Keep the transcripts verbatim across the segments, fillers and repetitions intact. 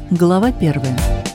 Глава первая.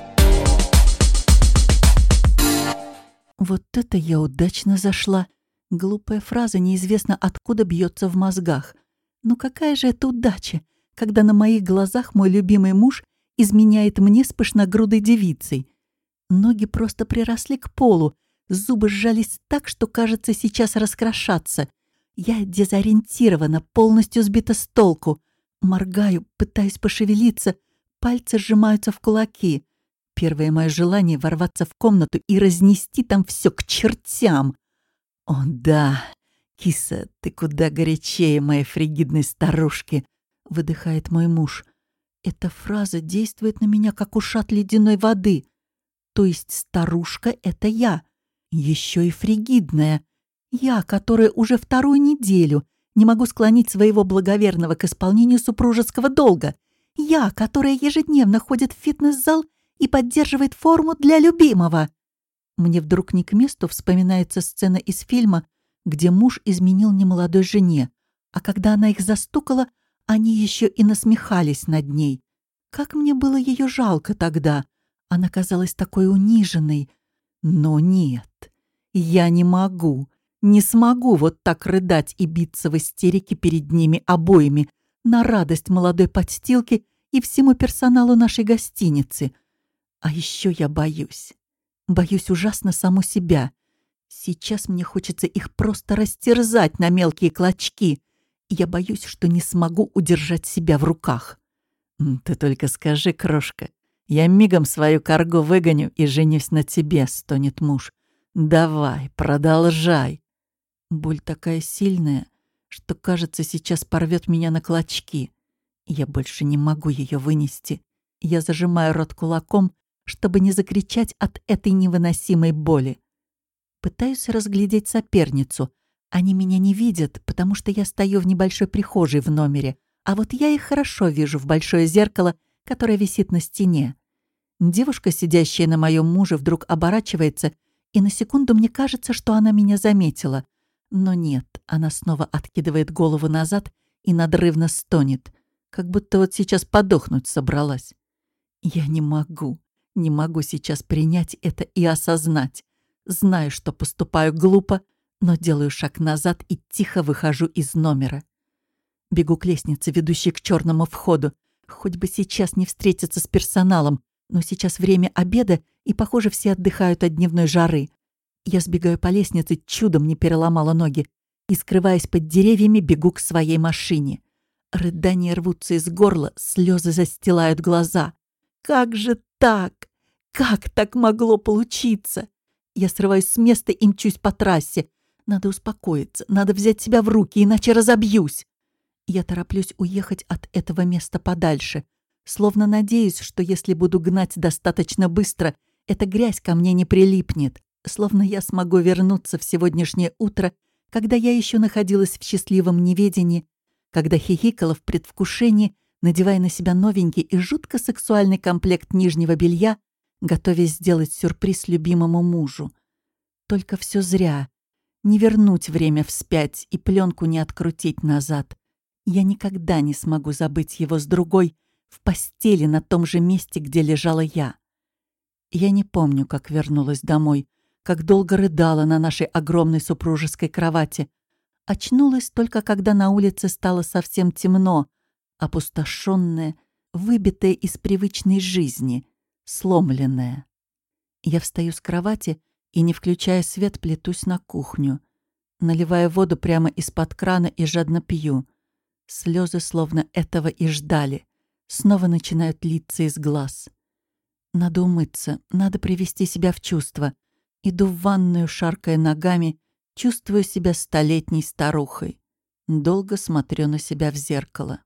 Вот это я удачно зашла. Глупая фраза неизвестно откуда бьется в мозгах. Ну какая же это удача, когда на моих глазах мой любимый муж изменяет мне с пышногрудой девицей. Ноги просто приросли к полу, зубы сжались так, что, кажется, сейчас раскрошатся. Я дезориентирована, полностью сбита с толку. Моргаю, пытаюсь пошевелиться, пальцы сжимаются в кулаки. Первое мое желание — ворваться в комнату и разнести там все к чертям. О да, киса, ты куда горячее моей фригидной старушки, выдыхает мой муж. Эта фраза действует на меня, как ушат ледяной воды. То есть старушка — это я, еще и фригидная. Я, которая уже вторую неделю не могу склонить своего благоверного к исполнению супружеского долга. Я, которая ежедневно ходит в фитнес-зал и поддерживает форму для любимого. Мне вдруг не к месту вспоминается сцена из фильма, где муж изменил немолодой жене, а когда она их застукала, они еще и насмехались над ней. Как мне было ее жалко тогда. Она казалась такой униженной. Но нет, я не могу, не смогу вот так рыдать и биться в истерике перед ними обоими на радость молодой подстилки и всему персоналу нашей гостиницы. А еще я боюсь. Боюсь ужасно саму себя. Сейчас мне хочется их просто растерзать на мелкие клочки. Я боюсь, что не смогу удержать себя в руках. «Ты только скажи, крошка, я мигом свою каргу выгоню и женюсь на тебе», — стонет муж. «Давай, продолжай». Боль такая сильная, что, кажется, сейчас порвет меня на клочки. Я больше не могу ее вынести. Я зажимаю рот кулаком, чтобы не закричать от этой невыносимой боли. Пытаюсь разглядеть соперницу. Они меня не видят, потому что я стою в небольшой прихожей в номере, а вот я их хорошо вижу в большое зеркало, которое висит на стене. Девушка, сидящая на моем муже, вдруг оборачивается, и на секунду мне кажется, что она меня заметила. Но нет, она снова откидывает голову назад и надрывно стонет, как будто вот сейчас подохнуть собралась. Я не могу, не могу сейчас принять это и осознать. Знаю, что поступаю глупо, но делаю шаг назад и тихо выхожу из номера. Бегу к лестнице, ведущей к черному входу. Хоть бы сейчас не встретиться с персоналом, но сейчас время обеда, и, похоже, все отдыхают от дневной жары. Я сбегаю по лестнице, чудом не переломала ноги, и, скрываясь под деревьями, бегу к своей машине. Рыдания рвутся из горла, слезы застилают глаза. Как же так? Как так могло получиться? Я срываюсь с места и мчусь по трассе. Надо успокоиться, надо взять себя в руки, иначе разобьюсь. Я тороплюсь уехать от этого места подальше, словно надеюсь, что если буду гнать достаточно быстро, эта грязь ко мне не прилипнет, словно я смогу вернуться в сегодняшнее утро, когда я еще находилась в счастливом неведении, когда хихикала в предвкушении, надевая на себя новенький и жутко сексуальный комплект нижнего белья, готовясь сделать сюрприз любимому мужу. Только все зря. Не вернуть время вспять и пленку не открутить назад. Я никогда не смогу забыть его с другой в постели на том же месте, где лежала я. Я не помню, как вернулась домой, как долго рыдала на нашей огромной супружеской кровати. Очнулась только, когда на улице стало совсем темно, опустошенная, выбитая из привычной жизни, сломленная. Я встаю с кровати и, не включая свет, плетусь на кухню. Наливаю воду прямо из-под крана и жадно пью. Слезы словно этого и ждали. Снова начинают литься из глаз. Надо умыться, надо привести себя в чувство. Иду в ванную, шаркая ногами, чувствую себя столетней старухой. Долго смотрю на себя в зеркало.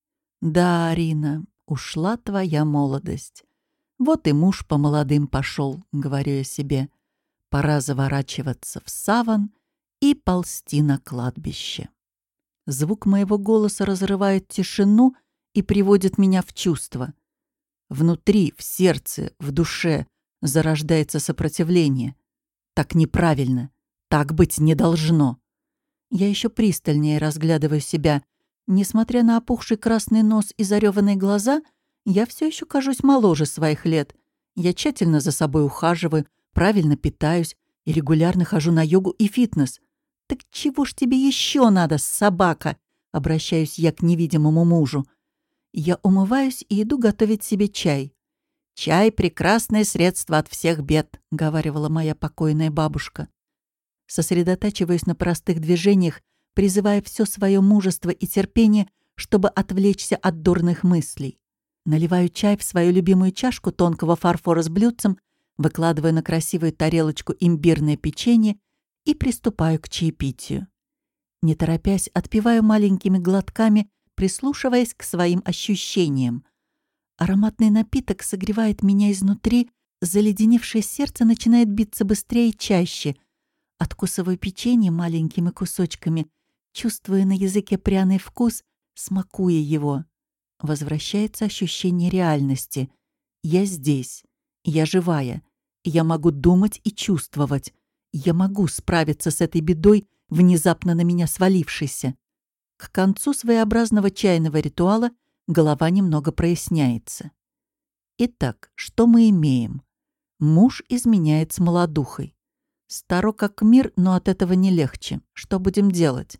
Да, Арина, ушла твоя молодость. Вот и муж по молодым пошел, говорю я себе. Пора заворачиваться в саван и ползти на кладбище. Звук моего голоса разрывает тишину и приводит меня в чувство. Внутри, в сердце, в душе зарождается сопротивление. Так неправильно, так быть не должно. Я еще пристальнее разглядываю себя. Несмотря на опухший красный нос и зареванные глаза, Я все еще кажусь моложе своих лет. Я тщательно за собой ухаживаю, правильно питаюсь и регулярно хожу на йогу и фитнес. Так чего ж тебе еще надо, собака? Обращаюсь я к невидимому мужу. Я умываюсь и иду готовить себе чай. «Чай — прекрасное средство от всех бед», — говаривала моя покойная бабушка. Сосредотачиваясь на простых движениях, призывая все свое мужество и терпение, чтобы отвлечься от дурных мыслей. Наливаю чай в свою любимую чашку тонкого фарфора с блюдцем, выкладываю на красивую тарелочку имбирное печенье и приступаю к чаепитию. Не торопясь, отпиваю маленькими глотками, прислушиваясь к своим ощущениям. Ароматный напиток согревает меня изнутри, заледеневшее сердце начинает биться быстрее и чаще. Откусываю печенье маленькими кусочками, чувствуя на языке пряный вкус, смакуя его. Возвращается ощущение реальности. Я здесь. Я живая. Я могу думать и чувствовать. Я могу справиться с этой бедой, внезапно на меня свалившейся. К концу своеобразного чайного ритуала голова немного проясняется. Итак, что мы имеем? Муж изменяет с молодухой. Старо как мир, но от этого не легче. Что будем делать?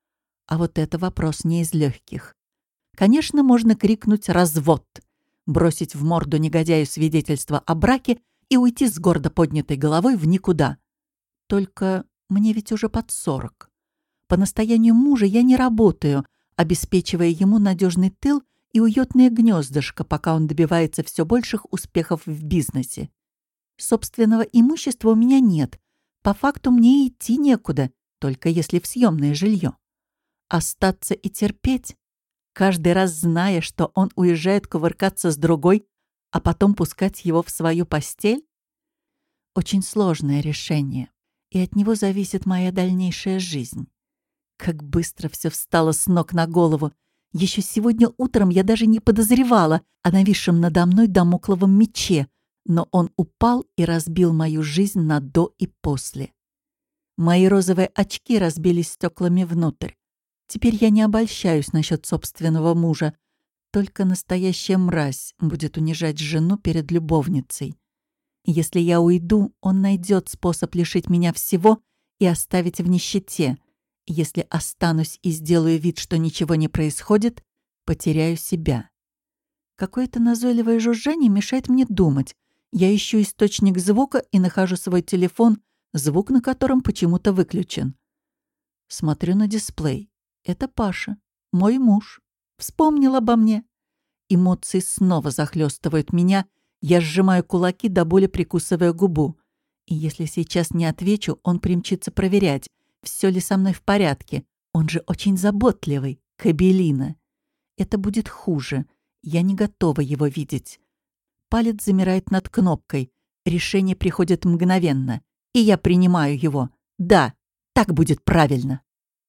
А вот это вопрос не из легких. Конечно, можно крикнуть «развод», бросить в морду негодяю свидетельство о браке и уйти с гордо поднятой головой в никуда. Только мне ведь уже под сорок. По настоянию мужа я не работаю, обеспечивая ему надежный тыл и уютное гнездышко, пока он добивается все больших успехов в бизнесе. Собственного имущества у меня нет. По факту мне идти некуда, только если в съемное жилье. Остаться и терпеть, каждый раз зная, что он уезжает кувыркаться с другой, а потом пускать его в свою постель? Очень сложное решение, и от него зависит моя дальнейшая жизнь. Как быстро все встало с ног на голову. Еще сегодня утром я даже не подозревала о нависшем надо мной дамокловом мече, но он упал и разбил мою жизнь на до и после. Мои розовые очки разбились стеклами внутрь. Теперь я не обольщаюсь насчет собственного мужа. Только настоящая мразь будет унижать жену перед любовницей. Если я уйду, он найдет способ лишить меня всего и оставить в нищете. Если останусь и сделаю вид, что ничего не происходит, потеряю себя. Какое-то назойливое жужжание мешает мне думать. Я ищу источник звука и нахожу свой телефон, звук на котором почему-то выключен. Смотрю на дисплей. Это Паша, мой муж. Вспомнил обо мне. Эмоции снова захлестывают меня. Я сжимаю кулаки, до боли прикусывая губу. И если сейчас не отвечу, он примчится проверять, все ли со мной в порядке. Он же очень заботливый, кобелина. Это будет хуже. Я не готова его видеть. Палец замирает над кнопкой. Решение приходит мгновенно. И я принимаю его. Да, так будет правильно.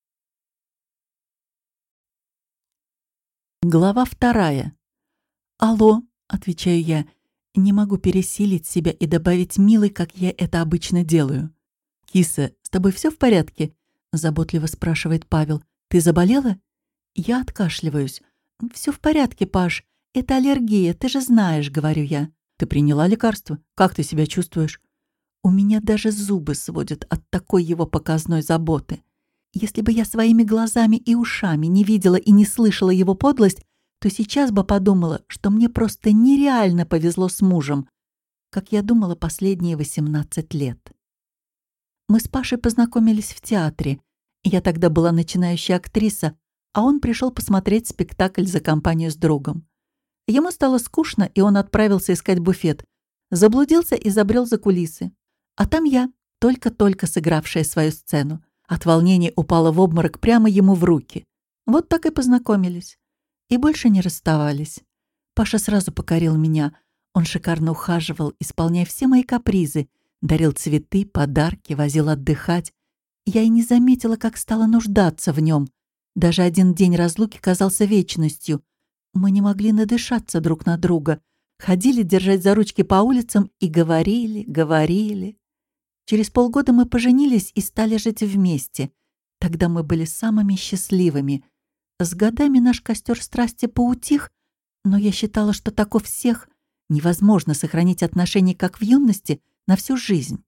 Глава вторая. «Алло», — отвечаю я, — не могу пересилить себя и добавить «милый», как я это обычно делаю. «Киса, с тобой все в порядке?» — заботливо спрашивает Павел. «Ты заболела?» Я откашливаюсь. «Все в порядке, Паш. Это аллергия, ты же знаешь», — говорю я. «Ты приняла лекарство? Как ты себя чувствуешь?» У меня даже зубы сводят от такой его показной заботы. Если бы я своими глазами и ушами не видела и не слышала его подлость, то сейчас бы подумала, что мне просто нереально повезло с мужем, как я думала последние восемнадцать лет. Мы с Пашей познакомились в театре. Я тогда была начинающая актриса, а он пришел посмотреть спектакль за компанию с другом. Ему стало скучно, и он отправился искать буфет. Заблудился и забрел за кулисы. А там я, только-только сыгравшая свою сцену. От волнения упала в обморок прямо ему в руки. Вот так и познакомились. И больше не расставались. Паша сразу покорил меня. Он шикарно ухаживал, исполняя все мои капризы. Дарил цветы, подарки, возил отдыхать. Я и не заметила, как стала нуждаться в нем. Даже один день разлуки казался вечностью. Мы не могли надышаться друг на друга. Ходили держать за ручки по улицам и говорили, говорили. Через полгода мы поженились и стали жить вместе. Тогда мы были самыми счастливыми. С годами наш костер страсти поутих, Но я считала, что так у всех невозможно сохранить отношения, как в юности, на всю жизнь.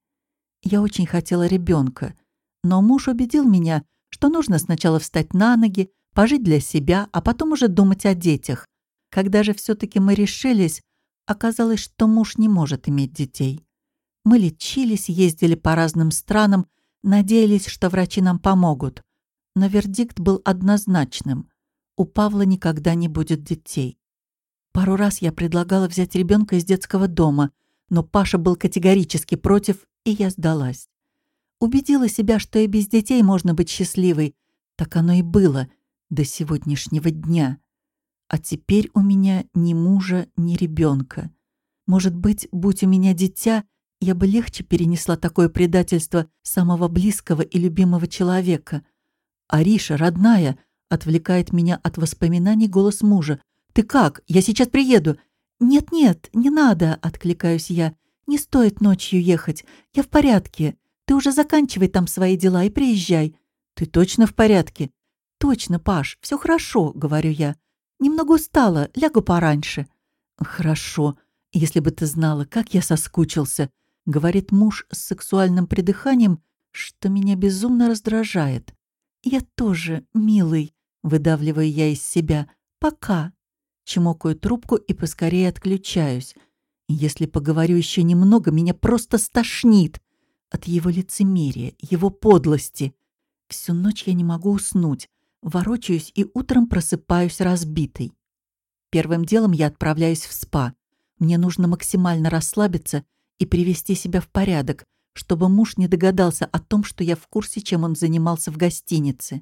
Я очень хотела ребенка, но муж убедил меня, что нужно сначала встать на ноги, пожить для себя, а потом уже думать о детях. Когда же все-таки мы решились, оказалось, что муж не может иметь детей. Мы лечились, ездили по разным странам, надеялись, что врачи нам помогут. Но вердикт был однозначным. У Павла никогда не будет детей. Пару раз я предлагала взять ребенка из детского дома, но Паша был категорически против, и я сдалась. Убедила себя, что и без детей можно быть счастливой. Так оно и было до сегодняшнего дня. А теперь у меня ни мужа, ни ребенка. Может быть, будь у меня дитя, я бы легче перенесла такое предательство самого близкого и любимого человека. «Ариша, родная!» — отвлекает меня от воспоминаний голос мужа. «Ты как? Я сейчас приеду!» «Нет-нет, не надо!» — откликаюсь я. «Не стоит ночью ехать. Я в порядке. Ты уже заканчивай там свои дела и приезжай». «Ты точно в порядке?» «Точно, Паш, все хорошо», — говорю я. «Немного устала, лягу пораньше». «Хорошо. Если бы ты знала, как я соскучился», — говорит муж с сексуальным придыханием, что меня безумно раздражает. «Я тоже, милый», — выдавливаю я из себя. «Пока». Чмокаю трубку и поскорее отключаюсь. Если поговорю еще немного, меня просто стошнит от его лицемерия, его подлости. Всю ночь я не могу уснуть, ворочаюсь и утром просыпаюсь разбитой. Первым делом я отправляюсь в спа. Мне нужно максимально расслабиться и привести себя в порядок, чтобы муж не догадался о том, что я в курсе, чем он занимался в гостинице.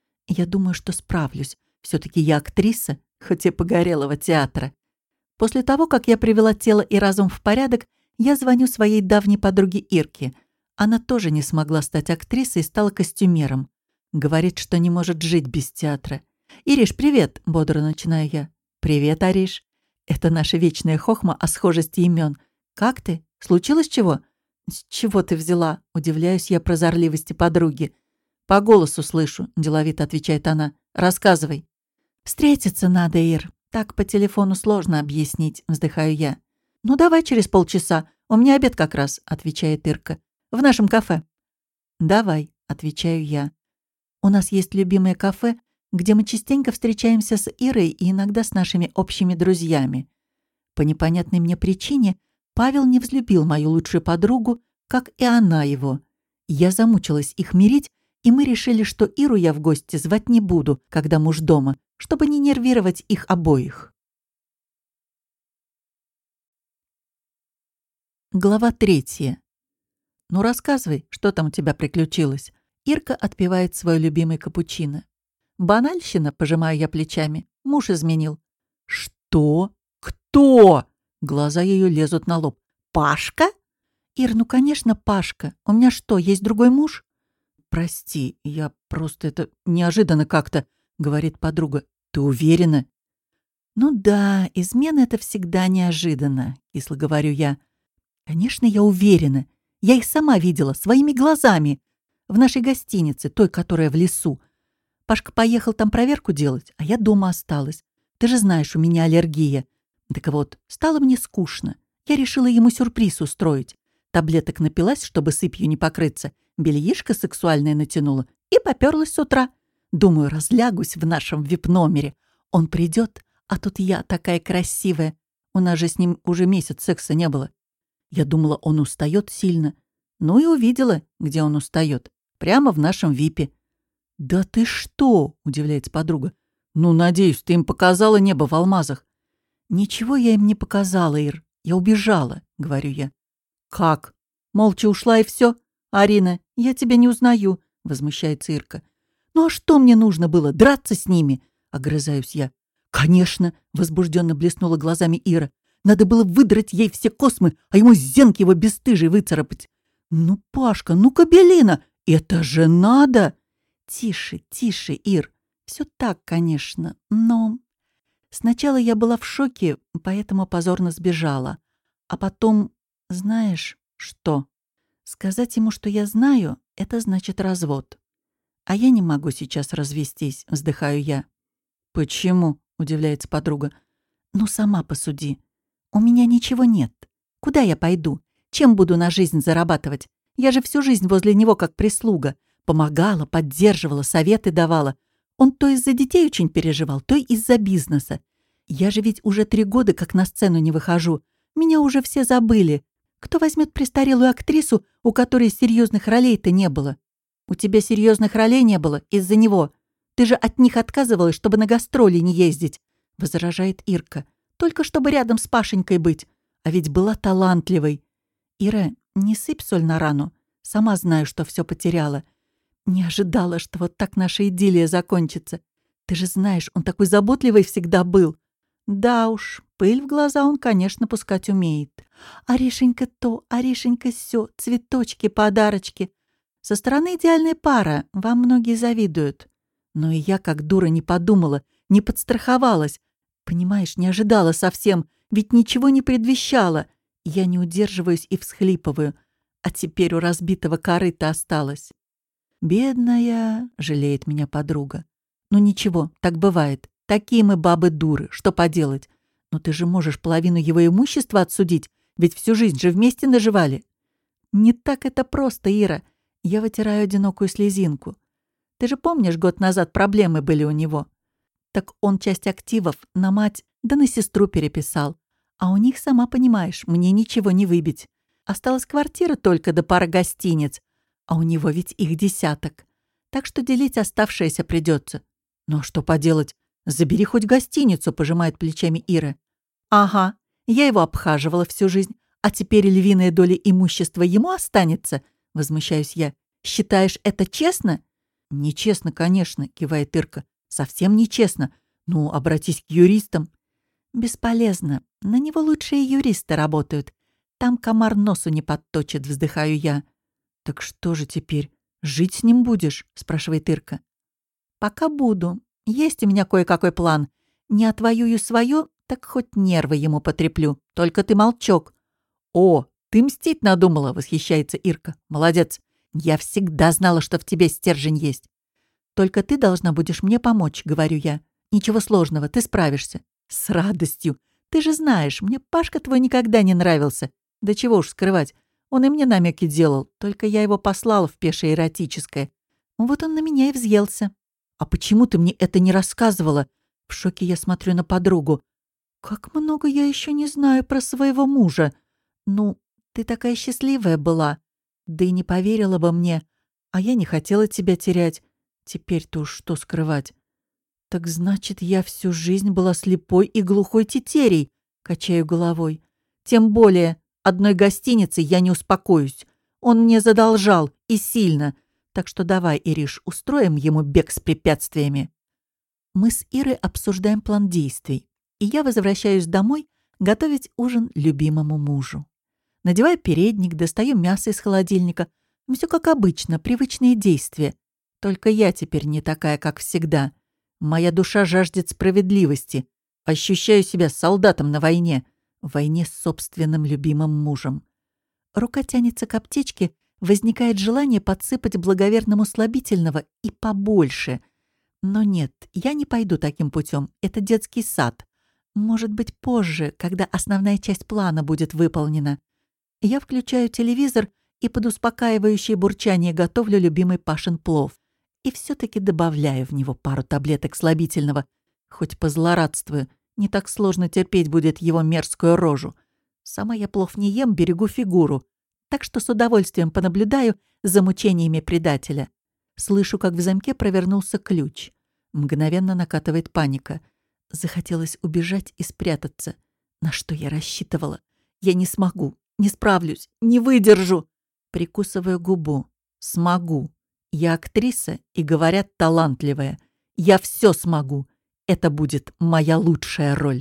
Я думаю, что справлюсь. Все-таки я актриса, хоть и погорелого театра. После того, как я привела тело и разум в порядок, я звоню своей давней подруге Ирке. Она тоже не смогла стать актрисой и стала костюмером. Говорит, что не может жить без театра. «Ириш, привет!» — бодро начинаю я. «Привет, Ариш!» Это наша вечная хохма о схожести имен. «Как ты? Случилось чего?» «С чего ты взяла?» — удивляюсь я прозорливости подруги. «По голосу слышу», — деловито отвечает она. «Рассказывай». «Встретиться надо, Ир. Так по телефону сложно объяснить», — вздыхаю я. «Ну, давай через полчаса. У меня обед как раз», — отвечает Ирка. «В нашем кафе». «Давай», — отвечаю я. У нас есть любимое кафе, где мы частенько встречаемся с Ирой и иногда с нашими общими друзьями. По непонятной мне причине Павел не взлюбил мою лучшую подругу, как и она его. Я замучилась их мирить, и мы решили, что Иру я в гости звать не буду, когда муж дома, чтобы не нервировать их обоих. Глава третья. «Ну, рассказывай, что там у тебя приключилось?» Ирка отпивает свой любимый капучино. «Банальщина», — пожимаю я плечами. «Муж изменил». «Что? Кто?» Глаза ее лезут на лоб. «Пашка?» «Ир, ну, конечно, Пашка. У меня что, есть другой муж?» «Прости, я просто это неожиданно как-то», — говорит подруга. «Ты уверена?» «Ну да, измена — это всегда неожиданно», — кисло говорю я. «Конечно, я уверена. Я их сама видела, своими глазами. В нашей гостинице, той, которая в лесу. Пашка поехал там проверку делать, а я дома осталась. Ты же знаешь, у меня аллергия. Так вот, стало мне скучно. Я решила ему сюрприз устроить. Таблеток напилась, чтобы сыпью не покрыться. Бельишко сексуальное натянула и попёрлась с утра. Думаю, разлягусь в нашем вип-номере. Он придет, а тут я такая красивая. У нас же с ним уже месяц секса не было. Я думала, он устает сильно. Ну и увидела, где он устает. Прямо в нашем випе. «Да ты что?» — удивляется подруга. «Ну, надеюсь, ты им показала небо в алмазах». «Ничего я им не показала, Ир. Я убежала», — говорю я. «Как? Молча ушла и все? Арина, я тебя не узнаю», — возмущается Ирка. «Ну а что мне нужно было? Драться с ними?» — огрызаюсь я. «Конечно!» — возбужденно блеснула глазами Ира. «Надо было выдрать ей все космы, а ему зенки его бесстыжий выцарапать». «Ну, Пашка, ну, кобелина, это же надо!» «Тише, тише, Ир. Все так, конечно, но...» Сначала я была в шоке, поэтому позорно сбежала. А потом, знаешь, что? Сказать ему, что я знаю, это значит развод. А я не могу сейчас развестись, вздыхаю я. «Почему?» — удивляется подруга. Ну, сама посуди. У меня ничего нет. Куда я пойду? Чем буду на жизнь зарабатывать? Я же всю жизнь возле него как прислуга. Помогала, поддерживала, советы давала. Он то из-за детей очень переживал, то из-за бизнеса. Я же ведь уже три года как на сцену не выхожу. Меня уже все забыли. Кто возьмет престарелую актрису, у которой серьезных ролей-то не было? У тебя серьезных ролей не было из-за него. Ты же от них отказывалась, чтобы на гастроли не ездить, — возражает Ирка. Только чтобы рядом с Пашенькой быть. А ведь была талантливой. Ира, не сыпь соль на рану. Сама знаю, что все потеряла. Не ожидала, что вот так наша идиллия закончится. Ты же знаешь, он такой заботливый всегда был. Да уж, пыль в глаза он, конечно, пускать умеет. Аришенька то, Аришенька сё, цветочки, подарочки. Со стороны идеальная пара, вам многие завидуют. Но и я, как дура, не подумала, не подстраховалась. Понимаешь, не ожидала совсем, ведь ничего не предвещало. Я не удерживаюсь и всхлипываю. А теперь у разбитого корыта осталось. «Бедная», — жалеет меня подруга. «Ну ничего, так бывает. Такие мы бабы-дуры, что поделать? Но ты же можешь половину его имущества отсудить, ведь всю жизнь же вместе наживали». «Не так это просто, Ира». Я вытираю одинокую слезинку. «Ты же помнишь, год назад проблемы были у него? Так он часть активов на мать да на сестру переписал. А у них, сама понимаешь, мне ничего не выбить. Осталась квартира только да пара гостиниц, а у него ведь их десяток. Так что делить оставшееся придется. Ну что поделать? Забери хоть гостиницу», — пожимает плечами Ира. «Ага, я его обхаживала всю жизнь, а теперь львиная доля имущества ему останется», — возмущаюсь я. «Считаешь это честно?» «Нечестно, конечно», — кивает Ирка. «Совсем нечестно. Ну, обратись к юристам». «Бесполезно. На него лучшие юристы работают. Там комар носу не подточит», — вздыхаю я. «Так что же теперь? Жить с ним будешь?» — спрашивает Ирка. «Пока буду. Есть у меня кое-какой план. Не отвоюю свое, так хоть нервы ему потреплю. Только ты молчок». «О, ты мстить надумала», — восхищается Ирка. «Молодец. Я всегда знала, что в тебе стержень есть». «Только ты должна будешь мне помочь», — говорю я. «Ничего сложного, ты справишься». «С радостью. Ты же знаешь, мне Пашка твой никогда не нравился. Да чего уж скрывать. Он и мне намеки делал, только я его послала в пешее эротическое. Вот он на меня и взъелся». «А почему ты мне это не рассказывала?» В шоке я смотрю на подругу. «Как много я еще не знаю про своего мужа. Ну, ты такая счастливая была. Да и не поверила бы мне. А я не хотела тебя терять. Теперь-то уж что скрывать?» «Так значит, я всю жизнь была слепой и глухой тетерей», — качаю головой. «Тем более, одной гостиницей я не успокоюсь. Он мне задолжал, и сильно. Так что давай, Ириш, устроим ему бег с препятствиями». Мы с Ирой обсуждаем план действий, и я возвращаюсь домой готовить ужин любимому мужу. Надеваю передник, достаю мясо из холодильника. Все как обычно, привычные действия. Только я теперь не такая, как всегда. Моя душа жаждет справедливости. Ощущаю себя солдатом на войне. В войне с собственным любимым мужем. Рука тянется к аптечке, возникает желание подсыпать благоверному слабительного и побольше. Но нет, я не пойду таким путем. Это детский сад. Может быть, позже, когда основная часть плана будет выполнена. Я включаю телевизор и под успокаивающее бурчание готовлю любимый Пашин плов. И все-таки добавляю в него пару таблеток слабительного. Хоть позлорадствую, не так сложно терпеть будет его мерзкую рожу. Сама я плов не ем, берегу фигуру. Так что с удовольствием понаблюдаю за мучениями предателя. Слышу, как в замке провернулся ключ. Мгновенно накатывает паника. Захотелось убежать и спрятаться. На что я рассчитывала? Я не смогу, не справлюсь, не выдержу. Прикусываю губу. Смогу. Я актриса и, говорят, талантливая. Я все смогу. Это будет моя лучшая роль.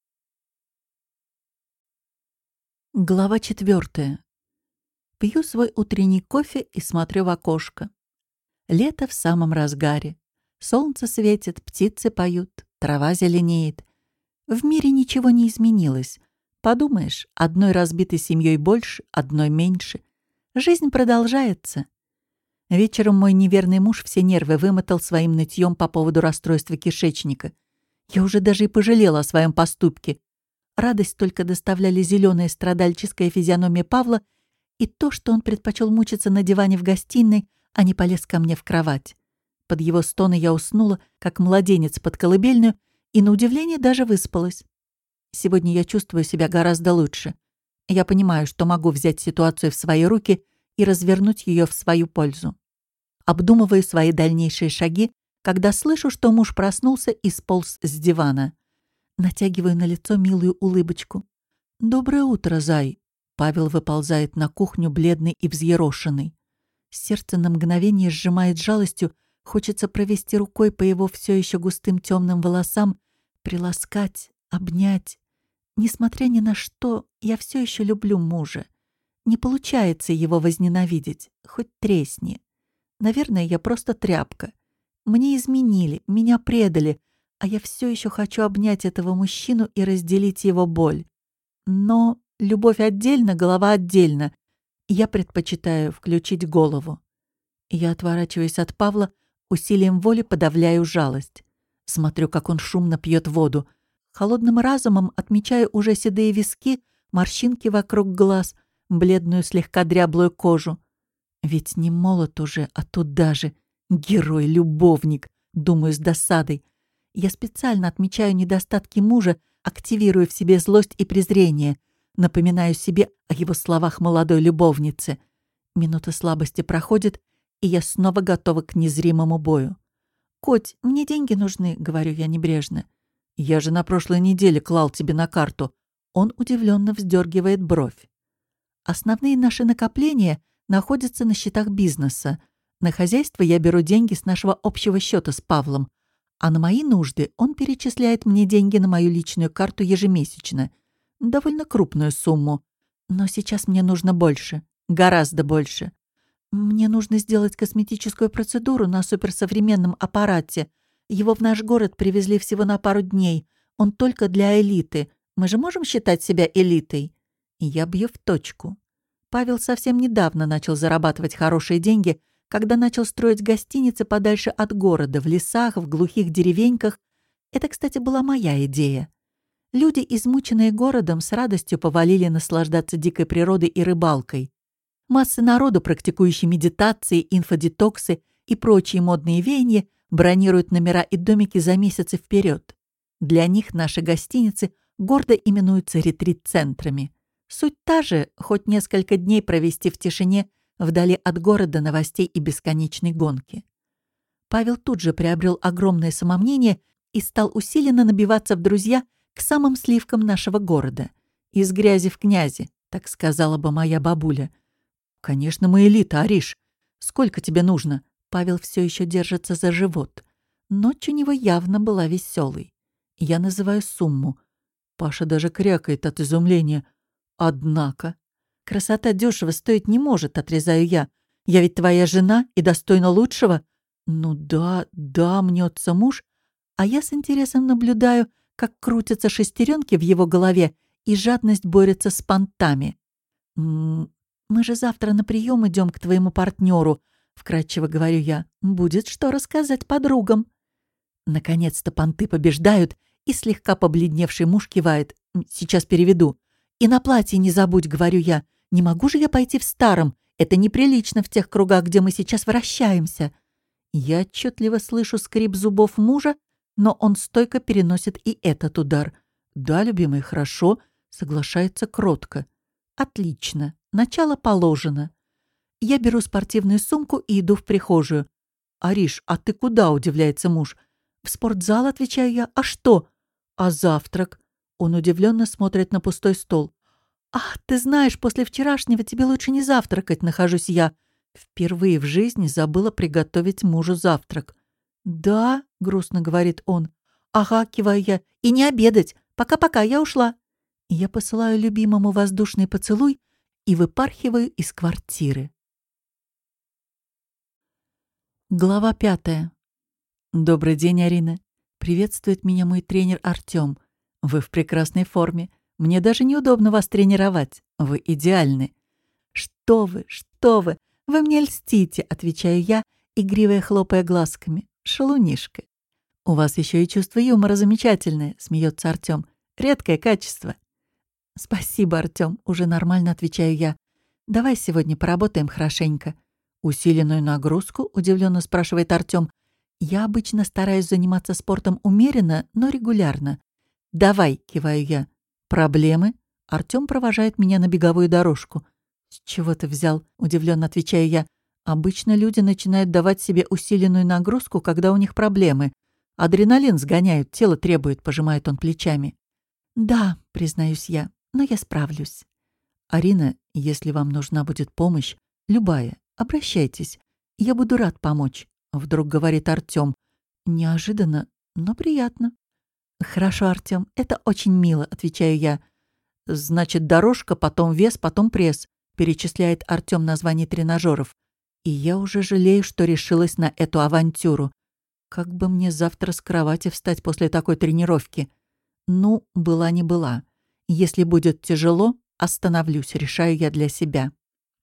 Глава четвертая. Пью свой утренний кофе и смотрю в окошко. Лето в самом разгаре. Солнце светит, птицы поют, трава зеленеет. В мире ничего не изменилось. Подумаешь, одной разбитой семьей больше, одной меньше. Жизнь продолжается. Вечером мой неверный муж все нервы вымотал своим нытьем по поводу расстройства кишечника. Я уже даже и пожалела о своем поступке. Радость только доставляли зеленая страдальческая физиономия Павла и то, что он предпочел мучиться на диване в гостиной, а не полез ко мне в кровать. Под его стоны я уснула, как младенец под колыбельную, и, на удивление, даже выспалась. Сегодня я чувствую себя гораздо лучше. Я понимаю, что могу взять ситуацию в свои руки и развернуть ее в свою пользу. Обдумываю свои дальнейшие шаги, когда слышу, что муж проснулся и сполз с дивана. Натягиваю на лицо милую улыбочку. «Доброе утро, зай!» Павел выползает на кухню, бледный и взъерошенный. Сердце на мгновение сжимает жалостью, хочется провести рукой по его все еще густым темным волосам, приласкать, обнять. Несмотря ни на что, я все еще люблю мужа. Не получается его возненавидеть, хоть тресни. Наверное, я просто тряпка. Мне изменили, меня предали, а я все еще хочу обнять этого мужчину и разделить его боль. Но любовь отдельно, голова отдельно. Я предпочитаю включить голову. Я отворачиваюсь от Павла, усилием воли подавляю жалость. Смотрю, как он шумно пьет воду. Холодным разумом отмечаю уже седые виски, морщинки вокруг глаз, бледную слегка дряблую кожу. Ведь не молод уже, а тут даже герой-любовник, думаю с досадой. Я специально отмечаю недостатки мужа, активирую в себе злость и презрение, напоминаю себе о его словах молодой любовницы. Минута слабости проходит, и я снова готова к незримому бою. «Коть, мне деньги нужны», — говорю я небрежно. «Я же на прошлой неделе клал тебе на карту». Он удивленно вздергивает бровь. Основные наши накопления находятся на счетах бизнеса. На хозяйство я беру деньги с нашего общего счета с Павлом, а на мои нужды он перечисляет мне деньги на мою личную карту ежемесячно. Довольно крупную сумму. Но сейчас мне нужно больше. Гораздо больше. Мне нужно сделать косметическую процедуру на суперсовременном аппарате. Его в наш город привезли всего на пару дней. Он только для элиты. Мы же можем считать себя элитой? И я бью в точку. Павел совсем недавно начал зарабатывать хорошие деньги, когда начал строить гостиницы подальше от города, в лесах, в глухих деревеньках. Это, кстати, была моя идея. Люди, измученные городом, с радостью повалили наслаждаться дикой природой и рыбалкой. Массы народу, практикующие медитации, инфодетоксы и прочие модные веяния, бронируют номера и домики за месяцы вперед. Для них наши гостиницы гордо именуются ретрит-центрами. Суть та же, хоть несколько дней провести в тишине, вдали от города, новостей и бесконечной гонки. Павел тут же приобрел огромное самомнение и стал усиленно набиваться в друзья к самым сливкам нашего города. «Из грязи в князи», так сказала бы моя бабуля. «Конечно, мы элита, Ариш. Сколько тебе нужно?» Павел все еще держится за живот. Ночь у него явно была веселой. Я называю сумму. Паша даже крякает от изумления. «Однако...» «Красота дешево стоить не может», — отрезаю я. «Я ведь твоя жена и достойна лучшего». «Ну да, да», — мнется муж, а я с интересом наблюдаю, как крутятся шестеренки в его голове, и жадность борется с понтами. «М -м, «Мы же завтра на прием идем к твоему партнеру», — вкратчиво говорю я. «Будет что рассказать подругам». Наконец-то понты побеждают, и слегка побледневший муж кивает. «Сейчас переведу». «И на платье не забудь», — говорю я. «Не могу же я пойти в старом? Это неприлично в тех кругах, где мы сейчас вращаемся». Я отчетливо слышу скрип зубов мужа, но он стойко переносит и этот удар. «Да, любимый, хорошо», — соглашается кротко. «Отлично. Начало положено». Я беру спортивную сумку и иду в прихожую. «Ариш, а ты куда?» — удивляется муж. «В спортзал», — отвечаю я. «А что?» «А завтрак?» Он удивленно смотрит на пустой стол. «Ах, ты знаешь, после вчерашнего тебе лучше не завтракать», — нахожусь я. Впервые в жизни забыла приготовить мужу завтрак. «Да», — грустно говорит он. «Ага», — киваю я. «И не обедать. Пока-пока, я ушла». Я посылаю любимому воздушный поцелуй и выпархиваю из квартиры. Глава пятая. «Добрый день, Арина. Приветствует меня мой тренер Артём. Вы в прекрасной форме. Мне даже неудобно вас тренировать. Вы идеальны». «Что вы, что вы! Вы мне льстите», — отвечаю я, игриво хлопая глазками. «Шалунишка». «У вас еще и чувство юмора замечательное», — смеется Артём. «Редкое качество». «Спасибо, Артём», — уже нормально отвечаю я. «Давай сегодня поработаем хорошенько». «Усиленную нагрузку?» — удивленно спрашивает Артём. «Я обычно стараюсь заниматься спортом умеренно, но регулярно». «Давай», — киваю я. «Проблемы?» Артём провожает меня на беговую дорожку. «С чего ты взял?» — удивленно отвечаю я. «Обычно люди начинают давать себе усиленную нагрузку, когда у них проблемы. Адреналин сгоняют, тело требует», — пожимает он плечами. «Да», — признаюсь я, — «но я справлюсь». «Арина, если вам нужна будет помощь, любая, обращайтесь. Я буду рад помочь», — вдруг говорит Артём. Неожиданно, но приятно. «Хорошо, Артём, это очень мило», — отвечаю я. «Значит, дорожка, потом вес, потом пресс», — перечисляет Артём названия тренажеров. И я уже жалею, что решилась на эту авантюру. Как бы мне завтра с кровати встать после такой тренировки? Ну, была не была. Если будет тяжело, остановлюсь, решаю я для себя.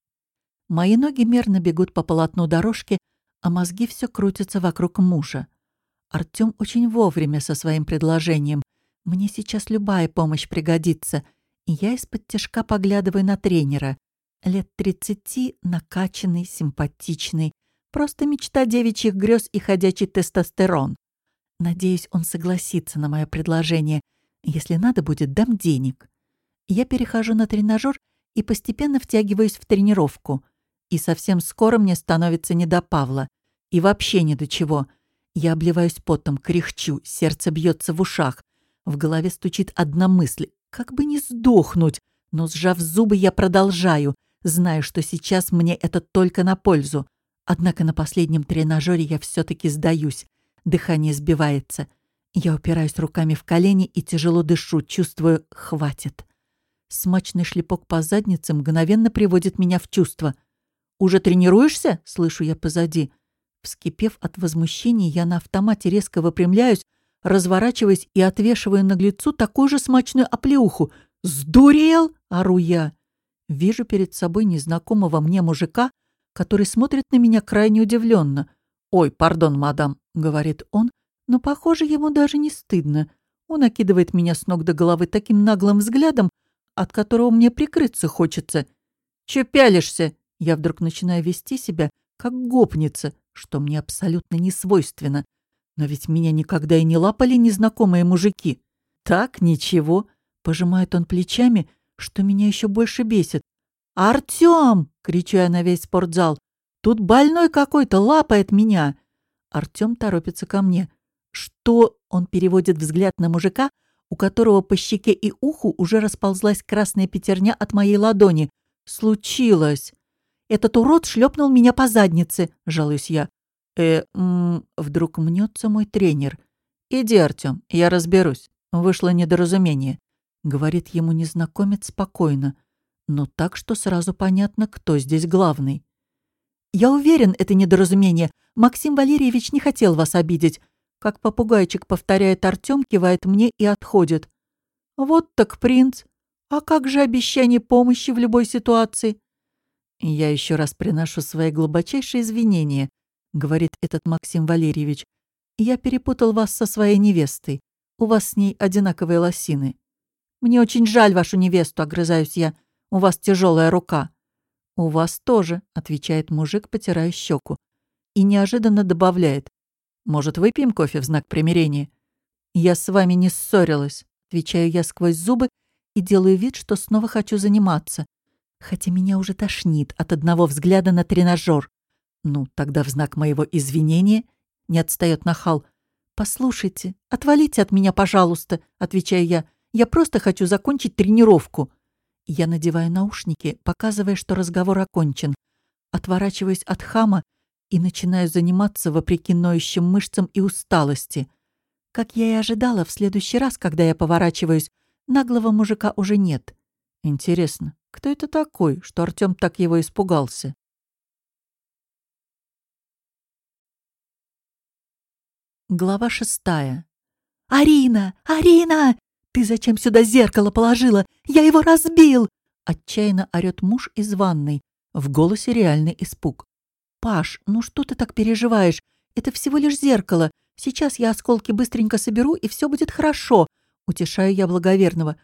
Мои ноги мерно бегут по полотну дорожки, а мозги все крутятся вокруг мужа. Артём очень вовремя со своим предложением. Мне сейчас любая помощь пригодится. И я из-под тишка поглядываю на тренера. Лет тридцати, накачанный, симпатичный. Просто мечта девичьих грез и ходячий тестостерон. Надеюсь, он согласится на мое предложение. Если надо будет, дам денег. Я перехожу на тренажер и постепенно втягиваюсь в тренировку. И совсем скоро мне становится не до Павла. И вообще ни до чего. Я обливаюсь потом, кряхчу, сердце бьется в ушах. В голове стучит одна мысль. Как бы не сдохнуть. Но, сжав зубы, я продолжаю. Знаю, что сейчас мне это только на пользу. Однако на последнем тренажере я все-таки сдаюсь. Дыхание сбивается. Я упираюсь руками в колени и тяжело дышу, чувствую, хватит. Смачный шлепок по заднице мгновенно приводит меня в чувство. «Уже тренируешься?» — слышу я позади. Вскипев от возмущения, я на автомате резко выпрямляюсь, разворачиваясь и отвешиваю наглецу такую же смачную оплеуху. «Сдурел!» — ору я. Вижу перед собой незнакомого мне мужика, который смотрит на меня крайне удивленно. «Ой, пардон, мадам», — говорит он, но, похоже, ему даже не стыдно. Он окидывает меня с ног до головы таким наглым взглядом, от которого мне прикрыться хочется. «Чё пялишься?» Я вдруг начинаю вести себя, как гопница, что мне абсолютно не свойственно. Но ведь меня никогда и не лапали незнакомые мужики. «Так, ничего», — пожимает он плечами, что меня еще больше бесит. «Артём!» — кричу я на весь спортзал. «Тут больной какой-то лапает меня!» Артём торопится ко мне. «Что?» — он переводит взгляд на мужика, у которого по щеке и уху уже расползлась красная пятерня от моей ладони. «Случилось!» «Этот урод шлепнул меня по заднице», — жалуюсь я. «Э, м, вдруг мнется мой тренер. «Иди, Артём, я разберусь. Вышло недоразумение», — говорит ему незнакомец спокойно, но так, что сразу понятно, кто здесь главный. «Я уверен, это недоразумение. Максим Валерьевич не хотел вас обидеть», — как попугайчик повторяет Артём, кивает мне и отходит. «Вот так принц. А как же обещание помощи в любой ситуации?» «Я еще раз приношу свои глубочайшие извинения», — говорит этот Максим Валерьевич. «Я перепутал вас со своей невестой. У вас с ней одинаковые лосины». «Мне очень жаль вашу невесту», — огрызаюсь я. «У вас тяжелая рука». «У вас тоже», — отвечает мужик, потирая щеку. И неожиданно добавляет. «Может, выпьем кофе в знак примирения?» «Я с вами не ссорилась», — отвечаю я сквозь зубы и делаю вид, что снова хочу заниматься. Хотя меня уже тошнит от одного взгляда на тренажер. Ну, тогда в знак моего извинения не отстает нахал. «Послушайте, отвалите от меня, пожалуйста», — отвечаю я. «Я просто хочу закончить тренировку». Я надеваю наушники, показывая, что разговор окончен. Отворачиваюсь от хама и начинаю заниматься вопреки ноющим мышцам и усталости. Как я и ожидала, в следующий раз, когда я поворачиваюсь, наглого мужика уже нет. Интересно, кто это такой, что Артём так его испугался? Глава шестая. «Арина! Арина! Ты зачем сюда зеркало положила? Я его разбил!» Отчаянно орёт муж из ванной. В голосе реальный испуг. «Паш, ну что ты так переживаешь? Это всего лишь зеркало. Сейчас я осколки быстренько соберу, и все будет хорошо», — утешаю я благоверного.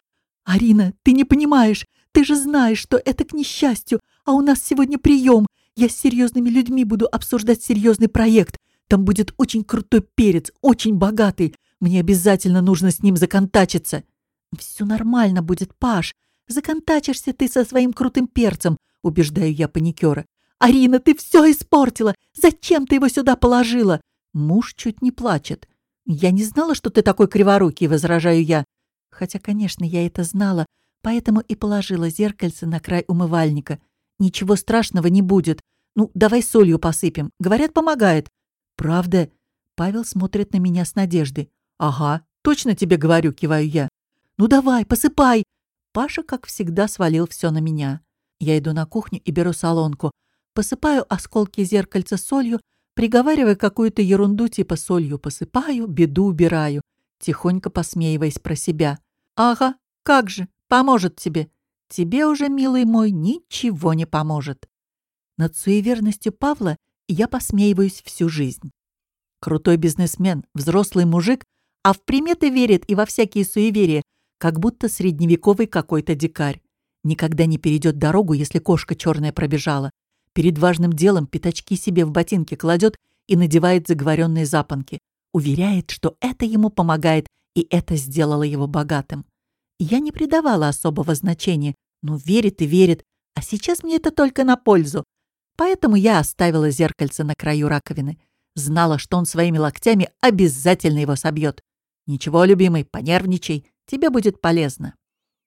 «Арина, ты не понимаешь. Ты же знаешь, что это к несчастью, а у нас сегодня прием. Я с серьезными людьми буду обсуждать серьезный проект. Там будет очень крутой перец, очень богатый. Мне обязательно нужно с ним законтачиться». «Все нормально будет, Паш. Законтачишься ты со своим крутым перцем», — убеждаю я паникера. «Арина, ты все испортила! Зачем ты его сюда положила?» Муж чуть не плачет. «Я не знала, что ты такой криворукий», — возражаю я. Хотя, конечно, я это знала, поэтому и положила зеркальце на край умывальника. «Ничего страшного не будет. Ну, давай солью посыпем. Говорят, помогает». «Правда?» Павел смотрит на меня с надеждой. «Ага, точно тебе говорю», — киваю я. «Ну давай, посыпай!» Паша, как всегда, свалил все на меня. Я иду на кухню и беру солонку. Посыпаю осколки зеркальца солью, приговаривая какую-то ерунду типа «солью посыпаю, беду убираю», тихонько посмеиваясь про себя. «Ага, как же, поможет тебе. Тебе уже, милый мой, ничего не поможет». Над суеверностью Павла я посмеиваюсь всю жизнь. Крутой бизнесмен, взрослый мужик, а в приметы верит и во всякие суеверия, как будто средневековый какой-то дикарь. Никогда не перейдет дорогу, если кошка черная пробежала. Перед важным делом пятачки себе в ботинки кладет и надевает заговоренные запонки. Уверяет, что это ему помогает, и это сделало его богатым. Я не придавала особого значения, но верит и верит, а сейчас мне это только на пользу. Поэтому я оставила зеркальце на краю раковины. Знала, что он своими локтями обязательно его собьет. «Ничего, любимый, понервничай, тебе будет полезно».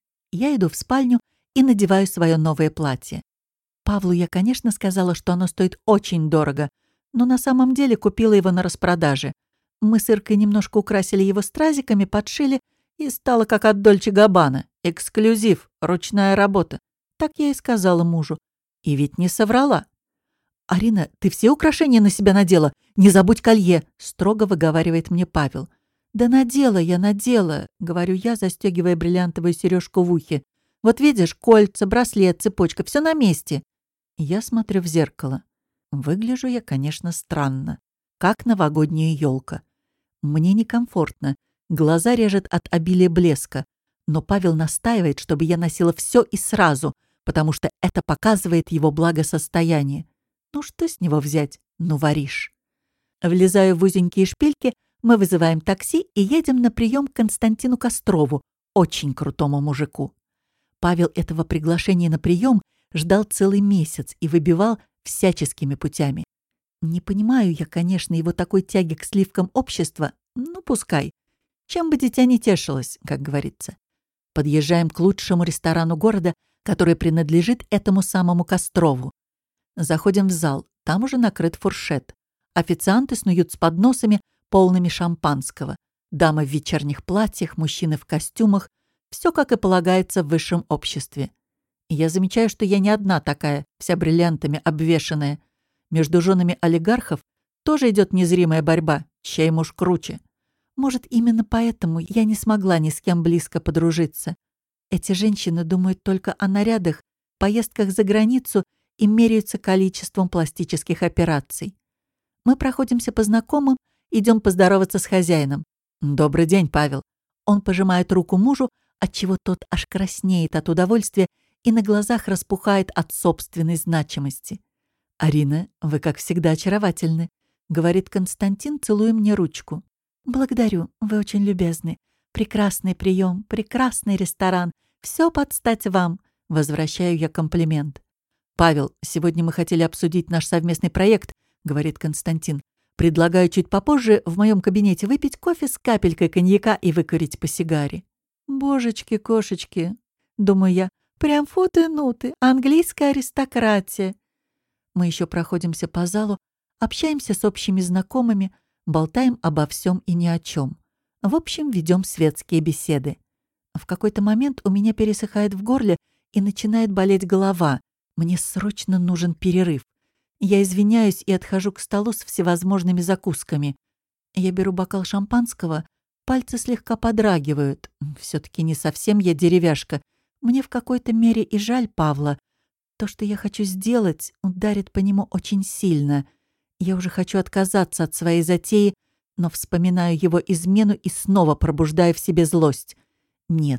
Я иду в спальню и надеваю свое новое платье. Павлу я, конечно, сказала, что оно стоит очень дорого, но на самом деле купила его на распродаже. Мы с Иркой немножко украсили его стразиками, подшили, и стало как от Дольче Габбана. Эксклюзив, ручная работа. Так я и сказала мужу. И ведь не соврала. «Арина, ты все украшения на себя надела? Не забудь колье!» — строго выговаривает мне Павел. «Да надела я, надела», — говорю я, застегивая бриллиантовую сережку в ухе. «Вот видишь, кольца, браслет, цепочка — все на месте». Я смотрю в зеркало. Выгляжу я, конечно, странно. Как новогодняя елка. Мне некомфортно. Глаза режет от обилия блеска. Но Павел настаивает, чтобы я носила все и сразу, потому что это показывает его благосостояние. Ну что с него взять? Ну, воришь. Влезаю в узенькие шпильки, мы вызываем такси и едем на прием к Константину Кострову, очень крутому мужику. Павел этого приглашения на прием ждал целый месяц и выбивал всяческими путями. Не понимаю я, конечно, его такой тяги к сливкам общества, ну пускай. Чем бы дитя не тешилось, как говорится. Подъезжаем к лучшему ресторану города, который принадлежит этому самому Кострову. Заходим в зал, там уже накрыт фуршет. Официанты снуют с подносами, полными шампанского. Дамы в вечерних платьях, мужчины в костюмах. Все, как и полагается в высшем обществе. И я замечаю, что я не одна такая, вся бриллиантами обвешанная. Между женами олигархов тоже идет незримая борьба, чей муж круче. Может, именно поэтому я не смогла ни с кем близко подружиться. Эти женщины думают только о нарядах, поездках за границу и меряются количеством пластических операций. Мы проходимся по знакомым, идем поздороваться с хозяином. «Добрый день, Павел». Он пожимает руку мужу, отчего тот аж краснеет от удовольствия и на глазах распухает от собственной значимости. «Арина, вы, как всегда, очаровательны», — говорит Константин, целуя мне ручку. «Благодарю, вы очень любезны. Прекрасный прием, прекрасный ресторан. Все под стать вам», — возвращаю я комплимент. «Павел, сегодня мы хотели обсудить наш совместный проект», — говорит Константин. «Предлагаю чуть попозже в моем кабинете выпить кофе с капелькой коньяка и выкурить по сигаре». «Божечки-кошечки», — думаю я, — «прям футы-нуты, английская аристократия». Мы еще проходимся по залу, общаемся с общими знакомыми, болтаем обо всем и ни о чем. В общем, ведем светские беседы. В какой-то момент у меня пересыхает в горле и начинает болеть голова. Мне срочно нужен перерыв. Я извиняюсь и отхожу к столу с всевозможными закусками. Я беру бокал шампанского, пальцы слегка подрагивают. Все-таки не совсем я деревяшка. Мне в какой-то мере и жаль Павла. То, что я хочу сделать, ударит по нему очень сильно. Я уже хочу отказаться от своей затеи, но вспоминаю его измену и снова пробуждаю в себе злость. Нет,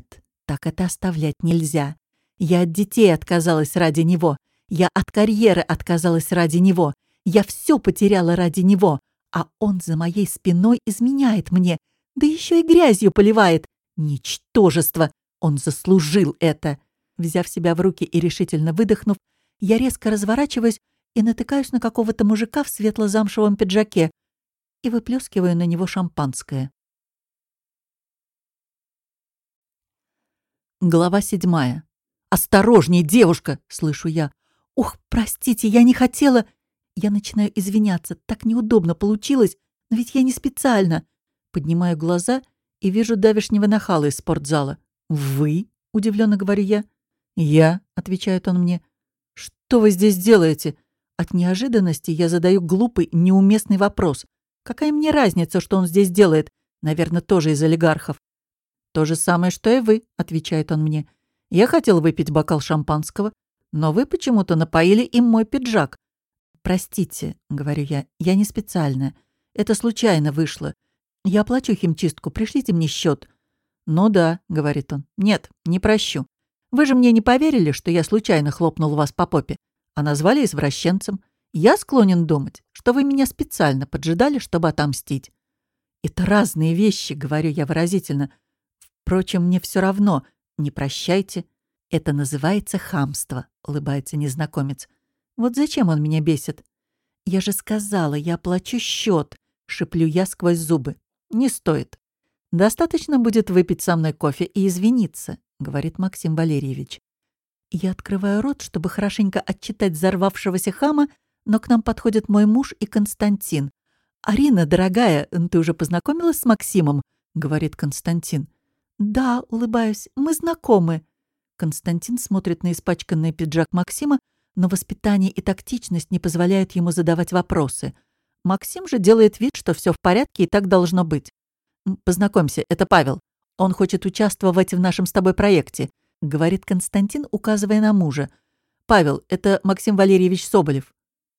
так это оставлять нельзя. Я от детей отказалась ради него. Я от карьеры отказалась ради него. Я все потеряла ради него. А он за моей спиной изменяет мне. Да еще и грязью поливает. Ничтожество! Он заслужил это. Взяв себя в руки и решительно выдохнув, я резко разворачиваюсь и натыкаюсь на какого-то мужика в светло-замшевом пиджаке и выплескиваю на него шампанское. Глава седьмая. «Осторожней, девушка!» — слышу я. «Ух, простите, я не хотела...» Я начинаю извиняться. Так неудобно получилось, но ведь я не специально. Поднимаю глаза и вижу давешнего нахала из спортзала. «Вы?» — удивленно говорю я. «Я», — отвечает он мне. «Что вы здесь делаете?» От неожиданности я задаю глупый, неуместный вопрос. Какая мне разница, что он здесь делает? Наверное, тоже из олигархов. «То же самое, что и вы», — отвечает он мне. «Я хотел выпить бокал шампанского, но вы почему-то напоили им мой пиджак». «Простите», — говорю я, — «я не специально. Это случайно вышло. Я оплачу химчистку, пришлите мне счет». «Ну да», — говорит он. «Нет, не прощу. Вы же мне не поверили, что я случайно хлопнул вас по попе, а назвали извращенцем. Я склонен думать, что вы меня специально поджидали, чтобы отомстить». «Это разные вещи», — говорю я выразительно. «Впрочем, мне все равно. Не прощайте». «Это называется хамство», — улыбается незнакомец. «Вот зачем он меня бесит?» «Я же сказала, я оплачу счет», — шеплю я сквозь зубы. «Не стоит. Достаточно будет выпить со мной кофе и извиниться», — говорит Максим Валерьевич. Я открываю рот, чтобы хорошенько отчитать взорвавшегося хама, но к нам подходят мой муж и Константин. «Арина, дорогая, ты уже познакомилась с Максимом?» — говорит Константин. «Да», — улыбаюсь, — «мы знакомы». Константин смотрит на испачканный пиджак Максима, но воспитание и тактичность не позволяют ему задавать вопросы. Максим же делает вид, что все в порядке и так должно быть. «Познакомься, это Павел. Он хочет участвовать в нашем с тобой проекте», — говорит Константин, указывая на мужа. «Павел, это Максим Валерьевич Соболев».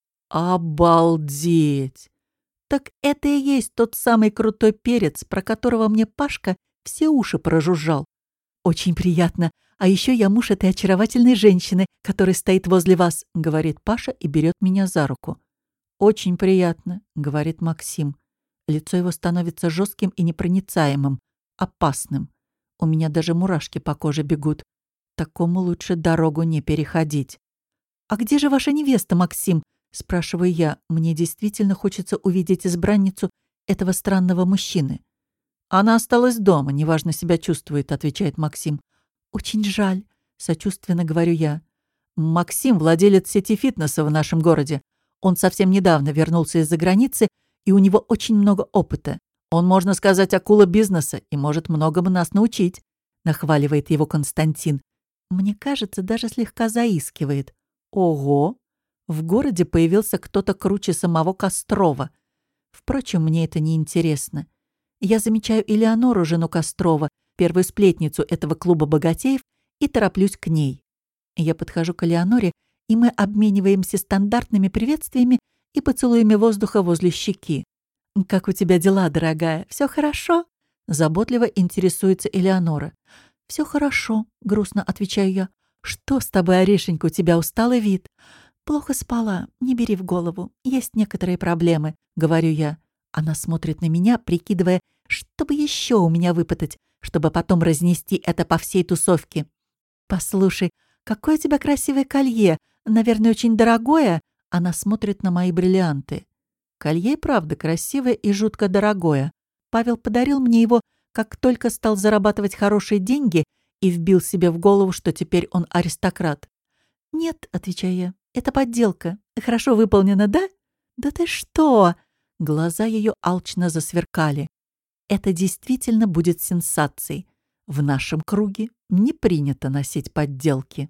«Обалдеть! Так это и есть тот самый крутой перец, про которого мне Пашка все уши прожужжал. Очень приятно. А еще я муж этой очаровательной женщины, которая стоит возле вас», — говорит Паша и берет меня за руку. «Очень приятно», — говорит Максим. Лицо его становится жестким и непроницаемым, опасным. У меня даже мурашки по коже бегут. Такому лучше дорогу не переходить. «А где же ваша невеста, Максим?» — спрашиваю я. Мне действительно хочется увидеть избранницу этого странного мужчины. «Она осталась дома, неважно себя чувствует», — отвечает Максим. «Очень жаль», — сочувственно говорю я. «Максим — владелец сети фитнеса в нашем городе. Он совсем недавно вернулся из-за границы, и у него очень много опыта. Он, можно сказать, акула бизнеса и может многому нас научить», — нахваливает его Константин. Мне кажется, даже слегка заискивает. «Ого! В городе появился кто-то круче самого Кострова. Впрочем, мне это не интересно. Я замечаю Элеонору, жену Кострова, первую сплетницу этого клуба богатеев, и тороплюсь к ней. Я подхожу к Элеоноре, и мы обмениваемся стандартными приветствиями и поцелуями воздуха возле щеки. «Как у тебя дела, дорогая? Все хорошо?» Заботливо интересуется Элеонора. «Все хорошо», — грустно отвечаю я. «Что с тобой, Орешенька, у тебя усталый вид?» «Плохо спала, не бери в голову. Есть некоторые проблемы», — говорю я. Она смотрит на меня, прикидывая, чтобы еще у меня выпытать, чтобы потом разнести это по всей тусовке. «Послушай, какое у тебя красивое колье. Наверное, очень дорогое?» Она смотрит на мои бриллианты. Колье, правда, красивое и жутко дорогое. Павел подарил мне его, как только стал зарабатывать хорошие деньги и вбил себе в голову, что теперь он аристократ. «Нет», — отвечаю я, — «это подделка. Хорошо выполнена, да?» «Да ты что?» Глаза ее алчно засверкали. «Это действительно будет сенсацией. В нашем круге не принято носить подделки».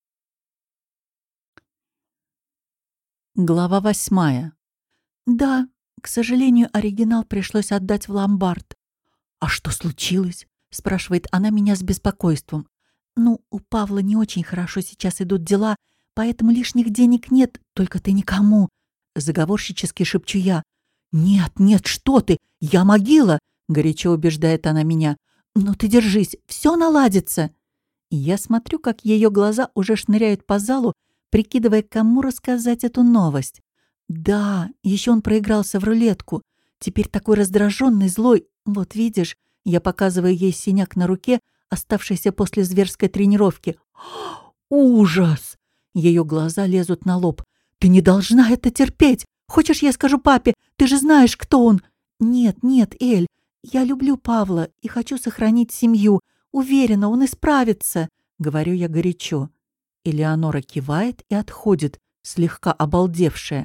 Глава восьмая. «Да, к сожалению, оригинал пришлось отдать в ломбард». «А что случилось?» — спрашивает она меня с беспокойством. «Ну, у Павла не очень хорошо сейчас идут дела, поэтому лишних денег нет, только ты никому», — заговорщически шепчу я. «Нет, нет, что ты! Я могила!» — горячо убеждает она меня. «Ну ты держись, все наладится!» И я смотрю, как ее глаза уже шныряют по залу, прикидывая, кому рассказать эту новость. Да, еще он проигрался в рулетку. Теперь такой раздраженный, злой. Вот видишь, я показываю ей синяк на руке, оставшийся после зверской тренировки. Ужас! Ее глаза лезут на лоб. Ты не должна это терпеть! Хочешь, я скажу папе? Ты же знаешь, кто он! Нет, нет, Эль, я люблю Павла и хочу сохранить семью. Уверена, он исправится, говорю я горячо. Элеонора кивает и отходит, слегка обалдевшая.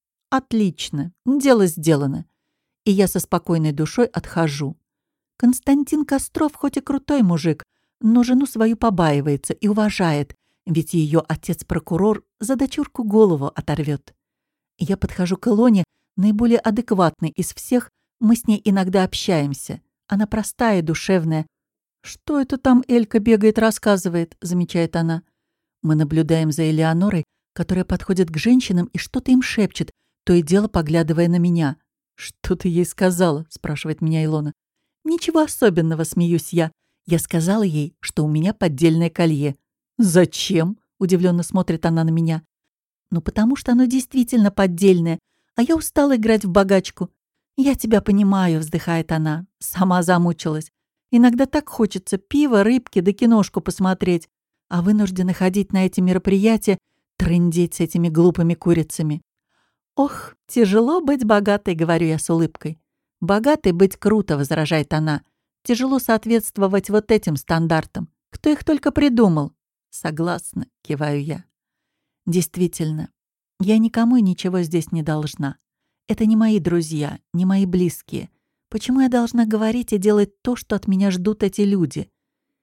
Отлично, дело сделано. И я со спокойной душой отхожу. Константин Костров хоть и крутой мужик, но жену свою побаивается и уважает, ведь ее отец-прокурор за дочурку голову оторвет. Я подхожу к Илоне, наиболее адекватной из всех, мы с ней иногда общаемся. Она простая, душевная. «Что это там Элька бегает, рассказывает?» — замечает она. Мы наблюдаем за Элеонорой, которая подходит к женщинам и что-то им шепчет, то и дело поглядывая на меня. «Что ты ей сказала?» — спрашивает меня Илона. «Ничего особенного», — смеюсь я. Я сказала ей, что у меня поддельное колье. «Зачем?» — удивленно смотрит она на меня. «Ну, потому что оно действительно поддельное, а я устала играть в богачку». «Я тебя понимаю», — вздыхает она. Сама замучилась. «Иногда так хочется пива, рыбки да киношку посмотреть, а вынуждена ходить на эти мероприятия, трындеть с этими глупыми курицами». «Ох, тяжело быть богатой», — говорю я с улыбкой. «Богатой быть круто», — возражает она. «Тяжело соответствовать вот этим стандартам. Кто их только придумал?» «Согласна», — киваю я. «Действительно, я никому и ничего здесь не должна. Это не мои друзья, не мои близкие. Почему я должна говорить и делать то, что от меня ждут эти люди?»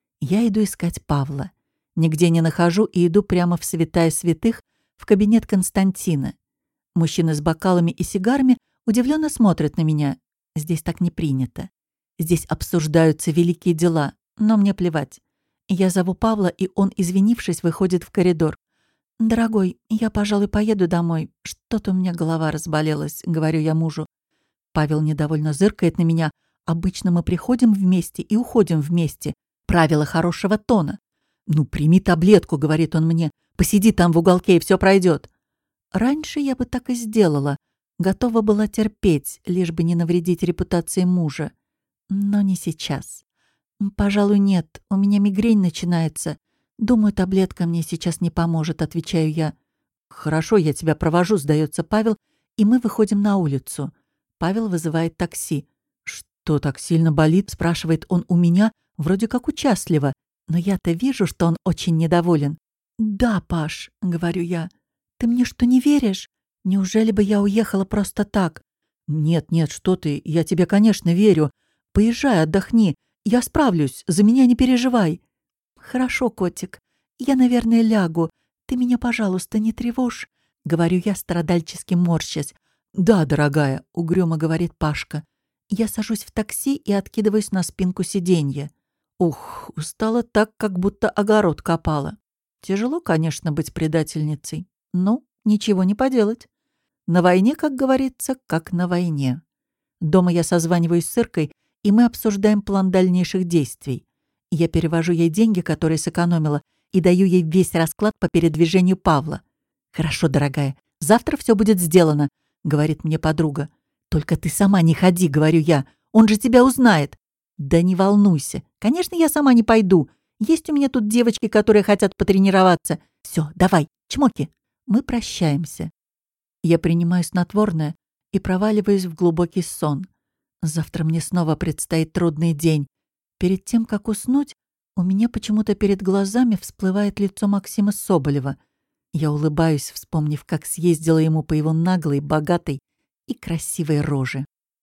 Я иду искать Павла. Нигде не нахожу и иду прямо в святая святых, в кабинет Константина. Мужчины с бокалами и сигарами удивленно смотрят на меня. Здесь так не принято. Здесь обсуждаются великие дела, но мне плевать. Я зову Павла, и он, извинившись, выходит в коридор. «Дорогой, я, пожалуй, поеду домой. Что-то у меня голова разболелась», — говорю я мужу. Павел недовольно зыркает на меня. Обычно мы приходим вместе и уходим вместе. Правило хорошего тона. «Ну, прими таблетку», — говорит он мне. «Посиди там в уголке, и все пройдет». Раньше я бы так и сделала. Готова была терпеть, лишь бы не навредить репутации мужа. Но не сейчас. «Пожалуй, нет. У меня мигрень начинается. Думаю, таблетка мне сейчас не поможет», — отвечаю я. «Хорошо, я тебя провожу», — сдается Павел, и мы выходим на улицу. Павел вызывает такси. «Что так сильно болит?» — спрашивает он у меня, вроде как участливо. Но я-то вижу, что он очень недоволен. «Да, Паш», — говорю я. «Ты мне что, не веришь? Неужели бы я уехала просто так?» «Нет, нет, что ты, я тебе, конечно, верю. Поезжай, отдохни. Я справлюсь, за меня не переживай». «Хорошо, котик. Я, наверное, лягу. Ты меня, пожалуйста, не тревожь», — говорю я, страдальчески морщась. «Да, дорогая», — угрюмо говорит Пашка. Я сажусь в такси и откидываюсь на спинку сиденья. Ух, устала так, как будто огород копала. Тяжело, конечно, быть предательницей, но ничего не поделать. На войне, как говорится, как на войне. Дома я созваниваюсь с Иркой, и мы обсуждаем план дальнейших действий. Я перевожу ей деньги, которые сэкономила, и даю ей весь расклад по передвижению Павла. «Хорошо, дорогая, завтра все будет сделано», — говорит мне подруга. «Только ты сама не ходи», — говорю я. «Он же тебя узнает». «Да не волнуйся. Конечно, я сама не пойду. Есть у меня тут девочки, которые хотят потренироваться. Все, давай, чмоки». Мы прощаемся. Я принимаю снотворное и проваливаюсь в глубокий сон. Завтра мне снова предстоит трудный день. Перед тем, как уснуть, у меня почему-то перед глазами всплывает лицо Максима Соболева. Я улыбаюсь, вспомнив, как съездила ему по его наглой, богатой и красивой роже.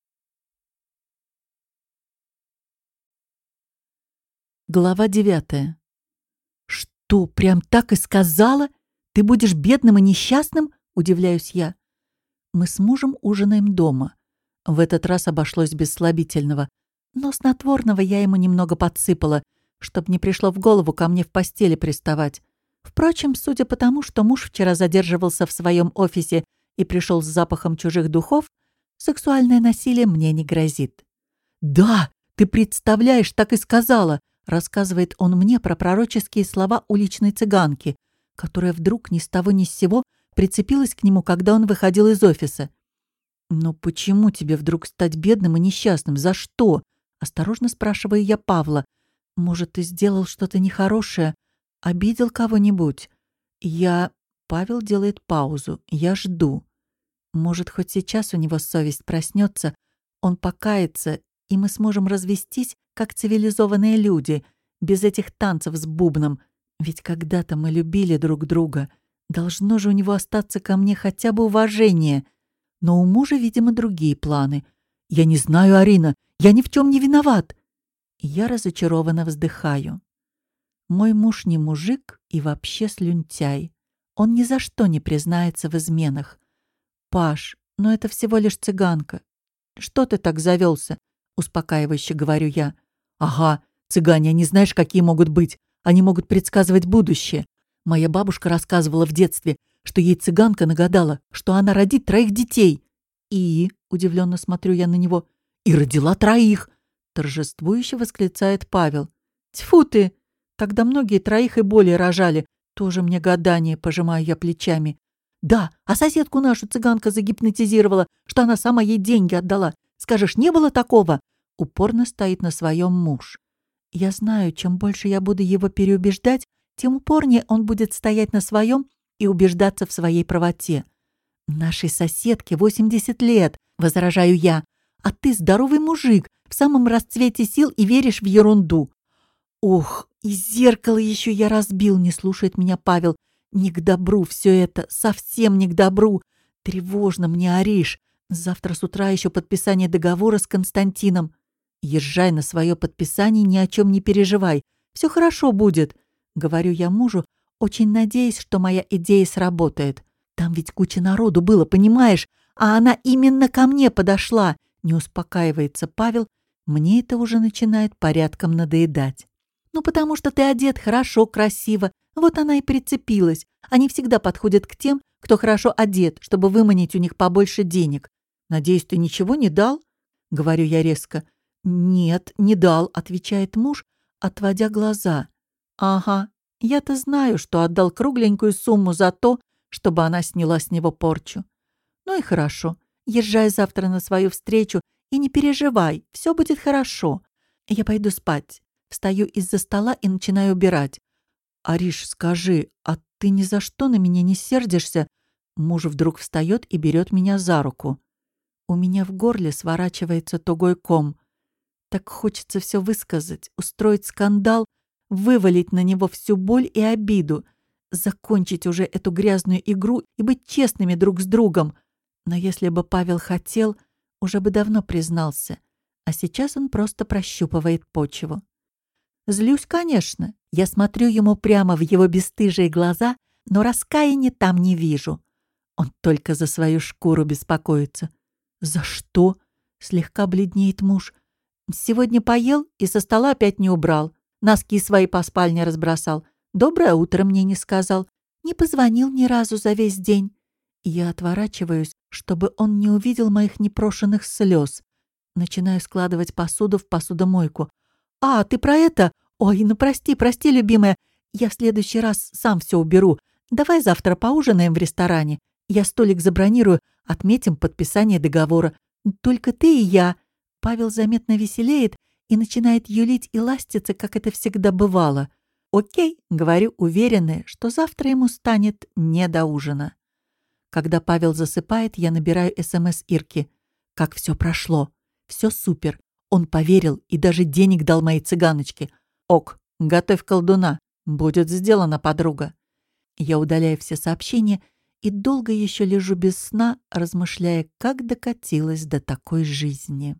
Глава девятая. «Что, прям так и сказала? Ты будешь бедным и несчастным?» — удивляюсь я. Мы с мужем ужинаем дома. В этот раз обошлось без слабительного, но снотворного я ему немного подсыпала, чтоб не пришло в голову ко мне в постели приставать. Впрочем, судя по тому, что муж вчера задерживался в своем офисе и пришел с запахом чужих духов, сексуальное насилие мне не грозит. «Да, ты представляешь, так и сказала!» рассказывает он мне про пророческие слова уличной цыганки, которая вдруг ни с того ни с сего прицепилась к нему, когда он выходил из офиса. «Но почему тебе вдруг стать бедным и несчастным? За что?» — осторожно спрашиваю я Павла. «Может, ты сделал что-то нехорошее? Обидел кого-нибудь?» Я... Павел делает паузу. Я жду. Может, хоть сейчас у него совесть проснется, он покается, и мы сможем развестись, как цивилизованные люди, без этих танцев с бубном. Ведь когда-то мы любили друг друга. Должно же у него остаться ко мне хотя бы уважение. Но у мужа, видимо, другие планы. «Я не знаю, Арина, я ни в чем не виноват!» Я разочарованно вздыхаю. Мой муж не мужик и вообще слюнтяй. Он ни за что не признается в изменах. «Паш, но это всего лишь цыганка. Что ты так завелся?» — успокаивающе говорю я. «Ага, цыгане, не знаешь, какие могут быть. Они могут предсказывать будущее. Моя бабушка рассказывала в детстве, что ей цыганка нагадала, что она родит троих детей. И, удивленно смотрю я на него, и родила троих!» — торжествующе восклицает Павел. «Тьфу ты! Тогда многие троих и более рожали. Тоже мне гадание», — пожимаю я плечами. «Да, а соседку нашу цыганка загипнотизировала, что она сама ей деньги отдала. Скажешь, не было такого?» Упорно стоит на своем муж. Я знаю, чем больше я буду его переубеждать, тем упорнее он будет стоять на своем и убеждаться в своей правоте. «Нашей соседке восемьдесят лет», — возражаю я, «а ты здоровый мужик, в самом расцвете сил и веришь в ерунду». «Ох, и зеркало еще я разбил», — не слушает меня Павел. «Не к добру все это, совсем не к добру. Тревожно мне, Ариш. Завтра с утра еще подписание договора с Константином. Езжай на свое подписание, ни о чем не переживай. Все хорошо будет», — говорю я мужу, очень надеясь, что моя идея сработает. «Там ведь куча народу было, понимаешь? А она именно ко мне подошла», — не успокаивается Павел. Мне это уже начинает порядком надоедать. «Ну, потому что ты одет хорошо, красиво. Вот она и прицепилась. Они всегда подходят к тем, кто хорошо одет, чтобы выманить у них побольше денег. Надеюсь, ты ничего не дал?» — говорю я резко. «Нет, не дал», — отвечает муж, отводя глаза. «Ага, я-то знаю, что отдал кругленькую сумму за то, чтобы она сняла с него порчу. Ну и хорошо. Езжай завтра на свою встречу и не переживай, все будет хорошо. Я пойду спать». Встаю из-за стола и начинаю убирать. «Ариш, скажи, а ты ни за что на меня не сердишься?» Муж вдруг встает и берет меня за руку. У меня в горле сворачивается тугой ком. Так хочется все высказать, устроить скандал, вывалить на него всю боль и обиду, закончить уже эту грязную игру и быть честными друг с другом. Но если бы Павел хотел, уже бы давно признался. А сейчас он просто прощупывает почву. Злюсь, конечно. Я смотрю ему прямо в его бесстыжие глаза, но раскаяния там не вижу. Он только за свою шкуру беспокоится. «За что?» — слегка бледнеет муж. «Сегодня поел и со стола опять не убрал. Носки свои по спальне разбросал. Доброе утро мне не сказал. Не позвонил ни разу за весь день». Я отворачиваюсь, чтобы он не увидел моих непрошенных слез. Начинаю складывать посуду в посудомойку. «А, ты про это? Ой, ну прости, прости, любимая. Я в следующий раз сам все уберу. Давай завтра поужинаем в ресторане. Я столик забронирую, отметим подписание договора. Только ты и я». Павел заметно веселеет и начинает юлить и ластиться, как это всегда бывало. «Окей», — говорю, уверенная, что завтра ему станет не до ужина. Когда Павел засыпает, я набираю СМС Ирке. Как все прошло. Все супер. Он поверил и даже денег дал моей цыганочке. Ок, готовь колдуна. Будет сделано, подруга. Я удаляю все сообщения и долго еще лежу без сна, размышляя, как докатилась до такой жизни.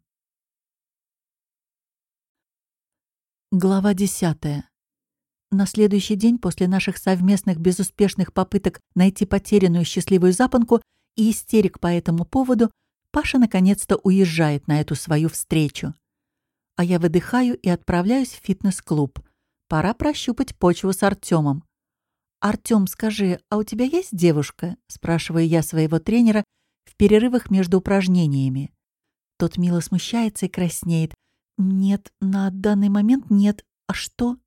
Глава десятая. На следующий день после наших совместных безуспешных попыток найти потерянную счастливую запонку и истерик по этому поводу, Паша наконец-то уезжает на эту свою встречу. А я выдыхаю и отправляюсь в фитнес-клуб. Пора прощупать почву с Артемом. «Артем, скажи, а у тебя есть девушка?» — спрашиваю я своего тренера в перерывах между упражнениями. Тот мило смущается и краснеет. «Нет, на данный момент нет. А что?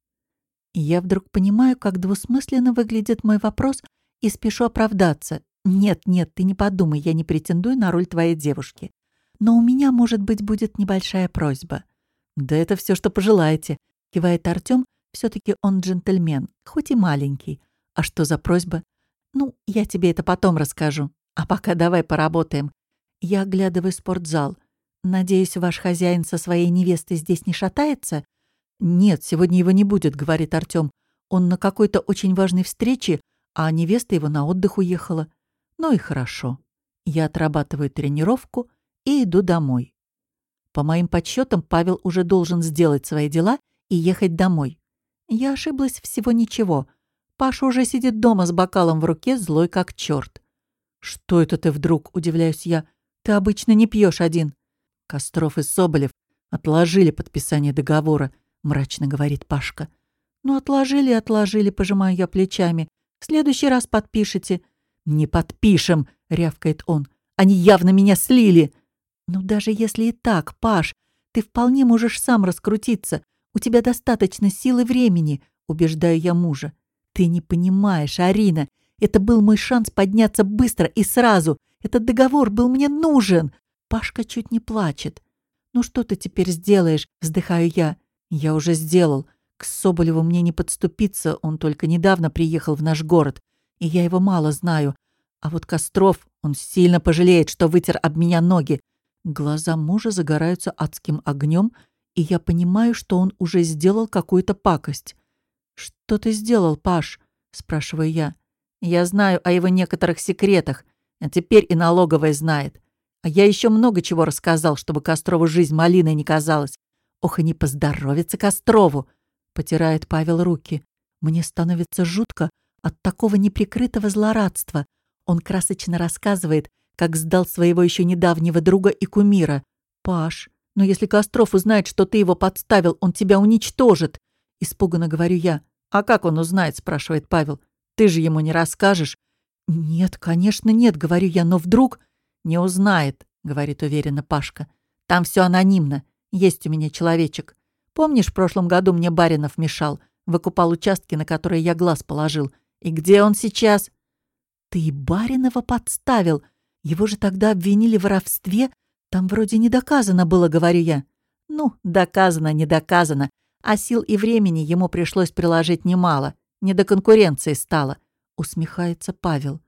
И я вдруг понимаю, как двусмысленно выглядит мой вопрос, и спешу оправдаться. Нет, нет, ты не подумай, я не претендую на роль твоей девушки. Но у меня, может быть, будет небольшая просьба. Да это все, что пожелаете, кивает Артём. Все-таки он джентльмен, хоть и маленький. А что за просьба? Ну, я тебе это потом расскажу. А пока давай поработаем. Я оглядываю спортзал. Надеюсь, ваш хозяин со своей невестой здесь не шатается? Нет, сегодня его не будет, говорит Артём. Он на какой-то очень важной встрече, а невеста его на отдых уехала. Ну и хорошо. Я отрабатываю тренировку и иду домой. По моим подсчетам, Павел уже должен сделать свои дела и ехать домой. Я ошиблась всего ничего. Паша уже сидит дома с бокалом в руке, злой как черт. «Что это ты вдруг?» – удивляюсь я. «Ты обычно не пьешь один». «Костров и Соболев отложили подписание договора», – мрачно говорит Пашка. «Ну, отложили, отложили», – пожимаю я плечами. «В следующий раз подпишете». «Не подпишем», – рявкает он. «Они явно меня слили». «Ну, даже если и так, Паш, ты вполне можешь сам раскрутиться. У тебя достаточно сил и времени», – убеждаю я мужа. «Ты не понимаешь, Арина, это был мой шанс подняться быстро и сразу. Этот договор был мне нужен». Пашка чуть не плачет. «Ну что ты теперь сделаешь?» – вздыхаю я. «Я уже сделал. К Соболеву мне не подступиться, он только недавно приехал в наш город, и я его мало знаю. А вот Костров, он сильно пожалеет, что вытер об меня ноги». Глаза мужа загораются адским огнем, и я понимаю, что он уже сделал какую-то пакость. «Что ты сделал, Паш?» – спрашиваю я. «Я знаю о его некоторых секретах, а теперь и налоговая знает. А я еще много чего рассказал, чтобы Кострову жизнь малиной не казалась. Ох, и не поздоровится Кострову!» – потирает Павел руки. Мне становится жутко от такого неприкрытого злорадства. Он красочно рассказывает, как сдал своего еще недавнего друга и кумира. «Паш, но если Костров узнает, что ты его подставил, он тебя уничтожит!» – испуганно говорю я. «А как он узнает?» – спрашивает Павел. «Ты же ему не расскажешь?» «Нет, конечно, нет», – говорю я, «но вдруг...» «Не узнает», — говорит уверенно Пашка. «Там все анонимно. Есть у меня человечек. Помнишь, в прошлом году мне Баринов мешал, выкупал участки, на которые я глаз положил? И где он сейчас?» «Ты Баринова подставил. Его же тогда обвинили в воровстве. Там вроде не доказано было», — говорю я. «Ну, доказано, не доказано. А сил и времени ему пришлось приложить немало. Не до конкуренции стало», — усмехается Павел.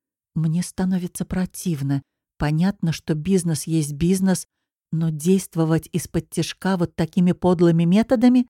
Мне становится противно. Понятно, что бизнес есть бизнес, но действовать из-под тишка вот такими подлыми методами?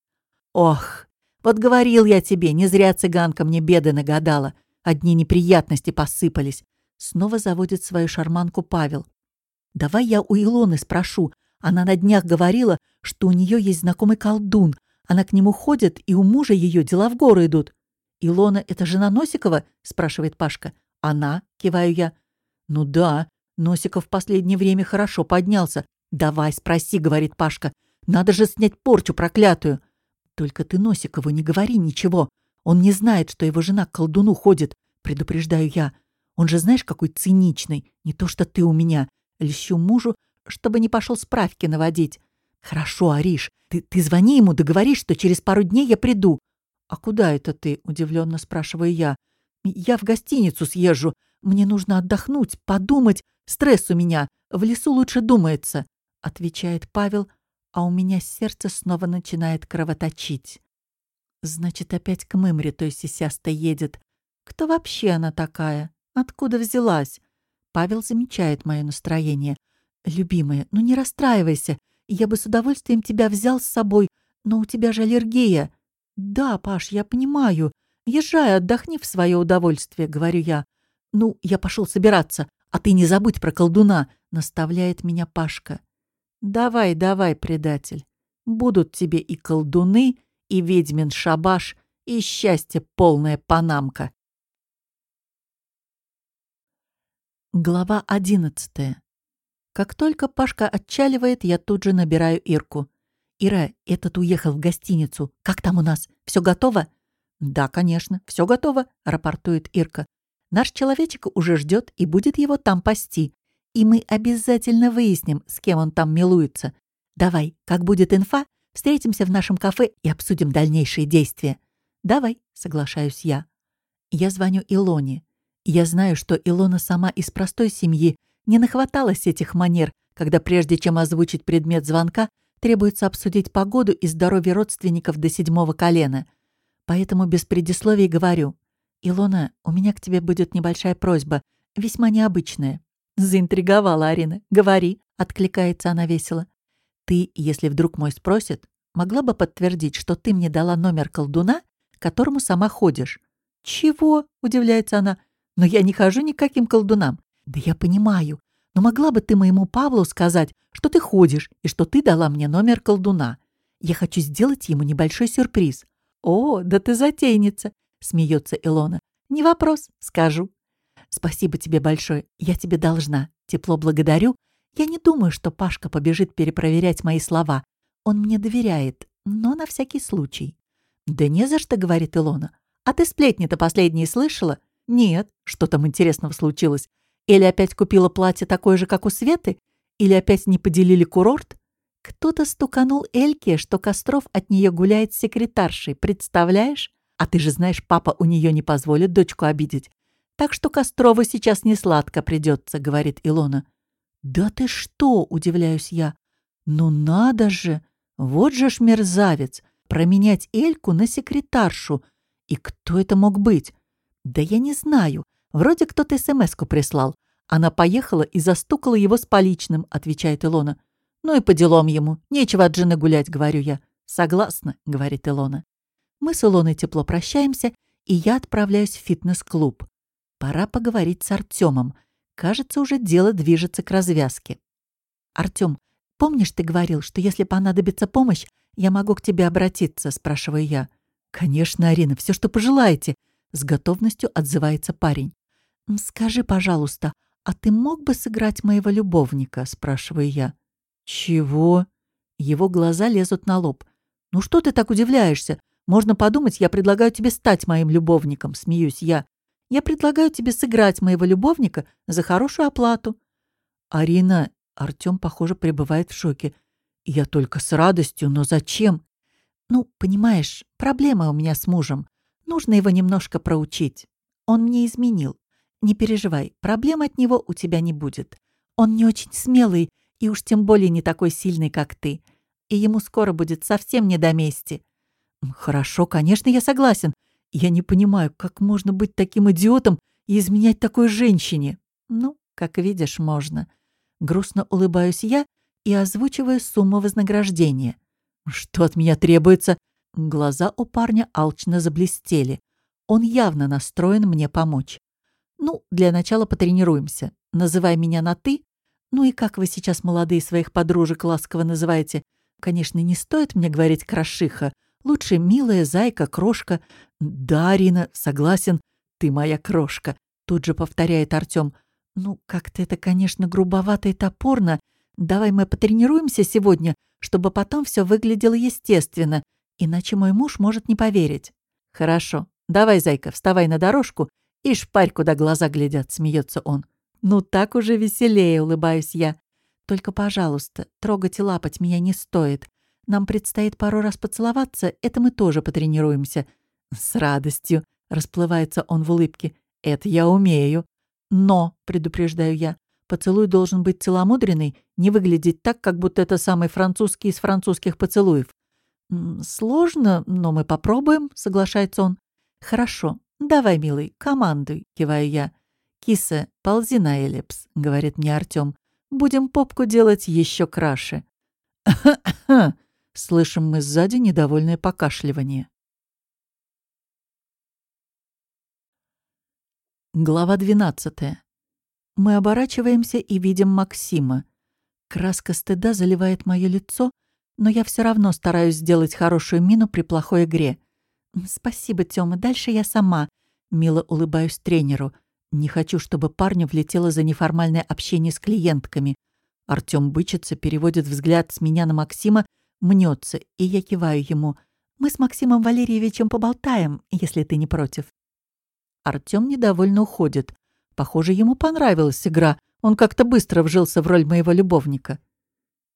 Ох, вот говорил я тебе, не зря цыганка мне беды нагадала. Одни неприятности посыпались. Снова заводит свою шарманку Павел. «Давай я у Илоны спрошу. Она на днях говорила, что у нее есть знакомый колдун. Она к нему ходит, и у мужа ее дела в гору идут». «Илона — это жена Носикова?» — спрашивает Пашка. «Она?» — киваю я. «Ну да, Носиков в последнее время хорошо поднялся. Давай спроси», — говорит Пашка. «Надо же снять порчу проклятую». «Только ты Носикову не говори ничего. Он не знает, что его жена к колдуну ходит», — предупреждаю я. «Он же знаешь, какой циничный. Не то что ты у меня. Льщу мужу, чтобы не пошел справки наводить». «Хорошо, Ариш, ты, ты звони ему, договорись, что через пару дней я приду». «А куда это ты?» — удивленно спрашиваю я. «Я в гостиницу съезжу. Мне нужно отдохнуть, подумать. Стресс у меня. В лесу лучше думается», — отвечает Павел, а у меня сердце снова начинает кровоточить. Значит, опять к Мымре той сисястой едет. Кто вообще она такая? Откуда взялась? Павел замечает мое настроение. «Любимая, ну не расстраивайся. Я бы с удовольствием тебя взял с собой, но у тебя же аллергия». «Да, Паш, я понимаю. Езжай, отдохни в свое удовольствие», — говорю я. «Ну, я пошел собираться, а ты не забудь про колдуна», — наставляет меня Пашка. «Давай, давай, предатель. Будут тебе и колдуны, и ведьмин шабаш, и счастье полная панамка». Глава одиннадцатая. Как только Пашка отчаливает, я тут же набираю Ирку. «Ира, этот уехал в гостиницу. Как там у нас? Все готово?» «Да, конечно, все готово», — рапортует Ирка. «Наш человечек уже ждет и будет его там пасти. И мы обязательно выясним, с кем он там милуется. Давай, как будет инфа, Встретимся в нашем кафе и обсудим дальнейшие действия». «Давай», — соглашаюсь я. Я звоню Илоне. Я знаю, что Илона сама из простой семьи, не нахваталась этих манер, когда прежде чем озвучить предмет звонка, требуется обсудить погоду и здоровье родственников до седьмого колена. Поэтому без предисловий говорю: «Илона, у меня к тебе будет небольшая просьба, весьма необычная». «Заинтриговала Арина. Говори», — откликается она весело. «Ты, если вдруг мой спросит, могла бы подтвердить, что ты мне дала номер колдуна, к которому сама ходишь?» «Чего?» — удивляется она. «Но я не хожу ни к каким колдунам». «Да я понимаю. Но могла бы ты моему Павлу сказать, что ты ходишь и что ты дала мне номер колдуна? Я хочу сделать ему небольшой сюрприз». «О, да ты затейница!» — смеется Илона. «Не вопрос, скажу». «Спасибо тебе большое, я тебе должна. Тепло благодарю. Я не думаю, что Пашка побежит перепроверять мои слова. Он мне доверяет, но на всякий случай». «Да не за что», — говорит Илона. «А ты сплетни-то последние слышала?» «Нет. Что там интересного случилось? Или опять купила платье такое же, как у Светы? Или опять не поделили курорт?» «Кто-то стуканул Эльке, что Костров от нее гуляет с секретаршей, представляешь? А ты же знаешь, папа у нее не позволит дочку обидеть. Так что Кострову сейчас не сладко придется», — говорит Илона. «Да ты что?» — удивляюсь я. «Ну надо же! Вот же ж мерзавец! Променять Эльку на секретаршу! И кто это мог быть?» «Да я не знаю. Вроде кто-то эс-эм-эску прислал. Она поехала и застукала его с поличным», — отвечает Илона. «Ну и по делам ему. Нечего от жены гулять», — говорю я. «Согласна», — говорит Илона. Мы с Илоной тепло прощаемся, и я отправляюсь в фитнес-клуб. Пора поговорить с Артемом. Кажется, уже дело движется к развязке. «Артем, помнишь, ты говорил, что если понадобится помощь, я могу к тебе обратиться?» — спрашиваю я. «Конечно, Арина, все, что пожелаете», — с готовностью отзывается парень. «Скажи, пожалуйста, а ты мог бы сыграть моего любовника?» — спрашиваю я. «Чего?» Его глаза лезут на лоб. «Ну что ты так удивляешься? Можно подумать, я предлагаю тебе стать моим любовником», — смеюсь я. «Я предлагаю тебе сыграть моего любовника за хорошую оплату». «Арина...» — Артем, похоже, пребывает в шоке. «Я только с радостью, но зачем?» «Ну, понимаешь, проблема у меня с мужем. Нужно его немножко проучить. Он мне изменил. Не переживай, проблем от него у тебя не будет. Он не очень смелый и уж тем более не такой сильный, как ты. И ему скоро будет совсем не до мести». «Хорошо, конечно, я согласен. Я не понимаю, как можно быть таким идиотом и изменять такой женщине?» «Ну, как видишь, можно». Грустно улыбаюсь я и озвучиваю сумму вознаграждения. «Что от меня требуется?» Глаза у парня алчно заблестели. Он явно настроен мне помочь. «Ну, для начала потренируемся. Называй меня на «ты». Ну и как вы сейчас, молодые, своих подружек ласково называете? Конечно, не стоит мне говорить «крошиха». Лучше «милая», «зайка», «крошка». «Да, Арина, согласен, ты моя крошка», — тут же повторяет Артем. «Ну, как-то это, конечно, грубовато и топорно. Давай мы потренируемся сегодня, чтобы потом все выглядело естественно, иначе мой муж может не поверить». «Хорошо. Давай, зайка, вставай на дорожку и шпарь, куда глаза глядят», — смеется он. «Ну, так уже веселее», — улыбаюсь я. «Только, пожалуйста, трогать и лапать меня не стоит. Нам предстоит пару раз поцеловаться, это мы тоже потренируемся». «С радостью», — расплывается он в улыбке. «Это я умею». «Но», — предупреждаю я, — «поцелуй должен быть целомудренный, не выглядеть так, как будто это самый французский из французских поцелуев». «Сложно, но мы попробуем», — соглашается он. «Хорошо, давай, милый, командуй», — киваю я. «Киса, ползи на эллипс», — говорит мне Артем. «Будем попку делать еще краше». Слышим мы сзади недовольное покашливание. Глава двенадцатая. Мы оборачиваемся и видим Максима. Краска стыда заливает мое лицо, но я все равно стараюсь сделать хорошую мину при плохой игре. «Спасибо, Тёма, дальше я сама», — мило улыбаюсь тренеру. Не хочу, чтобы парню влетело за неформальное общение с клиентками. Артём бычится, переводит взгляд с меня на Максима, мнется, и я киваю ему. «Мы с Максимом Валерьевичем поболтаем, если ты не против». Артём недовольно уходит. Похоже, ему понравилась игра. Он как-то быстро вжился в роль моего любовника.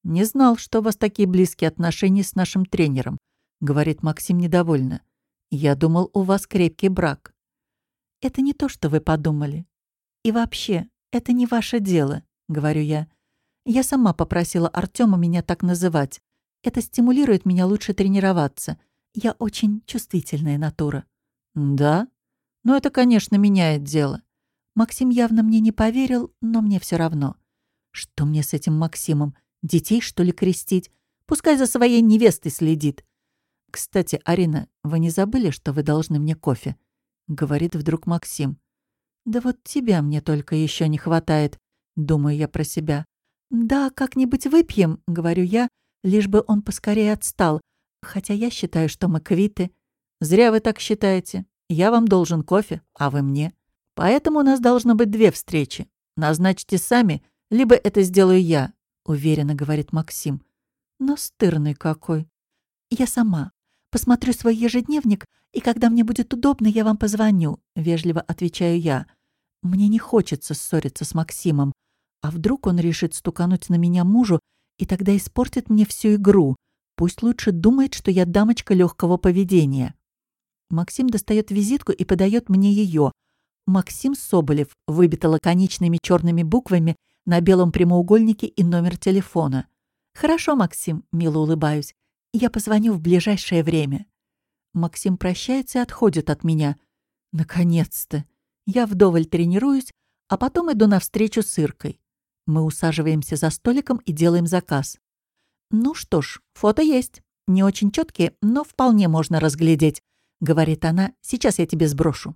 «Не знал, что у вас такие близкие отношения с нашим тренером», — говорит Максим недовольно. «Я думал, у вас крепкий брак». «Это не то, что вы подумали. И вообще, это не ваше дело», — говорю я. «Я сама попросила Артёма меня так называть. Это стимулирует меня лучше тренироваться. Я очень чувствительная натура». «Да? Ну, это, конечно, меняет дело». Максим явно мне не поверил, но мне все равно. Что мне с этим Максимом? Детей, что ли, крестить? Пускай за своей невестой следит. «Кстати, Арина, вы не забыли, что вы должны мне кофе?» — говорит вдруг Максим. «Да вот тебя мне только еще не хватает», — думаю я про себя. «Да, как-нибудь выпьем», — говорю я, лишь бы он поскорее отстал, хотя я считаю, что мы квиты. «Зря вы так считаете. Я вам должен кофе, а вы мне. Поэтому у нас должно быть две встречи. Назначьте сами, либо это сделаю я», — уверенно говорит Максим. Настырный какой. «Я сама. Посмотрю свой ежедневник, и когда мне будет удобно, я вам позвоню», — вежливо отвечаю я. Мне не хочется ссориться с Максимом. А вдруг он решит стукануть на меня мужу и тогда испортит мне всю игру? Пусть лучше думает, что я дамочка легкого поведения. Максим достает визитку и подает мне ее. Максим Соболев выбито лаконичными черными буквами на белом прямоугольнике и номер телефона. «Хорошо, Максим», — мило улыбаюсь. «Я позвоню в ближайшее время». Максим прощается и отходит от меня. Наконец-то. Я вдоволь тренируюсь, а потом иду навстречу с Иркой. Мы усаживаемся за столиком и делаем заказ. «Ну что ж, фото есть. Не очень четкие, но вполне можно разглядеть», — говорит она. «Сейчас я тебе сброшу».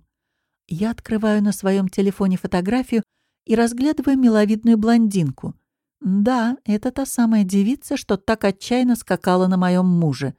Я открываю на своем телефоне фотографию и разглядываю миловидную блондинку. Да, это та самая девица, что так отчаянно скакала на моем муже.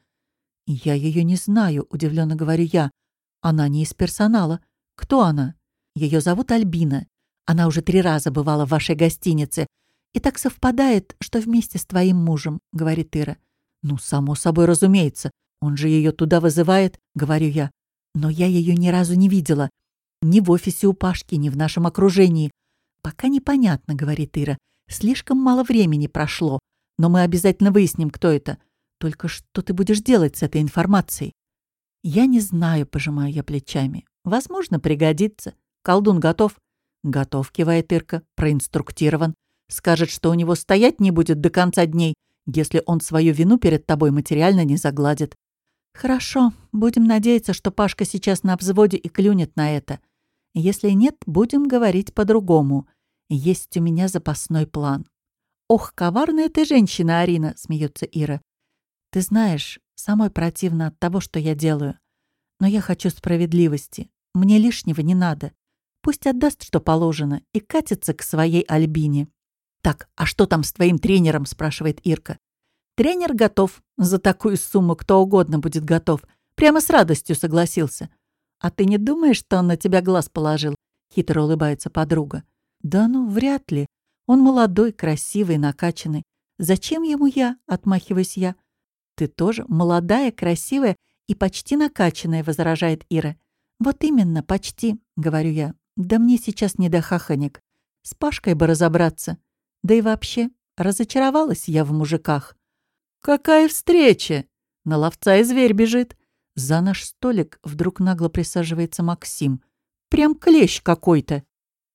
«Я ее не знаю», — удивленно говорю я. «Она не из персонала. Кто она?» «Ее зовут Альбина. Она уже три раза бывала в вашей гостинице. И так совпадает, что вместе с твоим мужем», — говорит Ира. «Ну, само собой разумеется. Он же ее туда вызывает», — говорю я. «Но я ее ни разу не видела. Ни в офисе у Пашки, ни в нашем окружении». «Пока непонятно», — говорит Ира. «Слишком мало времени прошло. Но мы обязательно выясним, кто это. Только что ты будешь делать с этой информацией?» «Я не знаю», — пожимаю я плечами. «Возможно, пригодится. Колдун готов?» «Готов», — кивает Ирка. «Проинструктирован. Скажет, что у него стоять не будет до конца дней, если он свою вину перед тобой материально не загладит». «Хорошо. Будем надеяться, что Пашка сейчас на взводе и клюнет на это. Если нет, будем говорить по-другому. Есть у меня запасной план». «Ох, коварная ты женщина, Арина», — смеется Ира. «Ты знаешь, самой противно от того, что я делаю. Но я хочу справедливости. Мне лишнего не надо. Пусть отдаст, что положено, и катится к своей Альбине». «Так, а что там с твоим тренером?» — спрашивает Ирка. «Тренер готов. За такую сумму кто угодно будет готов. Прямо с радостью согласился». «А ты не думаешь, что он на тебя глаз положил?» — хитро улыбается подруга. «Да ну, вряд ли. Он молодой, красивый, накачанный. Зачем ему я?» — отмахиваюсь я. «Ты тоже молодая, красивая и почти накачанная», — возражает Ира. «Вот именно, почти», — говорю я. «Да мне сейчас не до хаханек. С Пашкой бы разобраться. Да и вообще, разочаровалась я в мужиках». «Какая встреча! На ловца и зверь бежит». За наш столик вдруг нагло присаживается Максим. Прям клещ какой-то.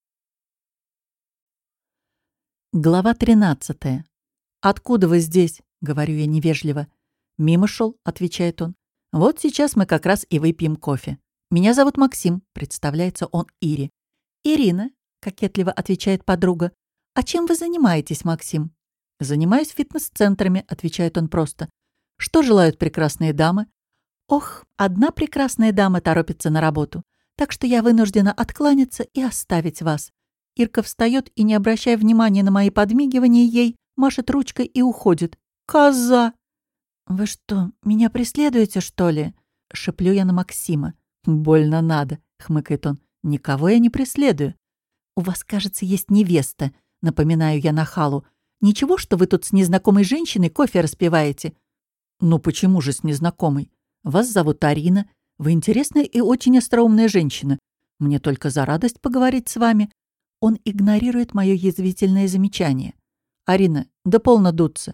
Глава тринадцатая. «Откуда вы здесь?» — говорю я невежливо. «Мимо шел», — отвечает он. «Вот сейчас мы как раз и выпьем кофе. Меня зовут Максим», — представляется он Ире. «Ирина», — кокетливо отвечает подруга. «А чем вы занимаетесь, Максим?» «Занимаюсь фитнес-центрами», — отвечает он просто. «Что желают прекрасные дамы?» «Ох, одна прекрасная дама торопится на работу, так что я вынуждена откланяться и оставить вас». Ирка встает и, не обращая внимания на мои подмигивания ей, машет ручкой и уходит. «Коза!» «Вы что, меня преследуете, что ли?» — шеплю я на Максима. «Больно надо», — хмыкает он. «Никого я не преследую». «У вас, кажется, есть невеста», — напоминаю я нахалу. «Ничего, что вы тут с незнакомой женщиной кофе распиваете?» «Ну почему же с незнакомой? Вас зовут Арина. Вы интересная и очень остроумная женщина. Мне только за радость поговорить с вами». Он игнорирует мое язвительное замечание. «Арина, да полно дуться.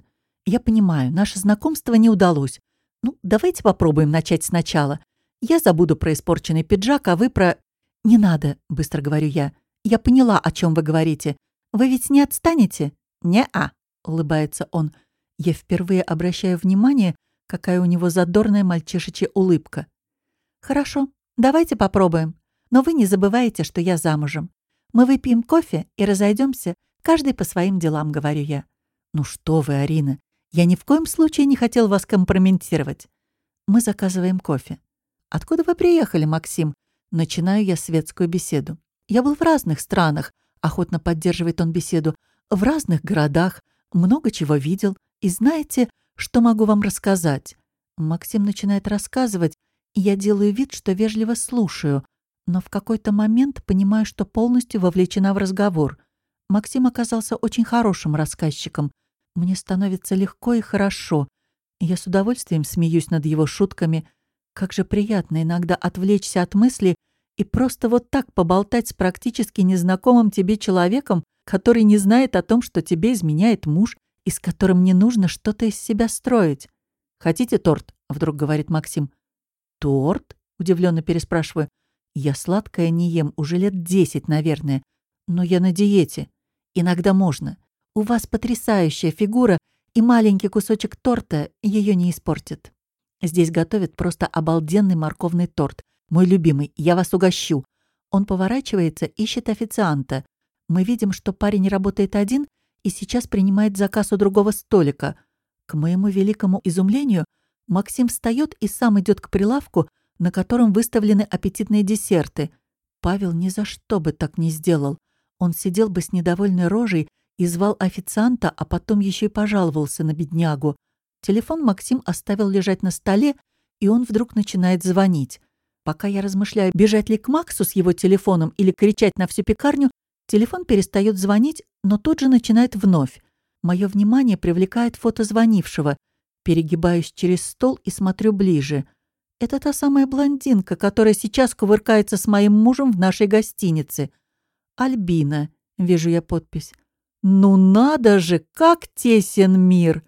Я понимаю, наше знакомство не удалось. Ну, давайте попробуем начать сначала. Я забуду про испорченный пиджак, а вы про... Не надо, быстро говорю я. Я поняла, о чем вы говорите. Вы ведь не отстанете? Не-а, улыбается он. Я впервые обращаю внимание, какая у него задорная мальчишечья улыбка. Хорошо, давайте попробуем. Но вы не забывайте, что я замужем. Мы выпьем кофе и разойдемся, каждый по своим делам, говорю я. Ну что вы, Арина, я ни в коем случае не хотел вас компрометировать. Мы заказываем кофе. Откуда вы приехали, Максим? Начинаю я светскую беседу. Я был в разных странах, охотно поддерживает он беседу, в разных городах, много чего видел. И знаете, что могу вам рассказать? Максим начинает рассказывать, и я делаю вид, что вежливо слушаю, но в какой-то момент понимаю, что полностью вовлечена в разговор. Максим оказался очень хорошим рассказчиком. Мне становится легко и хорошо. Я с удовольствием смеюсь над его шутками. Как же приятно иногда отвлечься от мысли и просто вот так поболтать с практически незнакомым тебе человеком, который не знает о том, что тебе изменяет муж и с которым не нужно что-то из себя строить. «Хотите торт?» — вдруг говорит Максим. «Торт?» — удивленно переспрашиваю. «Я сладкое не ем уже лет десять, наверное. Но я на диете. Иногда можно. У вас потрясающая фигура, и маленький кусочек торта ее не испортит. Здесь готовят просто обалденный морковный торт. Мой любимый, я вас угощу». Он поворачивается, ищет официанта. Мы видим, что парень работает один и сейчас принимает заказ у другого столика. К моему великому изумлению, Максим встает и сам идет к прилавку, на котором выставлены аппетитные десерты. Павел ни за что бы так не сделал. Он сидел бы с недовольной рожей и звал официанта, а потом еще и пожаловался на беднягу. Телефон Максим оставил лежать на столе, и он вдруг начинает звонить. Пока я размышляю, бежать ли к Максу с его телефоном или кричать на всю пекарню, телефон перестает звонить, но тут же начинает вновь. Мое внимание привлекает фото звонившего. Перегибаюсь через стол и смотрю ближе. Это та самая блондинка, которая сейчас кувыркается с моим мужем в нашей гостинице. «Альбина», — вижу я подпись. «Ну надо же, как тесен мир!»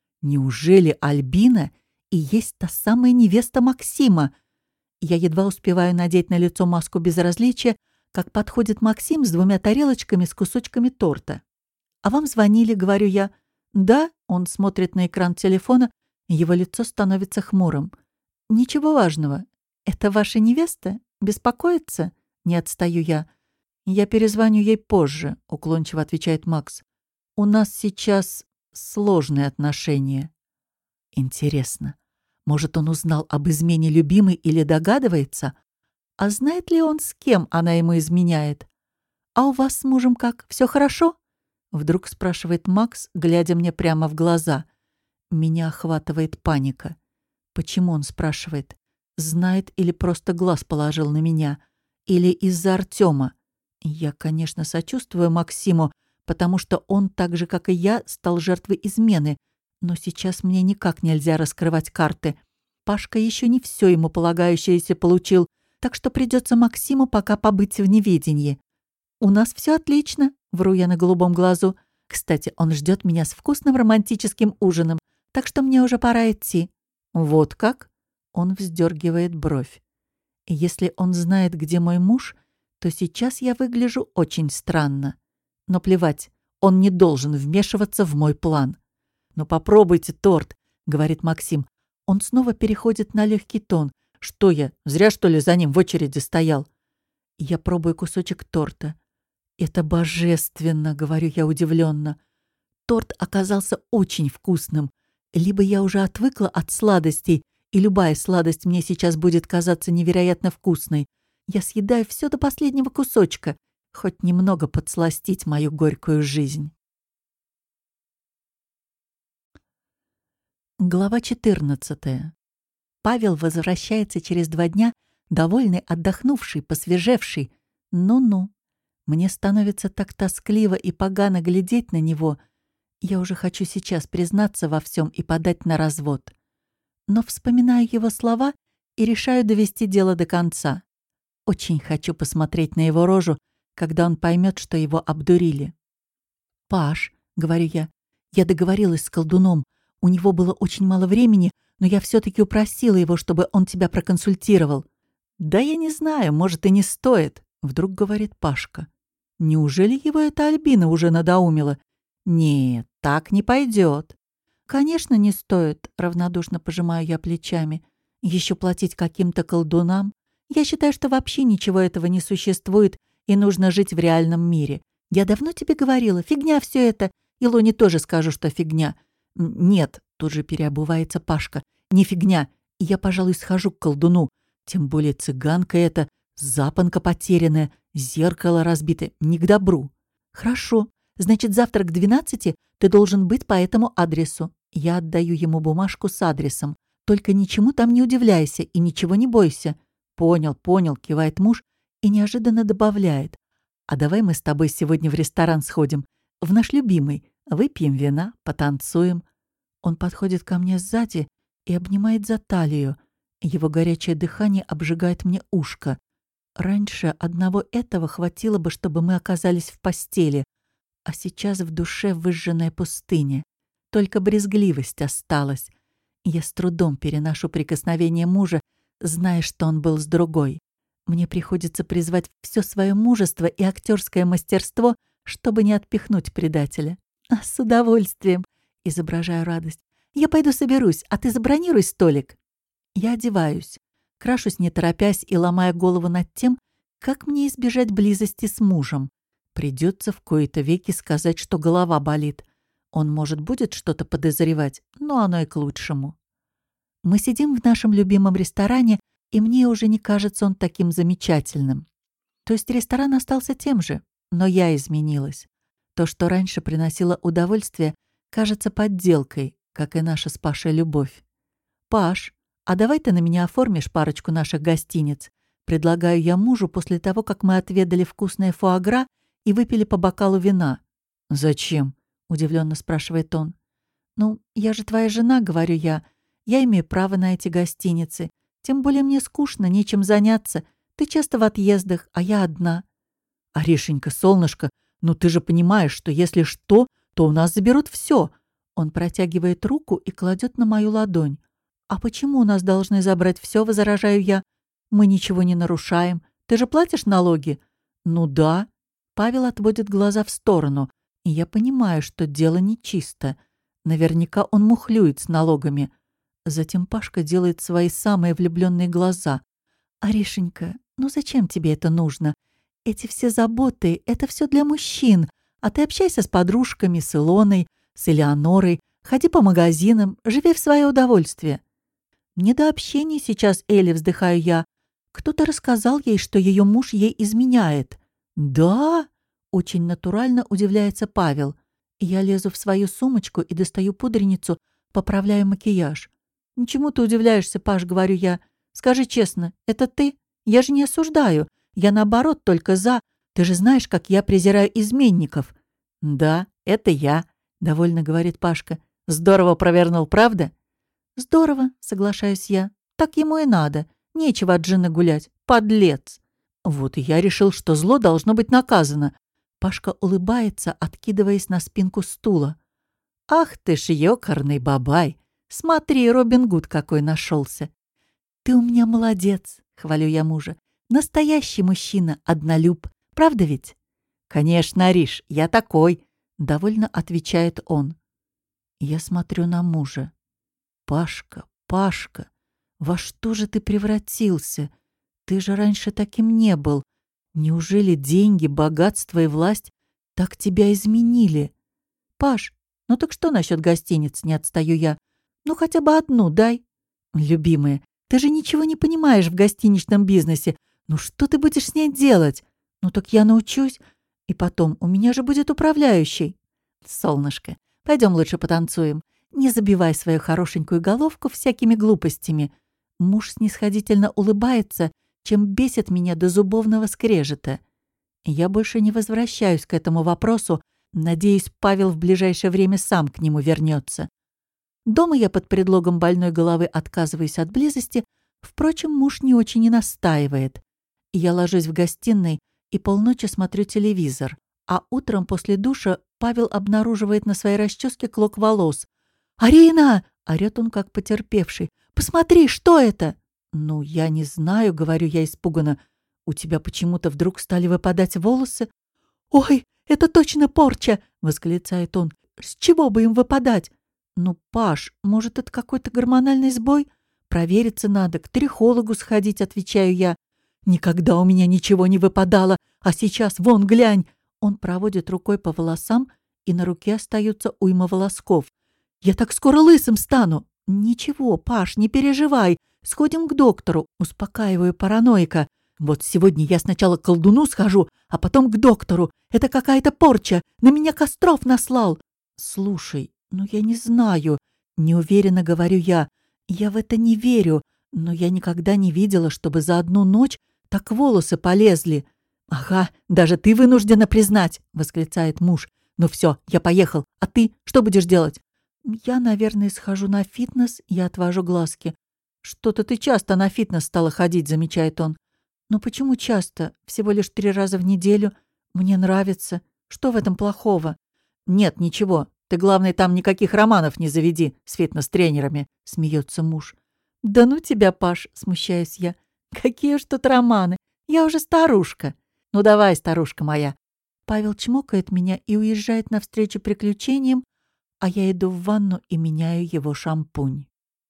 Неужели Альбина и есть та самая невеста Максима? Я едва успеваю надеть на лицо маску безразличия, как подходит Максим с двумя тарелочками с кусочками торта. «А вам звонили?» — говорю я. «Да», — он смотрит на экран телефона, его лицо становится хмурым. «Ничего важного. Это ваша невеста? Беспокоится?» Не отстаю я. «Я перезвоню ей позже», — уклончиво отвечает Макс. «У нас сейчас сложные отношения». Интересно, может, он узнал об измене любимой или догадывается? А знает ли он, с кем она ему изменяет? «А у вас с мужем как? Все хорошо?» Вдруг спрашивает Макс, глядя мне прямо в глаза. Меня охватывает паника. Почему он спрашивает? Знает или просто глаз положил на меня? Или из-за Артема? Я, конечно, сочувствую Максиму, потому что он, так же, как и я, стал жертвой измены. Но сейчас мне никак нельзя раскрывать карты. Пашка еще не все ему полагающееся получил, так что придется Максиму пока побыть в неведении. «У нас все отлично», — вру я на голубом глазу. «Кстати, он ждет меня с вкусным романтическим ужином, так что мне уже пора идти». «Вот как?» — он вздергивает бровь. «Если он знает, где мой муж, то сейчас я выгляжу очень странно. Но плевать, он не должен вмешиваться в мой план». «Ну попробуйте торт», — говорит Максим. Он снова переходит на легкий тон. «Что я, зря что ли за ним в очереди стоял?» Я пробую кусочек торта. «Это божественно», — говорю я удивленно. Торт оказался очень вкусным. Либо я уже отвыкла от сладостей, и любая сладость мне сейчас будет казаться невероятно вкусной. Я съедаю все до последнего кусочка, хоть немного подсластить мою горькую жизнь. Глава четырнадцатая. Павел возвращается через два дня, довольный, отдохнувший, посвежевший. Ну-ну. Мне становится так тоскливо и погано глядеть на него. Я уже хочу сейчас признаться во всем и подать на развод. Но вспоминаю его слова и решаю довести дело до конца. Очень хочу посмотреть на его рожу, когда он поймет, что его обдурили. «Паш», — говорю я, — «я договорилась с колдуном. У него было очень мало времени, но я все-таки упросила его, чтобы он тебя проконсультировал». «Да я не знаю, может, и не стоит», — вдруг говорит Пашка. «Неужели его эта Альбина уже надоумила? Нет, так не пойдет». «Конечно, не стоит», — равнодушно пожимаю я плечами. «Еще платить каким-то колдунам? Я считаю, что вообще ничего этого не существует, и нужно жить в реальном мире. Я давно тебе говорила, фигня все это. И Лоне тоже скажу, что фигня». «Нет», — тут же переобувается Пашка, — «не фигня. И я, пожалуй, схожу к колдуну. Тем более цыганка эта, запонка потерянная, зеркало разбитое, не к добру». «Хорошо. Значит, завтра к двенадцати ты должен быть по этому адресу». Я отдаю ему бумажку с адресом. «Только ничему там не удивляйся и ничего не бойся». «Понял, понял», — кивает муж и неожиданно добавляет. «А давай мы с тобой сегодня в ресторан сходим, в наш любимый, выпьем вина, потанцуем». Он подходит ко мне сзади и обнимает за талию. Его горячее дыхание обжигает мне ушко. Раньше одного этого хватило бы, чтобы мы оказались в постели, а сейчас в душе выжженная пустыня. Только брезгливость осталась. Я с трудом переношу прикосновение мужа, зная, что он был с другой. Мне приходится призвать все свое мужество и актерское мастерство, чтобы не отпихнуть предателя. «А, с удовольствием!» — изображаю радость. «Я пойду соберусь, а ты забронируй столик». Я одеваюсь, крашусь не торопясь и ломая голову над тем, как мне избежать близости с мужем. Придется в кои-то веки сказать, что голова болит. Он, может, будет что-то подозревать, но оно и к лучшему. Мы сидим в нашем любимом ресторане, и мне уже не кажется он таким замечательным. То есть ресторан остался тем же, но я изменилась. То, что раньше приносило удовольствие, кажется подделкой, как и наша с Пашей любовь. «Паш, а давай ты на меня оформишь парочку наших гостиниц?» Предлагаю я мужу после того, как мы отведали вкусное фуагра и выпили по бокалу вина. «Зачем?» — удивленно спрашивает он. «Ну, я же твоя жена», — говорю я. «Я имею право на эти гостиницы. Тем более мне скучно, нечем заняться. Ты часто в отъездах, а я одна». «Аришенька, солнышко, ну ты же понимаешь, что если что, то у нас заберут все». Он протягивает руку и кладет на мою ладонь. «А почему у нас должны забрать все?» — возражаю я. «Мы ничего не нарушаем. Ты же платишь налоги?» «Ну да». Павел отводит глаза в сторону, и я понимаю, что дело нечисто. Наверняка он мухлюет с налогами. Затем Пашка делает свои самые влюбленные глаза. «Аришенька, ну зачем тебе это нужно? Эти все заботы — это все для мужчин. А ты общайся с подружками, с Илоной, с Элеонорой, ходи по магазинам, живи в свое удовольствие». «Не до общения сейчас, Элли», — вздыхаю я. «Кто-то рассказал ей, что ее муж ей изменяет». «Да?» — очень натурально удивляется Павел. Я лезу в свою сумочку и достаю пудреницу, поправляю макияж. «Ничему ты удивляешься, Паш», — говорю я. «Скажи честно, это ты? Я же не осуждаю. Я, наоборот, только за. Ты же знаешь, как я презираю изменников». «Да, это я», — довольно говорит Пашка. «Здорово провернул, правда?» «Здорово», — соглашаюсь я. «Так ему и надо. Нечего от жены гулять. Подлец». Вот и я решил, что зло должно быть наказано. Пашка улыбается, откидываясь на спинку стула. «Ах ты ж ёкарный бабай! Смотри, Робин Гуд какой нашелся!» «Ты у меня молодец», — хвалю я мужа. «Настоящий мужчина, однолюб. Правда ведь?» «Конечно, Ариш, я такой», — довольно отвечает он. Я смотрю на мужа. «Пашка, Пашка, во что же ты превратился? Ты же раньше таким не был. Неужели деньги, богатство и власть так тебя изменили?» «Паш, ну так что насчет гостиниц?» — не отстаю я. «Ну хотя бы одну дай». «Любимая, ты же ничего не понимаешь в гостиничном бизнесе. Ну что ты будешь с ней делать?» «Ну так я научусь. И потом, у меня же будет управляющий». «Солнышко, пойдем лучше потанцуем. Не забивай свою хорошенькую головку всякими глупостями». Муж снисходительно улыбается, чем бесит меня до зубовного скрежета. Я больше не возвращаюсь к этому вопросу. Надеюсь, Павел в ближайшее время сам к нему вернется. Дома я под предлогом больной головы отказываюсь от близости. Впрочем, муж не очень и настаивает. Я ложусь в гостиной и полночи смотрю телевизор. А утром после душа Павел обнаруживает на своей расческе клок волос. «Арина!» — орёт он, как потерпевший. «Посмотри, что это?» «Ну, я не знаю», — говорю я испуганно. «У тебя почему-то вдруг стали выпадать волосы?» «Ой, это точно порча!» — восклицает он. «С чего бы им выпадать?» «Ну, Паш, может, это какой-то гормональный сбой? Провериться надо, к трихологу сходить», — отвечаю я. «Никогда у меня ничего не выпадало, а сейчас вон глянь!» Он проводит рукой по волосам, и на руке остаются уйма волосков. «Я так скоро лысым стану!» «Ничего, Паш, не переживай, сходим к доктору», — успокаиваю параноика. «Вот сегодня я сначала к колдуну схожу, а потом к доктору. Это какая-то порча, на меня Костров наслал». «Слушай, ну я не знаю», — неуверенно говорю я. «Я в это не верю, но я никогда не видела, чтобы за одну ночь так волосы полезли». «Ага, даже ты вынуждена признать», — восклицает муж. «Ну все, я поехал, а ты что будешь делать?» «Я, наверное, схожу на фитнес», — я отвожу глазки. «Что-то ты часто на фитнес стала ходить», — замечает он. «Ну почему часто? Всего лишь три раза в неделю. Мне нравится. Что в этом плохого?» «Нет, ничего. Ты, главное, там никаких романов не заведи с фитнес-тренерами», — смеется муж. «Да ну тебя, Паш», — смущаюсь я. «Какие уж тут романы. Я уже старушка». «Ну давай, старушка моя». Павел чмокает меня и уезжает навстречу приключениям, а я иду в ванну и меняю его шампунь.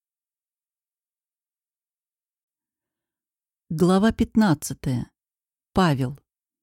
Глава пятнадцатая. Павел.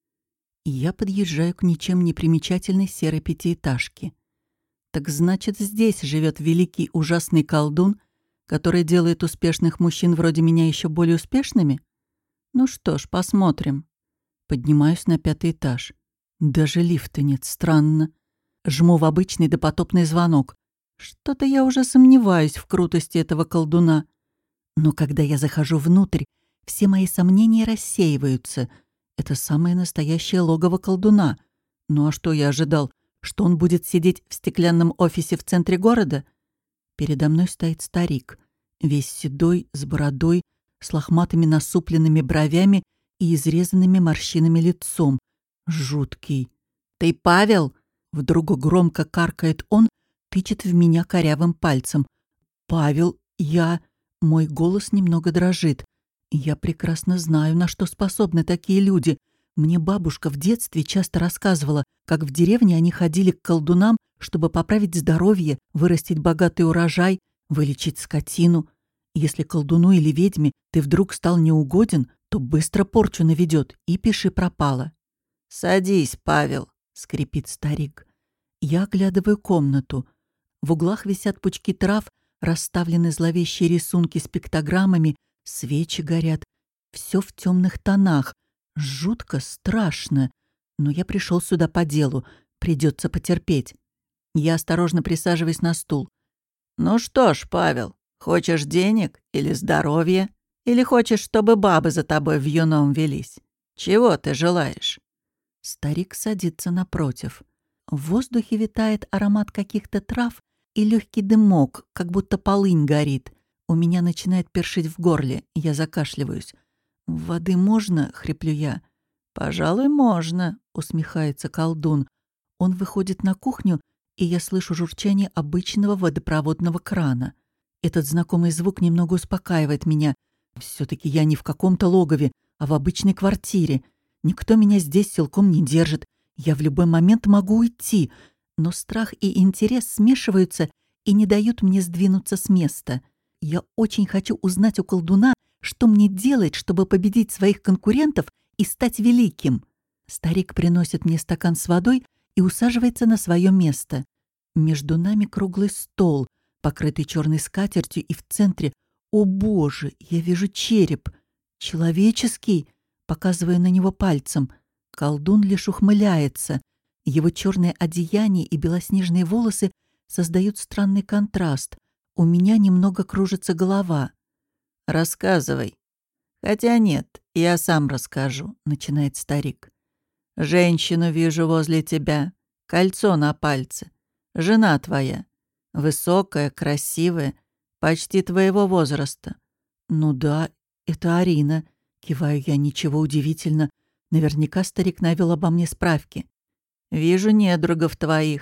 Я подъезжаю к ничем не примечательной серой пятиэтажке. Так значит, здесь живет великий ужасный колдун, который делает успешных мужчин вроде меня еще более успешными? Ну что ж, посмотрим. Поднимаюсь на пятый этаж. Даже лифта нет, странно. Жму в обычный допотопный звонок. Что-то я уже сомневаюсь в крутости этого колдуна. Но когда я захожу внутрь, все мои сомнения рассеиваются. Это самое настоящее логово колдуна. Ну а что я ожидал? Что он будет сидеть в стеклянном офисе в центре города? Передо мной стоит старик, весь седой, с бородой, с лохматыми насупленными бровями и изрезанными морщинами лицом. Жуткий. «Ты Павел?» Вдруг громко каркает он, тычет в меня корявым пальцем. «Павел, я...» Мой голос немного дрожит. Я прекрасно знаю, на что способны такие люди. Мне бабушка в детстве часто рассказывала, как в деревне они ходили к колдунам, чтобы поправить здоровье, вырастить богатый урожай, вылечить скотину. Если колдуну или ведьме ты вдруг стал неугоден, то быстро порчу наведет и пиши пропало. «Садись, Павел», — скрипит старик. Я оглядываю комнату. В углах висят пучки трав, расставлены зловещие рисунки с пиктограммами, свечи горят. Все в темных тонах. Жутко, страшно. Но я пришел сюда по делу. Придется потерпеть. Я осторожно присаживаюсь на стул. «Ну что ж, Павел, хочешь денег или здоровья? Или хочешь, чтобы бабы за тобой вьюном велись? Чего ты желаешь?» Старик садится напротив. В воздухе витает аромат каких-то трав и легкий дымок, как будто полынь горит. У меня начинает першить в горле, я закашливаюсь. «Воды можно?» — хриплю я. «Пожалуй, можно», — усмехается колдун. Он выходит на кухню, и я слышу журчание обычного водопроводного крана. Этот знакомый звук немного успокаивает меня. Все-таки я не в каком-то логове, а в обычной квартире. Никто меня здесь силком не держит. Я в любой момент могу уйти. Но страх и интерес смешиваются и не дают мне сдвинуться с места. Я очень хочу узнать у колдуна, что мне делать, чтобы победить своих конкурентов и стать великим. Старик приносит мне стакан с водой и усаживается на свое место. Между нами круглый стол, покрытый черной скатертью, и в центре, о боже, я вижу череп. Человеческий, показывая на него пальцем. Колдун лишь ухмыляется. Его черное одеяние и белоснежные волосы создают странный контраст. У меня немного кружится голова. «Рассказывай». «Хотя нет, я сам расскажу», — начинает старик. «Женщину вижу возле тебя, кольцо на пальце. Жена твоя. Высокая, красивая, почти твоего возраста». «Ну да, это Арина», — киваю я, ничего удивительно. Наверняка старик навел обо мне справки. «Вижу недругов твоих.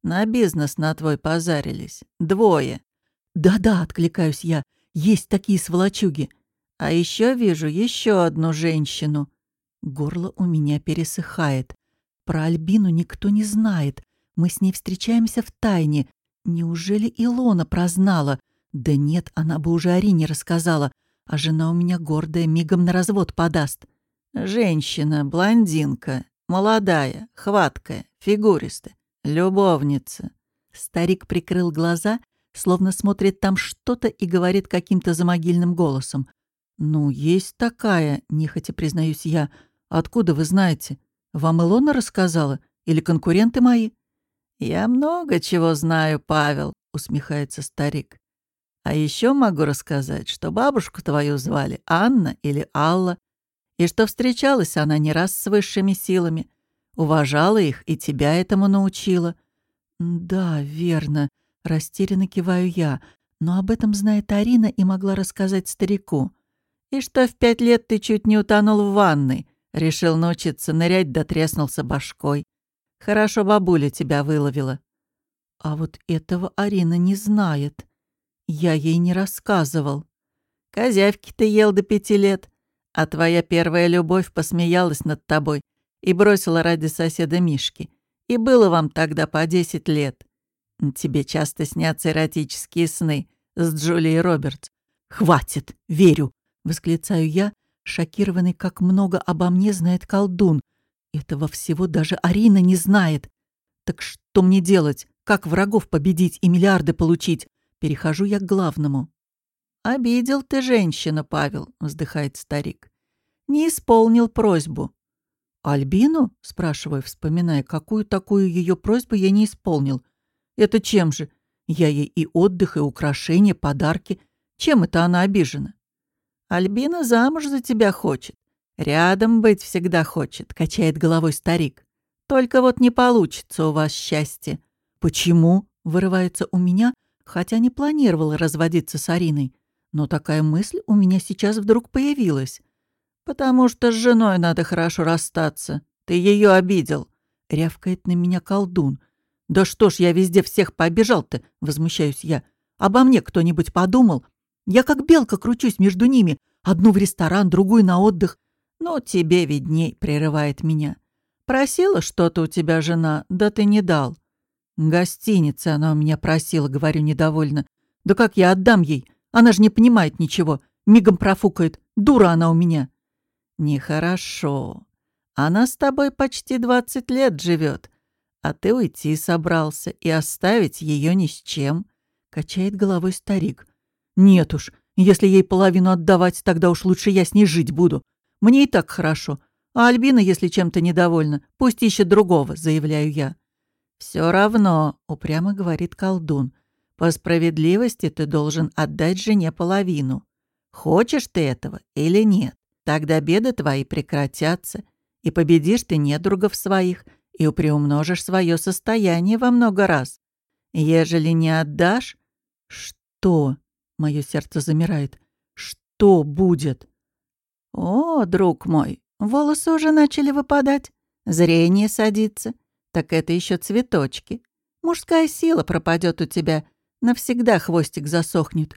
На бизнес на твой позарились. Двое. Да-да, откликаюсь я, есть такие сволочуги. А еще вижу еще одну женщину. Горло у меня пересыхает. Про Альбину никто не знает. Мы с ней встречаемся в тайне. Неужели Илона прознала? Да нет, она бы уже Арине рассказала. А жена у меня гордая, мигом на развод подаст. Женщина, блондинка, молодая, хваткая, фигуристая, любовница. Старик прикрыл глаза, словно смотрит там что-то и говорит каким-то замогильным голосом. «Ну, есть такая, нехотя признаюсь я. Откуда вы знаете? Вам Илона рассказала? Или конкуренты мои?» «Я много чего знаю, Павел», — усмехается старик. «А еще могу рассказать, что бабушку твою звали Анна или Алла, и что встречалась она не раз с высшими силами, уважала их и тебя этому научила». «Да, верно», — растерянно киваю я, но об этом знает Арина и могла рассказать старику. «И что в пять лет ты чуть не утонул в ванной, решил научиться нырять да треснулся башкой. Хорошо бабуля тебя выловила». А вот этого Арина не знает. Я ей не рассказывал. «Козявки ты ел до пяти лет, а твоя первая любовь посмеялась над тобой и бросила ради соседа Мишки. И было вам тогда по десять лет. Тебе часто снятся эротические сны с Джулией Робертс». «Хватит, верю!» — восклицаю я, шокированный, как много обо мне знает колдун. Этого всего даже Арина не знает. Так что мне делать? Как врагов победить и миллиарды получить? Перехожу я к главному. «Обидел ты женщину, Павел», — вздыхает старик. «Не исполнил просьбу». «Альбину?» — спрашиваю, вспоминая, какую такую ее просьбу я не исполнил. «Это чем же? Я ей и отдых, и украшения, подарки. Чем это она обижена?» «Альбина замуж за тебя хочет. Рядом быть всегда хочет», — качает головой старик. «Только вот не получится у вас счастье». «Почему?» — вырывается у меня, хотя не планировала разводиться с Ариной. Но такая мысль у меня сейчас вдруг появилась. «Потому что с женой надо хорошо расстаться. Ты ее обидел», — рявкает на меня колдун. «Да что ж я везде всех пообижал-то?» — возмущаюсь я. «Обо мне кто-нибудь подумал? Я как белка кручусь между ними. Одну в ресторан, другую на отдых». «Ну, тебе видней», — прерывает меня. «Просила что-то у тебя жена, да ты не дал». «Гостиница она у меня просила», — говорю недовольно. «Да как я отдам ей? Она же не понимает ничего. Мигом профукает. Дура она у меня». «Нехорошо. Она с тобой почти двадцать лет живет, а ты уйти собрался и оставить ее ни с чем», — качает головой старик. «Нет уж, если ей половину отдавать, тогда уж лучше я с ней жить буду. Мне и так хорошо. А Альбина, если чем-то недовольна, пусть ищет другого», — заявляю я. «Все равно», — упрямо говорит колдун, «по справедливости ты должен отдать жене половину. Хочешь ты этого или нет? Тогда беды твои прекратятся, и победишь ты недругов своих, и приумножишь свое состояние во много раз. Ежели не отдашь...» «Что?» — мое сердце замирает. «Что будет?» «О, друг мой, волосы уже начали выпадать, зрение садится. Так это еще цветочки. Мужская сила пропадет у тебя, навсегда хвостик засохнет».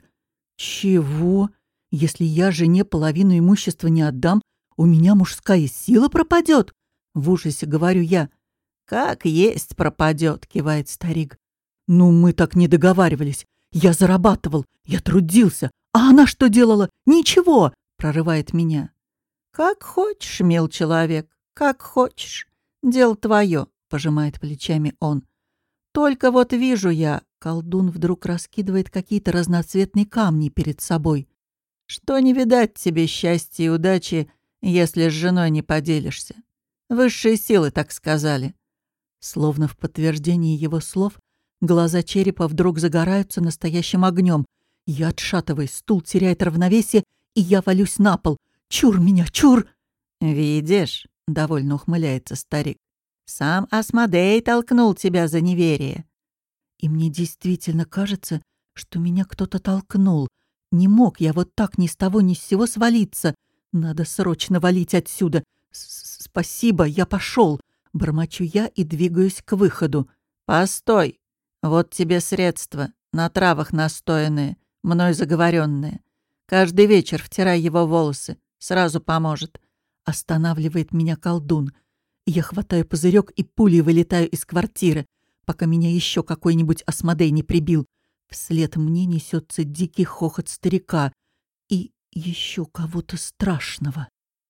«Чего? Если я жене половину имущества не отдам, у меня мужская сила пропадет?» В ужасе говорю я. «Как есть пропадет», — кивает старик. «Ну, мы так не договаривались. Я зарабатывал, я трудился. А она что делала? Ничего!» — прорывает меня. «Как хочешь, мил человек, как хочешь. Дело твое», — пожимает плечами он. «Только вот вижу я», — колдун вдруг раскидывает какие-то разноцветные камни перед собой, «что не видать тебе счастья и удачи, если с женой не поделишься. Высшие силы так сказали». Словно в подтверждении его слов, глаза черепа вдруг загораются настоящим огнем. Я отшатываюсь, стул теряет равновесие, и я валюсь на пол. «Чур меня, чур!» «Видишь?» — довольно ухмыляется старик. «Сам Асмодей толкнул тебя за неверие». И мне действительно кажется, что меня кто-то толкнул. Не мог я вот так ни с того ни с сего свалиться. Надо срочно валить отсюда. С -с «Спасибо, я пошел», — бормочу я и двигаюсь к выходу. «Постой! Вот тебе средства, на травах настоянные, мной заговоренные. Каждый вечер втирай его в волосы, сразу поможет». Останавливает меня колдун. Я хватаю пузырек и пулей вылетаю из квартиры, пока меня еще какой-нибудь Асмодей не прибил. Вслед мне несется дикий хохот старика и еще кого-то страшного.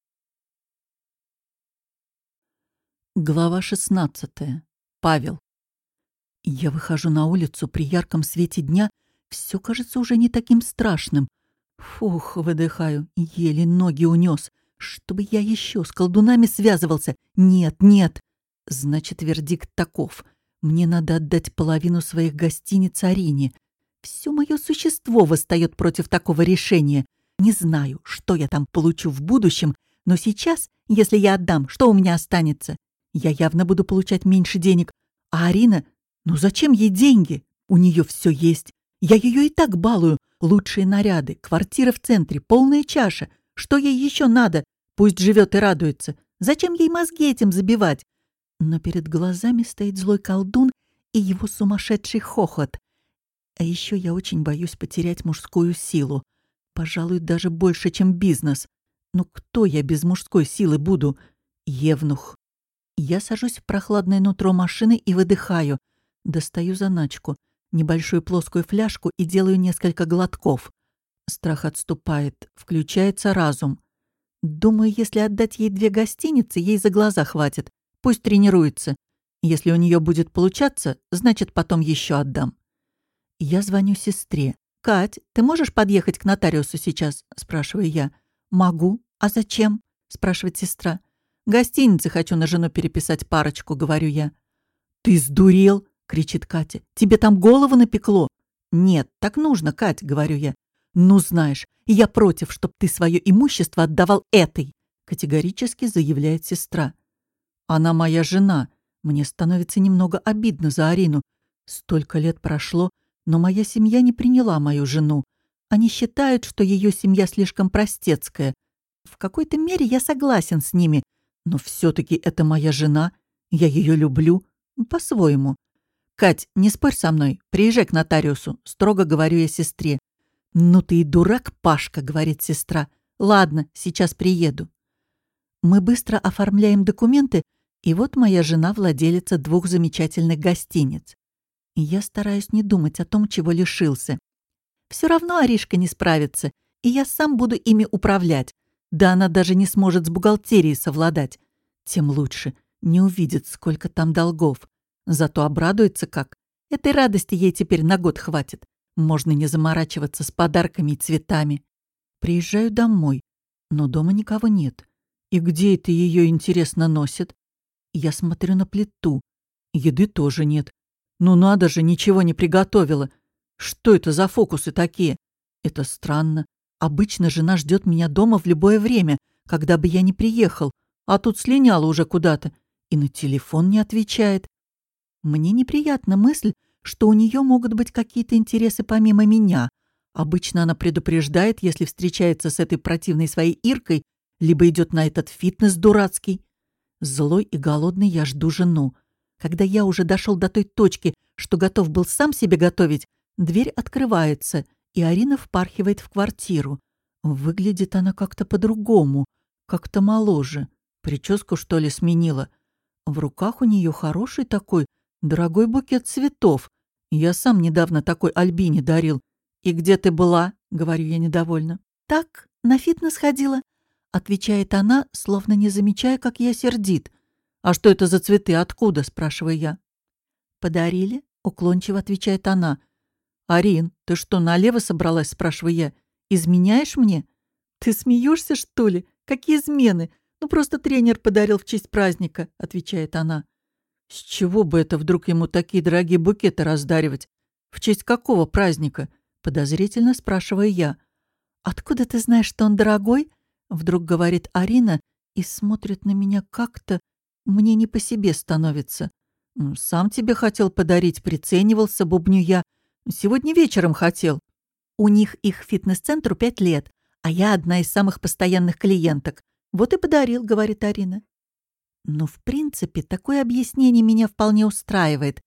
Глава шестнадцатая. Павел. Я выхожу на улицу при ярком свете дня. Все кажется уже не таким страшным. Фух, выдыхаю, еле ноги унес. Чтобы я еще с колдунами связывался. Нет, нет. Значит, вердикт таков. Мне надо отдать половину своих гостиниц Арине. Все мое существо восстает против такого решения. Не знаю, что я там получу в будущем, но сейчас, если я отдам, что у меня останется? Я явно буду получать меньше денег. А Арина, ну зачем ей деньги? У нее все есть. Я ее и так балую. Лучшие наряды, квартира в центре, полная чаша. Что ей еще надо? Пусть живет и радуется. Зачем ей мозги этим забивать? Но перед глазами стоит злой колдун и его сумасшедший хохот. А еще я очень боюсь потерять мужскую силу. Пожалуй, даже больше, чем бизнес. Но кто я без мужской силы буду? Евнух. Я сажусь в прохладное нутро машины и выдыхаю. Достаю заначку, небольшую плоскую фляжку и делаю несколько глотков. Страх отступает, включается разум. Думаю, если отдать ей две гостиницы, ей за глаза хватит. Пусть тренируется. Если у нее будет получаться, значит, потом еще отдам. Я звоню сестре. «Кать, ты можешь подъехать к нотариусу сейчас?» – спрашиваю я. «Могу. А зачем?» – спрашивает сестра. «Гостиницы хочу на жену переписать парочку», – говорю я. «Ты сдурел?» – кричит Катя. «Тебе там голову напекло?» «Нет, так нужно, Кать», – говорю я. «Ну, знаешь, я против, чтоб ты свое имущество отдавал этой», – категорически заявляет сестра. «Она моя жена. Мне становится немного обидно за Арину. Столько лет прошло, но моя семья не приняла мою жену. Они считают, что ее семья слишком простецкая. В какой-то мере я согласен с ними, но все-таки это моя жена. Я ее люблю. По-своему. Кать, не спорь со мной. Приезжай к нотариусу», — строго говорю я сестре. «Ну ты и дурак, Пашка», — говорит сестра. «Ладно, сейчас приеду». Мы быстро оформляем документы, и вот моя жена владелица двух замечательных гостиниц. И я стараюсь не думать о том, чего лишился. Все равно Аришка не справится, и я сам буду ими управлять. Да она даже не сможет с бухгалтерией совладать. Тем лучше. Не увидит, сколько там долгов. Зато обрадуется как. Этой радости ей теперь на год хватит. Можно не заморачиваться с подарками и цветами. Приезжаю домой, но дома никого нет. И где это ее, интересно, носит? Я смотрю на плиту. Еды тоже нет. Ну надо же, ничего не приготовила. Что это за фокусы такие? Это странно. Обычно жена ждет меня дома в любое время, когда бы я не приехал, а тут слиняла уже куда-то и на телефон не отвечает. Мне неприятна мысль, что у нее могут быть какие-то интересы помимо меня. Обычно она предупреждает, если встречается с этой противной своей Иркой, либо идет на этот фитнес дурацкий. Злой и голодный я жду жену. Когда я уже дошел до той точки, что готов был сам себе готовить, дверь открывается, и Арина впархивает в квартиру. Выглядит она как-то по-другому, как-то моложе. Прическу, что ли, сменила. В руках у нее хороший такой, дорогой букет цветов. Я сам недавно такой Альбине дарил. «И где ты была?» — говорю я недовольно. «Так, на фитнес ходила», — отвечает она, словно не замечая, как я сердит. «А что это за цветы? Откуда?» — спрашиваю я. «Подарили», — уклончиво отвечает она. «Арин, ты что, налево собралась?» — спрашиваю я. «Изменяешь мне?» «Ты смеешься, что ли? Какие измены? Ну, просто тренер подарил в честь праздника», — отвечает она. «С чего бы это вдруг ему такие дорогие букеты раздаривать? В честь какого праздника?» — подозрительно спрашиваю я. «Откуда ты знаешь, что он дорогой?» — вдруг говорит Арина и смотрит на меня как-то. Мне не по себе становится. «Сам тебе хотел подарить, приценивался», — бубню я. «Сегодня вечером хотел». «У них их фитнес-центру пять лет, а я одна из самых постоянных клиенток. Вот и подарил», — говорит Арина. Но, в принципе, такое объяснение меня вполне устраивает.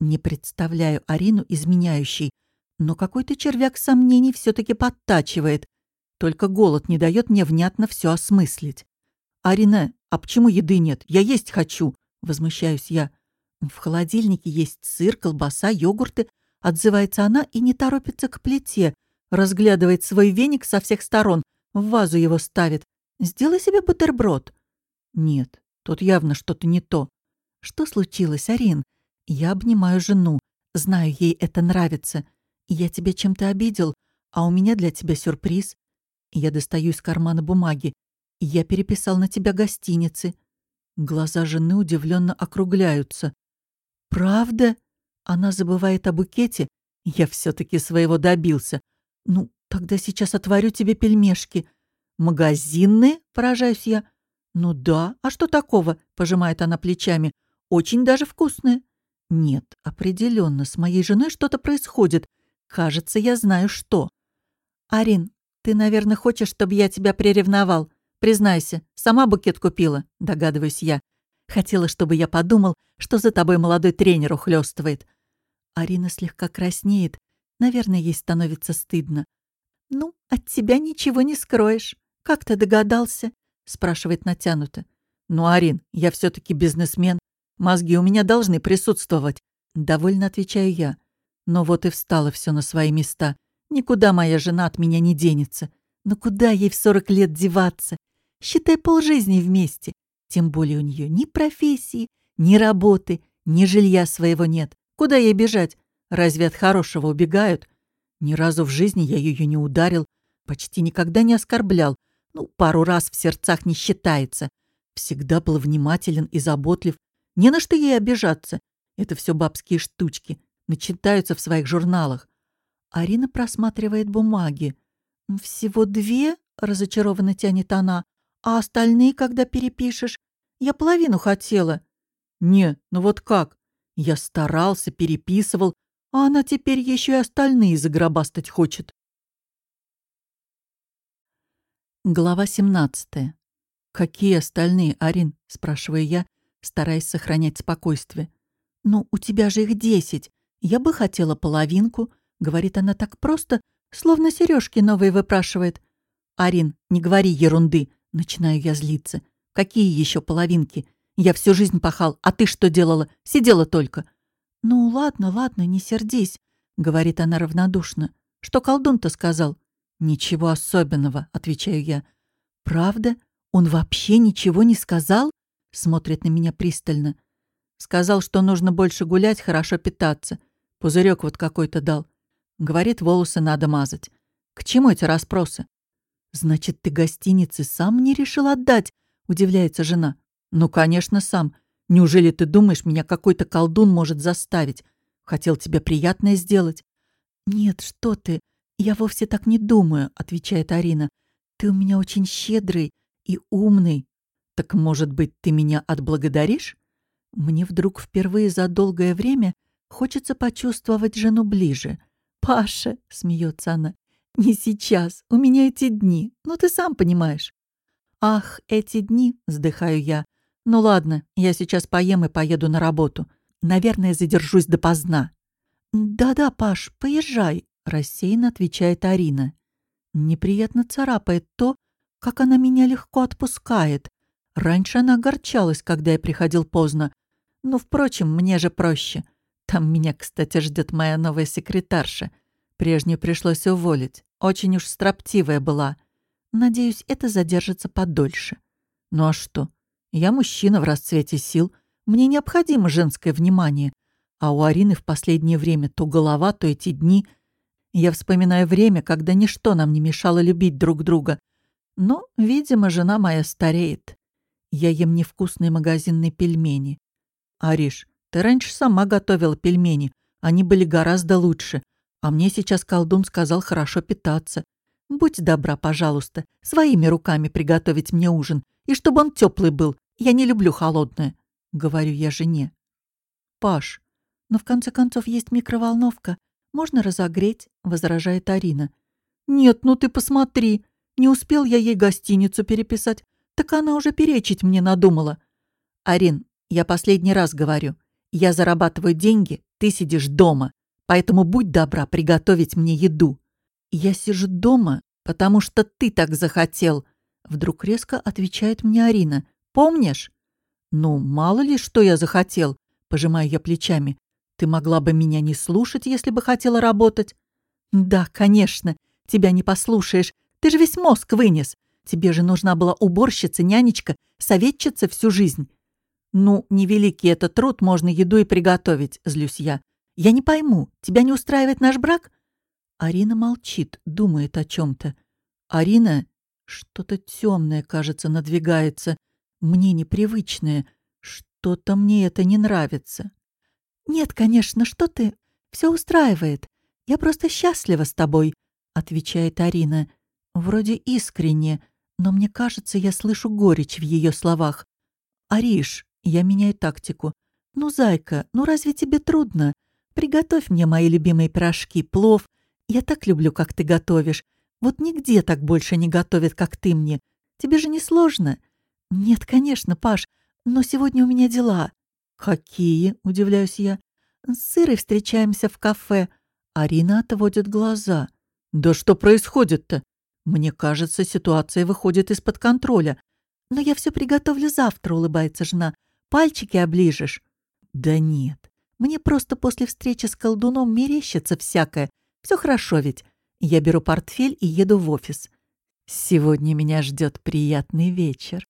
Не представляю Арину изменяющей, но какой-то червяк сомнений все-таки подтачивает. Только голод не дает мне внятно все осмыслить. «Арина, а почему еды нет? Я есть хочу!» — возмущаюсь я. «В холодильнике есть сыр, колбаса, йогурты», — отзывается она и не торопится к плите, разглядывает свой веник со всех сторон, в вазу его ставит. «Сделай себе бутерброд». Нет, тут явно что-то не то. «Что случилось, Арин?» Я обнимаю жену. Знаю, ей это нравится. Я тебя чем-то обидел, а у меня для тебя сюрприз. Я достаю из кармана бумаги. Я переписал на тебя гостиницы. Глаза жены удивленно округляются. «Правда?» Она забывает о букете. Я все-таки своего добился. «Ну, тогда сейчас отварю тебе пельмешки». «Магазинные?» — поражаюсь я. «Ну да, а что такого?» — пожимает она плечами. «Очень даже вкусные». «Нет, определенно, с моей женой что-то происходит. Кажется, я знаю, что». «Арин, ты, наверное, хочешь, чтобы я тебя приревновал? Признайся, сама букет купила», — догадываюсь я. «Хотела, чтобы я подумал, что за тобой молодой тренер ухлёстывает». Арина слегка краснеет. Наверное, ей становится стыдно. «Ну, от тебя ничего не скроешь. Как ты догадался?» — спрашивает натянуто. «Ну, Арин, я все-таки бизнесмен. Мозги у меня должны присутствовать», — довольно отвечаю я. Но вот и встало все на свои места. Никуда моя жена от меня не денется. Но куда ей в сорок лет деваться? Считай, полжизни вместе. Тем более у нее ни профессии, ни работы, ни жилья своего нет. Куда ей бежать? Разве от хорошего убегают? Ни разу в жизни я ее не ударил, почти никогда не оскорблял. Ну, пару раз в сердцах не считается. Всегда был внимателен и заботлив. Не на что ей обижаться. Это все бабские штучки. Начитаются в своих журналах. Арина просматривает бумаги. «Всего две?» — разочарованно тянет она. «А остальные, когда перепишешь? Я половину хотела». «Не, ну вот как? Я старался, переписывал, а она теперь еще и остальные загробастать хочет». Глава семнадцатая. «Какие остальные, Арин?» — спрашиваю я, стараясь сохранять спокойствие. «Ну, у тебя же их десять. Я бы хотела половинку», — говорит она так просто, словно сережки новые выпрашивает. «Арин, не говори ерунды», — начинаю я злиться. «Какие еще половинки? Я всю жизнь пахал, а ты что делала? Сидела только». «Ну, ладно, ладно, не сердись», — говорит она равнодушно. «Что колдун-то сказал?» «Ничего особенного», — отвечаю я. «Правда? Он вообще ничего не сказал?» — смотрит на меня пристально. «Сказал, что нужно больше гулять, хорошо питаться. Пузырек вот какой-то дал. Говорит, волосы надо мазать. К чему эти расспросы?» «Значит, ты гостиницы сам не решил отдать?» — удивляется жена. «Ну, конечно, сам. Неужели ты думаешь, меня какой-то колдун может заставить? Хотел тебе приятное сделать». «Нет, что ты. Я вовсе так не думаю», — отвечает Арина. «Ты у меня очень щедрый и умный». «Так, может быть, ты меня отблагодаришь?» Мне вдруг впервые за долгое время хочется почувствовать жену ближе. «Паша», — смеется она, — «не сейчас. У меня эти дни. Ну, ты сам понимаешь». «Ах, эти дни», — вздыхаю я. «Ну ладно, я сейчас поем и поеду на работу. Наверное, задержусь допоздна». «Да-да, Паш, поезжай», — рассеянно отвечает Арина. Неприятно царапает то, как она меня легко отпускает. Раньше она огорчалась, когда я приходил поздно. Но, впрочем, мне же проще. Там меня, кстати, ждет моя новая секретарша. Прежнюю пришлось уволить. Очень уж строптивая была. Надеюсь, это задержится подольше. Ну а что? Я мужчина в расцвете сил. Мне необходимо женское внимание. А у Арины в последнее время то голова, то эти дни. Я вспоминаю время, когда ничто нам не мешало любить друг друга. Но, видимо, жена моя стареет. Я ем невкусные магазинные пельмени. «Ариш, ты раньше сама готовила пельмени. Они были гораздо лучше. А мне сейчас колдун сказал хорошо питаться. Будь добра, пожалуйста, своими руками приготовить мне ужин. И чтобы он теплый был. Я не люблю холодное», — говорю я жене. «Паш, но в конце концов есть микроволновка. Можно разогреть», — возражает Арина. «Нет, ну ты посмотри. Не успел я ей гостиницу переписать. Так она уже перечить мне надумала». «Арин, я последний раз говорю. Я зарабатываю деньги, ты сидишь дома, поэтому будь добра приготовить мне еду». «Я сижу дома, потому что ты так захотел», — вдруг резко отвечает мне Арина. «Помнишь?» «Ну, мало ли, что я захотел», — пожимаю я плечами. «Ты могла бы меня не слушать, если бы хотела работать». «Да, конечно, тебя не послушаешь. Ты же весь мозг вынес. Тебе же нужна была уборщица, нянечка, советчица всю жизнь». «Ну, невеликий это труд, можно еду и приготовить», — злюсь я. «Я не пойму, тебя не устраивает наш брак?» Арина молчит, думает о чем-то. «Арина, что-то темное, кажется, надвигается. Мне непривычное. Что-то мне это не нравится». «Нет, конечно, что ты? Все устраивает. Я просто счастлива с тобой», — отвечает Арина. Вроде искренне, но мне кажется, я слышу горечь в ее словах. «Ариш», — я меняю тактику. «Ну, зайка, ну разве тебе трудно? Приготовь мне мои любимые пирожки, плов. Я так люблю, как ты готовишь. Вот нигде так больше не готовят, как ты мне. Тебе же не сложно?» «Нет, конечно, Паш, но сегодня у меня дела». «Какие?» — удивляюсь я. «С Ирой встречаемся в кафе». Арина отводит глаза. «Да что происходит-то? Мне кажется, ситуация выходит из-под контроля». «Но я все приготовлю завтра», — улыбается жена. «Пальчики оближешь». «Да нет, мне просто после встречи с колдуном мерещится всякое. Все хорошо ведь». Я беру портфель и еду в офис. Сегодня меня ждет приятный вечер.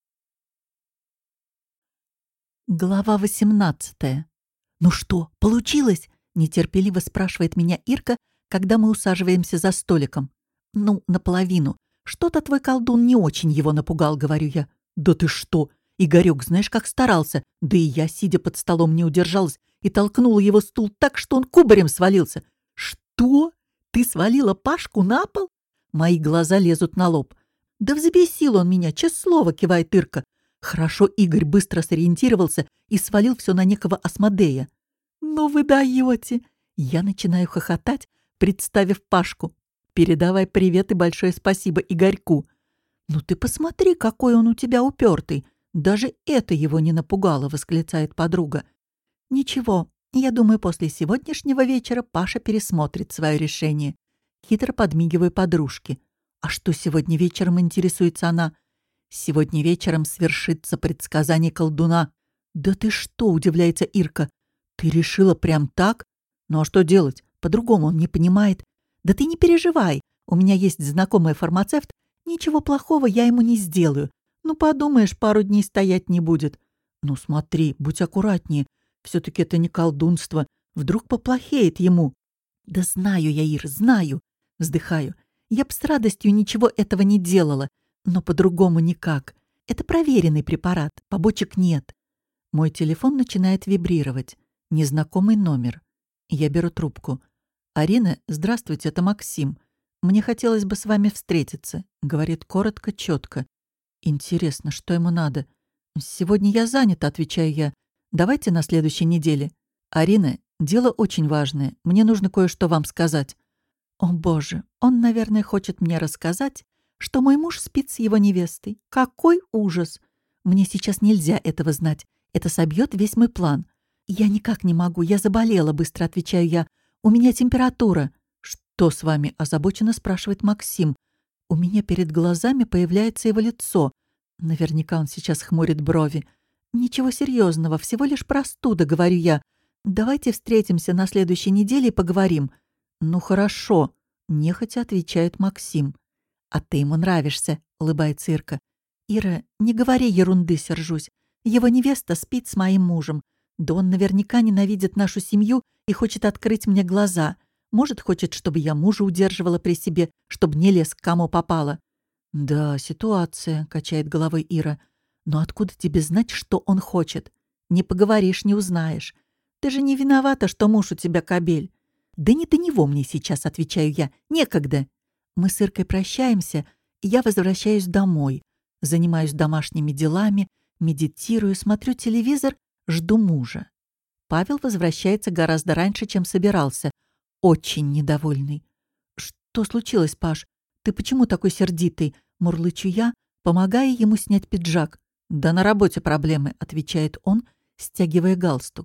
Глава восемнадцатая. «Ну что, получилось?» — нетерпеливо спрашивает меня Ирка, когда мы усаживаемся за столиком. «Ну, наполовину. Что-то твой колдун не очень его напугал», — говорю я. «Да ты что? Игорёк, знаешь, как старался. Да и я, сидя под столом, не удержалась и толкнула его стул так, что он кубарем свалился». «Что? Ты свалила Пашку на пол?» Мои глаза лезут на лоб. «Да взбесил он меня, честное слово», — кивает Ирка. Хорошо Игорь быстро сориентировался и свалил все на некого Асмодея. «Ну вы даете!» Я начинаю хохотать, представив Пашку. «Передавай привет и большое спасибо Игорьку». «Ну ты посмотри, какой он у тебя упертый! Даже это его не напугало», — восклицает подруга. «Ничего, я думаю, после сегодняшнего вечера Паша пересмотрит свое решение». Хитро подмигиваю подружке. «А что сегодня вечером?» — интересуется она. «Сегодня вечером свершится предсказание колдуна». «Да ты что?» — удивляется Ирка. «Ты решила прям так? Ну а что делать? По-другому он не понимает». «Да ты не переживай, у меня есть знакомый фармацевт. Ничего плохого я ему не сделаю. Ну подумаешь, пару дней стоять не будет». «Ну смотри, будь аккуратнее. Все-таки это не колдунство. Вдруг поплохеет ему». «Да знаю я, Ир, знаю». Вздыхаю. «Я б с радостью ничего этого не делала. Но по-другому никак. Это проверенный препарат, побочек нет». Мой телефон начинает вибрировать. Незнакомый номер. Я беру трубку. «Арина, здравствуйте, это Максим. Мне хотелось бы с вами встретиться», — говорит коротко, четко. Интересно, что ему надо? «Сегодня я занята», — отвечаю я. «Давайте на следующей неделе». «Арина, дело очень важное. Мне нужно кое-что вам сказать». О боже, он, наверное, хочет мне рассказать, что мой муж спит с его невестой. Какой ужас! Мне сейчас нельзя этого знать. Это собьет весь мой план. «Я никак не могу, я заболела», — быстро отвечаю я. «У меня температура». «Что с вами?» — озабоченно спрашивает Максим. У меня перед глазами появляется его лицо. Наверняка он сейчас хмурит брови. «Ничего серьезного, всего лишь простуда», — говорю я. «Давайте встретимся на следующей неделе и поговорим». «Ну хорошо», — нехотя отвечает Максим. «А ты ему нравишься», — улыбается Ирка. «Ира, не говори ерунды», — сержусь. «Его невеста спит с моим мужем. Да он наверняка ненавидит нашу семью и хочет открыть мне глаза. Может, хочет, чтобы я мужа удерживала при себе, чтобы не лез к кому попало». «Да, ситуация», — качает головой Ира. «Но откуда тебе знать, что он хочет? Не поговоришь, не узнаешь. Ты же не виновата, что муж у тебя кобель». «Да не до него мне сейчас», — отвечаю я. «Некогда». Мы с Иркой прощаемся, и я возвращаюсь домой. Занимаюсь домашними делами, медитирую, смотрю телевизор, жду мужа. Павел возвращается гораздо раньше, чем собирался. Очень недовольный. «Что случилось, Паш? Ты почему такой сердитый?» — мурлычу я, помогая ему снять пиджак. «Да на работе проблемы», — отвечает он, стягивая галстук.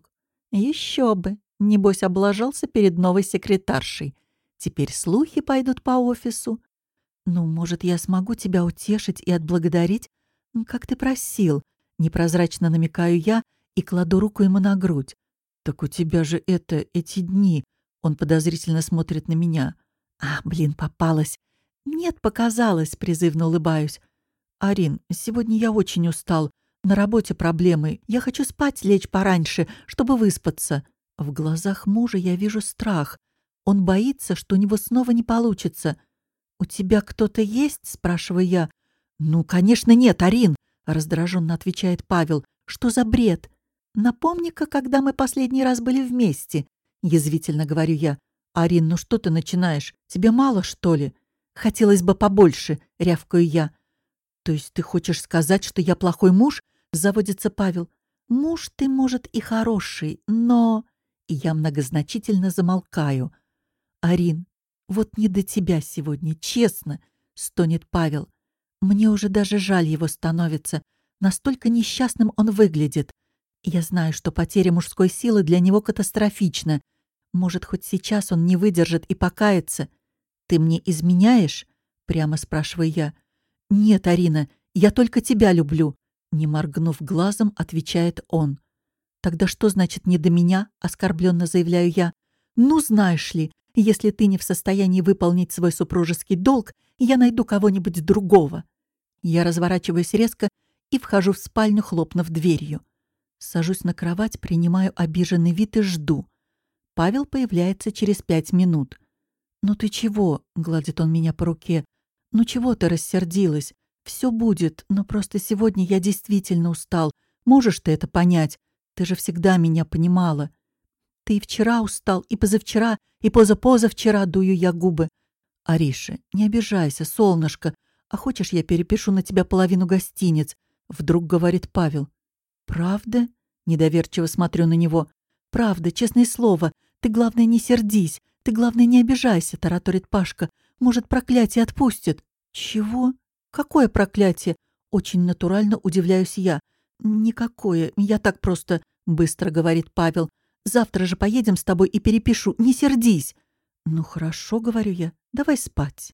Еще бы. Небось, облажался перед новой секретаршей. Теперь слухи пойдут по офису. Ну, может, я смогу тебя утешить и отблагодарить, ну, как ты просил. Непрозрачно намекаю я и кладу руку ему на грудь. Так у тебя же это, эти дни. Он подозрительно смотрит на меня. А, блин, попалась. Нет, показалось, призывно улыбаюсь. Арин, сегодня я очень устал. На работе проблемы. Я хочу спать, лечь пораньше, чтобы выспаться. В глазах мужа я вижу страх. Он боится, что у него снова не получится. «У тебя кто-то есть?» — спрашиваю я. «Ну, конечно, нет, Арин!» — раздраженно отвечает Павел. «Что за бред? Напомни-ка, когда мы последний раз были вместе?» — язвительно говорю я. «Арин, ну что ты начинаешь? Тебе мало, что ли?» «Хотелось бы побольше», — рявкаю я. «То есть ты хочешь сказать, что я плохой муж?» — заводится Павел. «Муж ты, может, и хороший, но...» И я многозначительно замолкаю. «Арин, вот не до тебя сегодня, честно», — стонет Павел. «Мне уже даже жаль его становится. Настолько несчастным он выглядит. Я знаю, что потеря мужской силы для него катастрофична. Может, хоть сейчас он не выдержит и покается. Ты мне изменяешь?» — прямо спрашиваю я. «Нет, Арина, я только тебя люблю», — не моргнув глазом, отвечает он. «Тогда что значит «не до меня»?» — оскорбленно заявляю я. «Ну, знаешь ли, если ты не в состоянии выполнить свой супружеский долг, я найду кого-нибудь другого». Я разворачиваюсь резко и вхожу в спальню, хлопнув дверью. Сажусь на кровать, принимаю обиженный вид и жду. Павел появляется через пять минут. «Ну ты чего?» — гладит он меня по руке. «Ну чего ты рассердилась? Все будет, но просто сегодня я действительно устал. Можешь ты это понять? Ты же всегда меня понимала. Ты и вчера устал, и позавчера, и позапозавчера, дую я губы. Ариша, не обижайся, солнышко. А хочешь, я перепишу на тебя половину гостиниц?» Вдруг говорит Павел. «Правда?» Недоверчиво смотрю на него. «Правда, честное слово. Ты, главное, не сердись. Ты, главное, не обижайся», тараторит Пашка. «Может, проклятие отпустит?» «Чего? Какое проклятие?» Очень натурально удивляюсь я. «Никакое. Я так просто...» Быстро говорит Павел. «Завтра же поедем с тобой и перепишу. Не сердись». «Ну хорошо», — говорю я. «Давай спать».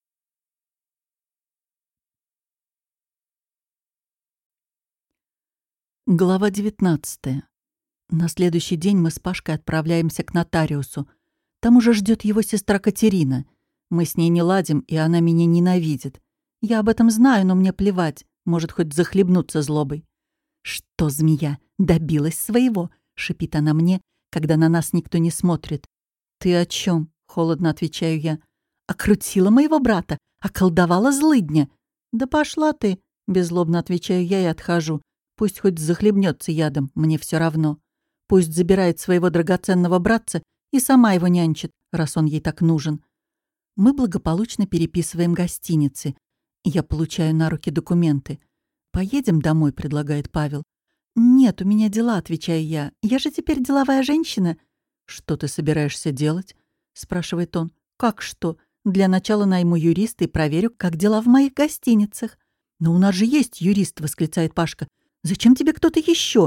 Глава девятнадцатая. На следующий день мы с Пашкой отправляемся к нотариусу. Там уже ждет его сестра Катерина. Мы с ней не ладим, и она меня ненавидит. Я об этом знаю, но мне плевать. Может, хоть захлебнуться злобой. «Что, змея, добилась своего?» — шипит она мне, когда на нас никто не смотрит. «Ты о чем? Холодно отвечаю я. «Окрутила моего брата, околдовала злыдня». «Да пошла ты!» — беззлобно отвечаю я и отхожу. Пусть хоть захлебнется ядом, мне все равно. Пусть забирает своего драгоценного братца и сама его нянчит, раз он ей так нужен. Мы благополучно переписываем гостиницы. Я получаю на руки документы. «Поедем домой», — предлагает Павел. «Нет, у меня дела», — отвечаю я. «Я же теперь деловая женщина». «Что ты собираешься делать?» — спрашивает он. «Как что? Для начала найму юриста и проверю, как дела в моих гостиницах». «Но у нас же есть юрист», — восклицает Пашка. «Зачем тебе кто-то еще?»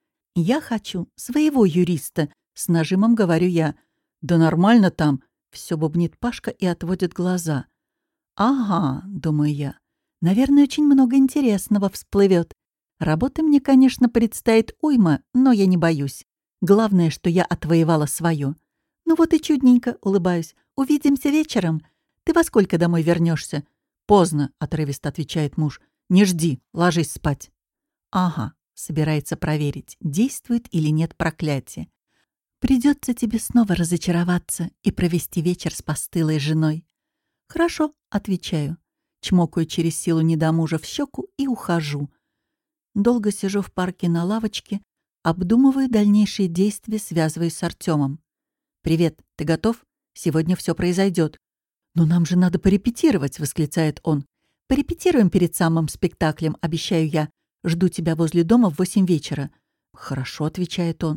«Я хочу своего юриста», — с нажимом говорю я. «Да нормально там», — все бубнит Пашка и отводит глаза. «Ага», — думаю я, — «наверное, очень много интересного всплывет. Работы мне, конечно, предстоит уйма, но я не боюсь. Главное, что я отвоевала свое. Ну вот и чудненько», — улыбаюсь. «Увидимся вечером. Ты во сколько домой вернешься? «Поздно», — отрывисто отвечает муж. «Не жди, ложись спать». «Ага», — собирается проверить, действует или нет проклятие. «Придется тебе снова разочароваться и провести вечер с постылой женой». «Хорошо», — отвечаю. Чмокаю через силу недомужа в щеку и ухожу. Долго сижу в парке на лавочке, обдумываю дальнейшие действия, связываясь с Артемом. «Привет, ты готов? Сегодня все произойдет». «Но нам же надо порепетировать», — восклицает он. «Порепетируем перед самым спектаклем, обещаю я. Жду тебя возле дома в восемь вечера». «Хорошо», — отвечает он.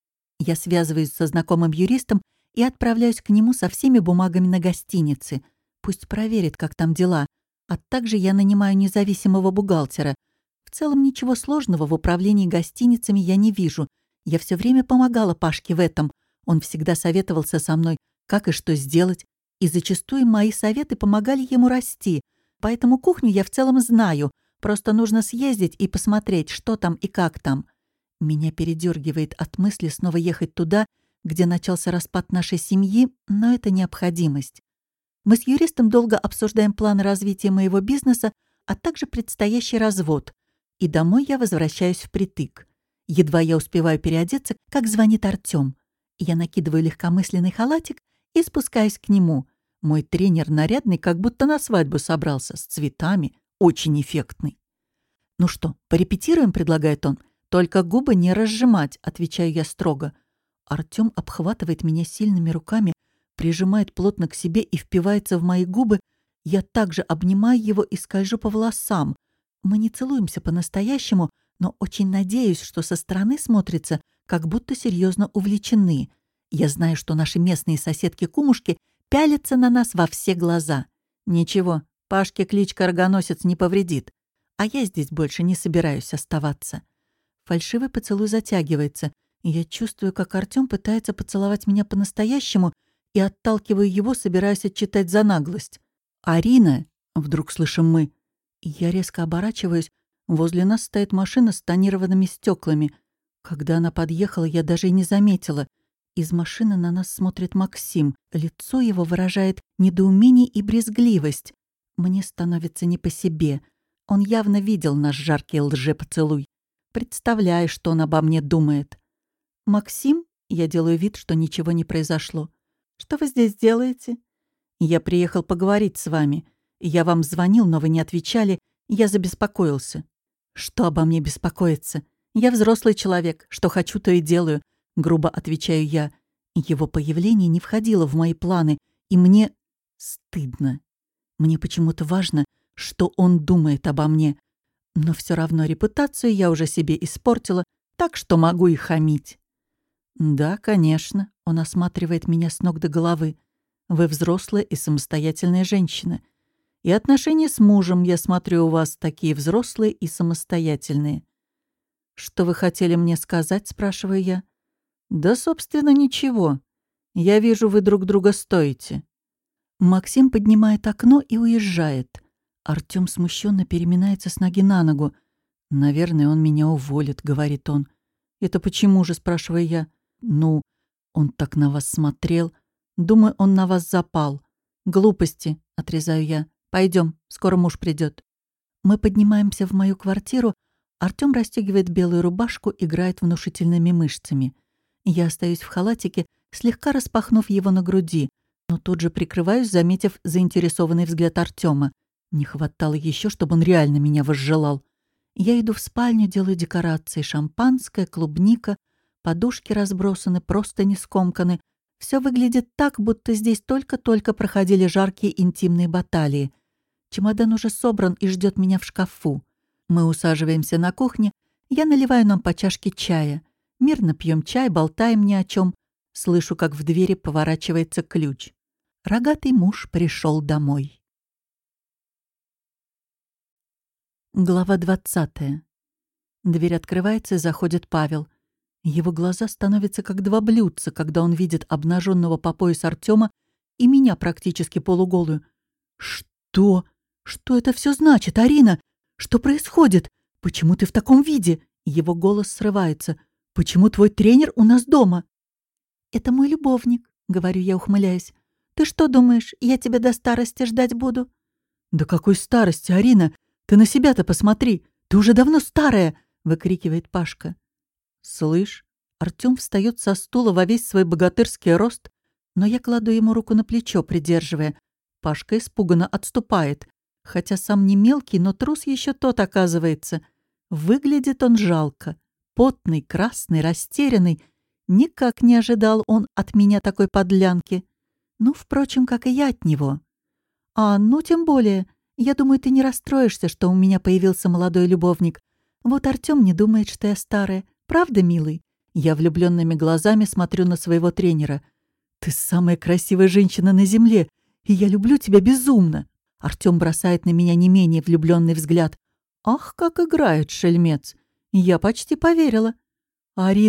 Я связываюсь со знакомым юристом и отправляюсь к нему со всеми бумагами на гостинице. Пусть проверит, как там дела. А также я нанимаю независимого бухгалтера. В целом ничего сложного в управлении гостиницами я не вижу. Я все время помогала Пашке в этом. Он всегда советовался со мной, как и что сделать, и зачастую мои советы помогали ему расти. Поэтому кухню я в целом знаю, просто нужно съездить и посмотреть, что там и как там. Меня передергивает от мысли снова ехать туда, где начался распад нашей семьи, но это необходимость. Мы с юристом долго обсуждаем планы развития моего бизнеса, а также предстоящий развод. И домой я возвращаюсь впритык. Едва я успеваю переодеться, как звонит Артём. Я накидываю легкомысленный халатик и спускаюсь к нему. Мой тренер нарядный, как будто на свадьбу собрался, с цветами, очень эффектный. «Ну что, порепетируем?» — предлагает он. «Только губы не разжимать», — отвечаю я строго. Артём обхватывает меня сильными руками, прижимает плотно к себе и впивается в мои губы. Я также обнимаю его и скольжу по волосам. Мы не целуемся по-настоящему, но очень надеюсь, что со стороны смотрится, как будто серьезно увлечены. Я знаю, что наши местные соседки-кумушки пялятся на нас во все глаза. Ничего, Пашке кличка Рогоносец не повредит. А я здесь больше не собираюсь оставаться. Фальшивый поцелуй затягивается, и я чувствую, как Артём пытается поцеловать меня по-настоящему, и отталкиваю его, собираясь отчитать за наглость. «Арина!» — вдруг слышим мы. И я резко оборачиваюсь. Возле нас стоит машина с тонированными стеклами. Когда она подъехала, я даже и не заметила. Из машины на нас смотрит Максим. Лицо его выражает недоумение и брезгливость. Мне становится не по себе. Он явно видел наш жаркий лжепоцелуй. Представляю, что он обо мне думает. «Максим?» — я делаю вид, что ничего не произошло. «Что вы здесь делаете?» «Я приехал поговорить с вами. Я вам звонил, но вы не отвечали. Я забеспокоился». «Что обо мне беспокоиться? Я взрослый человек. Что хочу, то и делаю», — грубо отвечаю я. Его появление не входило в мои планы, и мне стыдно. Мне почему-то важно, что он думает обо мне. Но все равно репутацию я уже себе испортила, так что могу и хамить. «Да, конечно», — он осматривает меня с ног до головы. «Вы взрослая и самостоятельная женщина. И отношения с мужем, я смотрю, у вас такие взрослые и самостоятельные». «Что вы хотели мне сказать?» — спрашиваю я. «Да, собственно, ничего. Я вижу, вы друг друга стоите». Максим поднимает окно и уезжает. Артём смущенно переминается с ноги на ногу. «Наверное, он меня уволит», — говорит он. «Это почему же?» — спрашиваю я. «Ну, он так на вас смотрел. Думаю, он на вас запал». «Глупости», — отрезаю я. «Пойдем, скоро муж придет». Мы поднимаемся в мою квартиру. Артём расстёгивает белую рубашку, играет внушительными мышцами. Я остаюсь в халатике, слегка распахнув его на груди, но тут же прикрываюсь, заметив заинтересованный взгляд Артёма. Не хватало еще, чтобы он реально меня возжелал. Я иду в спальню, делаю декорации: шампанское, клубника, подушки разбросаны, простыни скомканы. Все выглядит так, будто здесь только-только проходили жаркие интимные баталии. Чемодан уже собран и ждет меня в шкафу. Мы усаживаемся на кухне, я наливаю нам по чашке чая. Мирно пьем чай, болтаем ни о чем. Слышу, как в двери поворачивается ключ. Рогатый муж пришел домой. Глава двадцатая. Дверь открывается, и заходит Павел. Его глаза становятся как два блюдца, когда он видит обнаженного по пояс Артема и меня практически полуголую. «Что? Что это все значит, Арина? Что происходит? Почему ты в таком виде?» Его голос срывается. «Почему твой тренер у нас дома?» «Это мой любовник», — говорю я, ухмыляясь. «Ты что думаешь, я тебя до старости ждать буду?» «Да какой старости, Арина? Ты на себя-то посмотри! Ты уже давно старая!» — выкрикивает Пашка. «Слышь?» Артём встаёт со стула во весь свой богатырский рост, но я кладу ему руку на плечо, придерживая. Пашка испуганно отступает, хотя сам не мелкий, но трус ещё тот, оказывается. Выглядит он жалко. Потный, красный, растерянный. Никак не ожидал он от меня такой подлянки. Ну, впрочем, как и я от него. «А, ну, тем более. Я думаю, ты не расстроишься, что у меня появился молодой любовник. Вот Артём не думает, что я старая. Правда, милый?» Я влюблёнными глазами смотрю на своего тренера. «Ты самая красивая женщина на земле, и я люблю тебя безумно!» Артём бросает на меня не менее влюблённый взгляд. «Ах, как играет шельмец!» Я почти поверила. «Арина,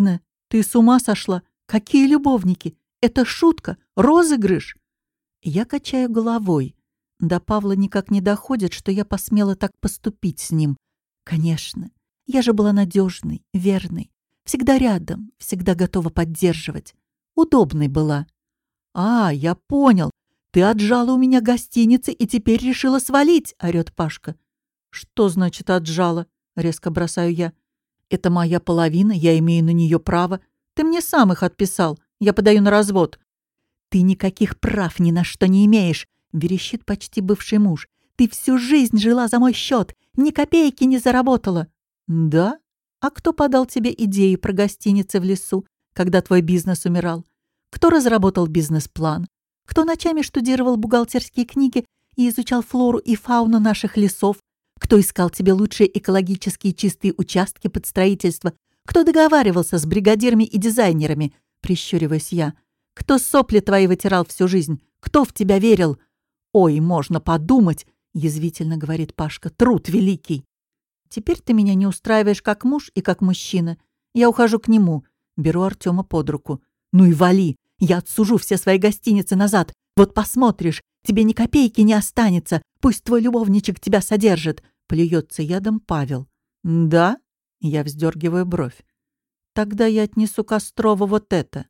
Ты с ума сошла? Какие любовники? Это шутка, розыгрыш!» Я качаю головой. До Павла никак не доходит, что я посмела так поступить с ним. Конечно, я же была надежной, верной, всегда рядом, всегда готова поддерживать. Удобной была. «А, я понял. Ты отжала у меня гостиницы и теперь решила свалить», — орёт Пашка. «Что значит отжала?» — резко бросаю я. «Это моя половина, я имею на нее право. Ты мне сам их отписал. Я подаю на развод». «Ты никаких прав ни на что не имеешь», — верещит почти бывший муж. «Ты всю жизнь жила за мой счет, ни копейки не заработала». «Да? А кто подал тебе идею про гостиницы в лесу, когда твой бизнес умирал? Кто разработал бизнес-план? Кто ночами штудировал бухгалтерские книги и изучал флору и фауну наших лесов? Кто искал тебе лучшие экологически чистые участки под строительство? Кто договаривался с бригадирами и дизайнерами?» Прищуриваюсь я. «Кто сопли твои вытирал всю жизнь? Кто в тебя верил?» «Ой, можно подумать», — язвительно говорит Пашка. «Труд великий». «Теперь ты меня не устраиваешь как муж и как мужчина. Я ухожу к нему». Беру Артема под руку. «Ну и вали. Я отсужу все свои гостиницы назад. Вот посмотришь, тебе ни копейки не останется. Пусть твой любовничек тебя содержит». Плюется ядом Павел. «Да?» — я вздергиваю бровь. «Тогда я отнесу Кострову вот это».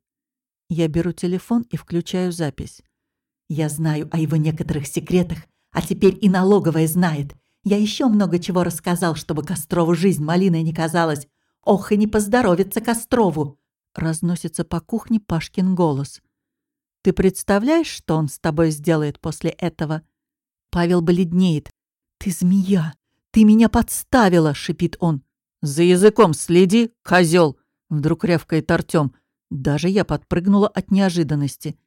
Я беру телефон и включаю запись. «Я знаю о его некоторых секретах, а теперь и налоговая знает. Я еще много чего рассказал, чтобы Кострову жизнь малиной не казалась. Ох, и не поздоровится Кострову!» Разносится по кухне Пашкин голос. «Ты представляешь, что он с тобой сделает после этого?» Павел бледнеет. «Ты змея! Ты меня подставила!» — шипит он. «За языком следи, козел!» — вдруг рявкает Артем. Даже я подпрыгнула от неожиданности.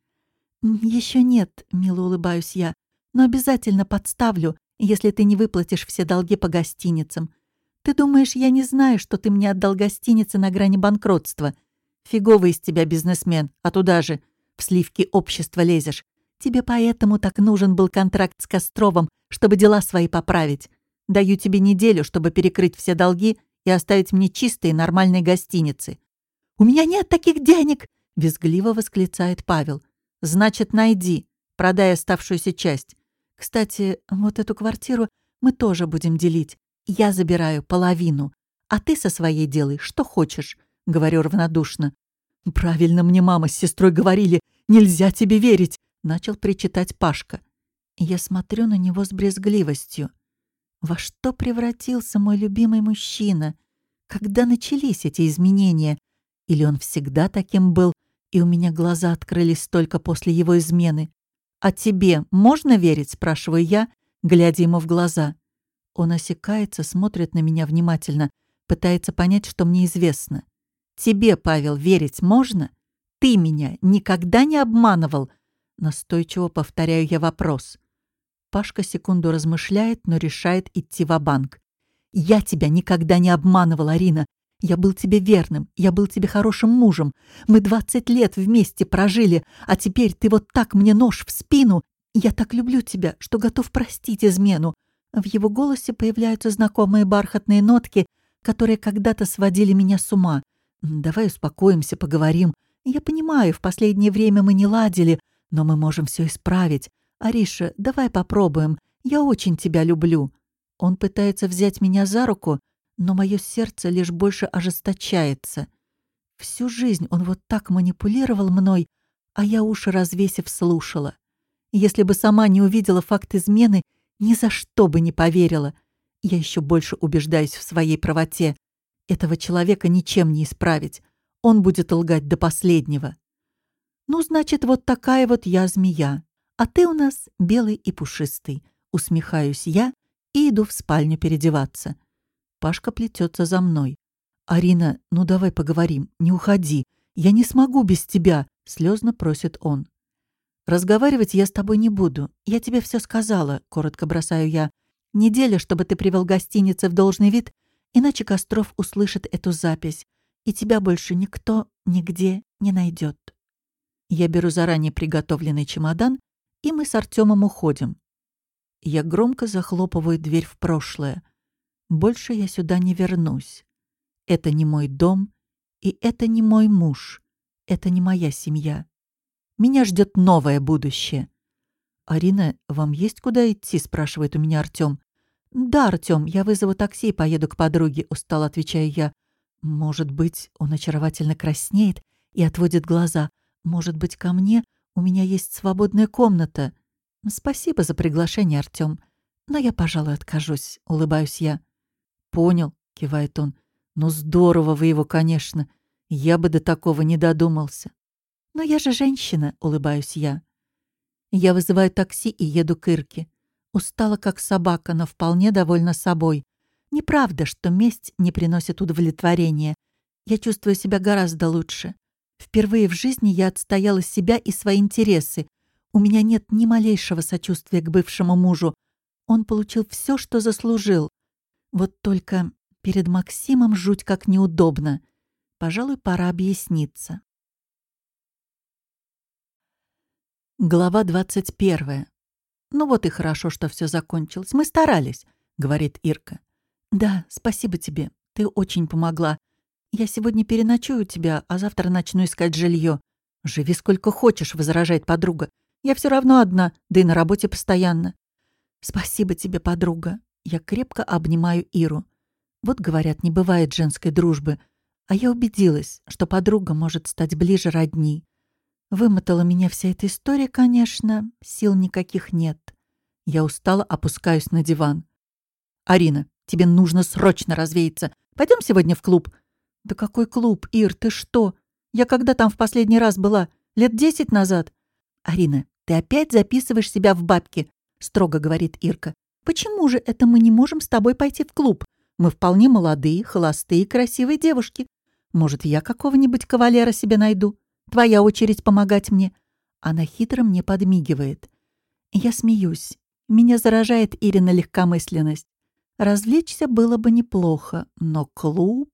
«Еще нет», — мило улыбаюсь я, «но обязательно подставлю, если ты не выплатишь все долги по гостиницам. Ты думаешь, я не знаю, что ты мне отдал гостиницы на грани банкротства? Фиговый из тебя бизнесмен, а туда же в сливки общества лезешь. Тебе поэтому так нужен был контракт с Костровым, чтобы дела свои поправить. Даю тебе неделю, чтобы перекрыть все долги и оставить мне чистые нормальные гостиницы». «У меня нет таких денег!» — визгливо восклицает Павел. «Значит, найди, продай оставшуюся часть. Кстати, вот эту квартиру мы тоже будем делить. Я забираю половину, а ты со своей делай, что хочешь», — говорю равнодушно. «Правильно мне мама с сестрой говорили, нельзя тебе верить», — начал причитать Пашка. Я смотрю на него с брезгливостью. Во что превратился мой любимый мужчина? Когда начались эти изменения? Или он всегда таким был, и у меня глаза открылись только после его измены? «А тебе можно верить?» — спрашиваю я, глядя ему в глаза. Он осекается, смотрит на меня внимательно, пытается понять, что мне известно. «Тебе, Павел, верить можно? Ты меня никогда не обманывал?» Настойчиво повторяю я вопрос. Пашка секунду размышляет, но решает идти ва-банк. «Я тебя никогда не обманывал, Арина. Я был тебе верным, я был тебе хорошим мужем. Мы двадцать лет вместе прожили, а теперь ты вот так мне нож в спину. Я так люблю тебя, что готов простить измену». В его голосе появляются знакомые бархатные нотки, которые когда-то сводили меня с ума. «Давай успокоимся, поговорим. Я понимаю, в последнее время мы не ладили, но мы можем все исправить. Ариша, давай попробуем. Я очень тебя люблю». Он пытается взять меня за руку, но мое сердце лишь больше ожесточается. Всю жизнь он вот так манипулировал мной, а я уши развесив слушала. Если бы сама не увидела факт измены, ни за что бы не поверила. Я еще больше убеждаюсь в своей правоте. Этого человека ничем не исправить. Он будет лгать до последнего. «Ну, значит, вот такая вот я змея. А ты у нас белый и пушистый». Усмехаюсь я и иду в спальню переодеваться. Пашка плетется за мной. «Арина, ну давай поговорим, не уходи. Я не смогу без тебя», — слезно просит он. «Разговаривать я с тобой не буду. Я тебе все сказала», — коротко бросаю я. «Неделя, чтобы ты привел гостиницы в должный вид, иначе Костров услышит эту запись, и тебя больше никто нигде не найдет». Я беру заранее приготовленный чемодан, и мы с Артемом уходим. Я громко захлопываю дверь в прошлое. Больше я сюда не вернусь. Это не мой дом, И это не мой муж. Это не моя семья. Меня ждет новое будущее. «Арина, вам есть куда идти?» — спрашивает у меня Артём. «Да, Артём, я вызову такси и поеду к подруге», — устало отвечаю я. «Может быть...» — он очаровательно краснеет и отводит глаза. «Может быть, ко мне? У меня есть свободная комната». «Спасибо за приглашение, Артём. Но я, пожалуй, откажусь», — улыбаюсь я. «Понял», — кивает он. «Ну здорово вы его, конечно. Я бы до такого не додумался». «Но я же женщина», — улыбаюсь я. Я вызываю такси и еду к Ирке. Устала, как собака, но вполне довольна собой. Неправда, что месть не приносит удовлетворения. Я чувствую себя гораздо лучше. Впервые в жизни я отстояла себя и свои интересы. У меня нет ни малейшего сочувствия к бывшему мужу. Он получил все, что заслужил. Вот только перед Максимом жуть как неудобно. Пожалуй, пора объясниться. Глава двадцать первая. «Ну вот и хорошо, что все закончилось. Мы старались», — говорит Ирка. «Да, спасибо тебе. Ты очень помогла. Я сегодня переночую у тебя, а завтра начну искать жилье. «Живи сколько хочешь», — возражает подруга. «Я все равно одна, да и на работе постоянно». «Спасибо тебе, подруга». Я крепко обнимаю Иру. Вот, говорят, не бывает женской дружбы. А я убедилась, что подруга может стать ближе родни. Вымотала меня вся эта история, конечно. Сил никаких нет. Я устало опускаюсь на диван. «Арина, тебе нужно срочно развеяться. Пойдем сегодня в клуб». «Да какой клуб, Ир, ты что? Я когда там в последний раз была? Лет десять назад?» «Арина, ты опять записываешь себя в бабки», — строго говорит Ирка. «Почему же это мы не можем с тобой пойти в клуб? Мы вполне молодые, холостые, красивые девушки. Может, я какого-нибудь кавалера себе найду? Твоя очередь помогать мне». Она хитро мне подмигивает. Я смеюсь. Меня заражает Ирина легкомысленность. Развлечься было бы неплохо, но клуб...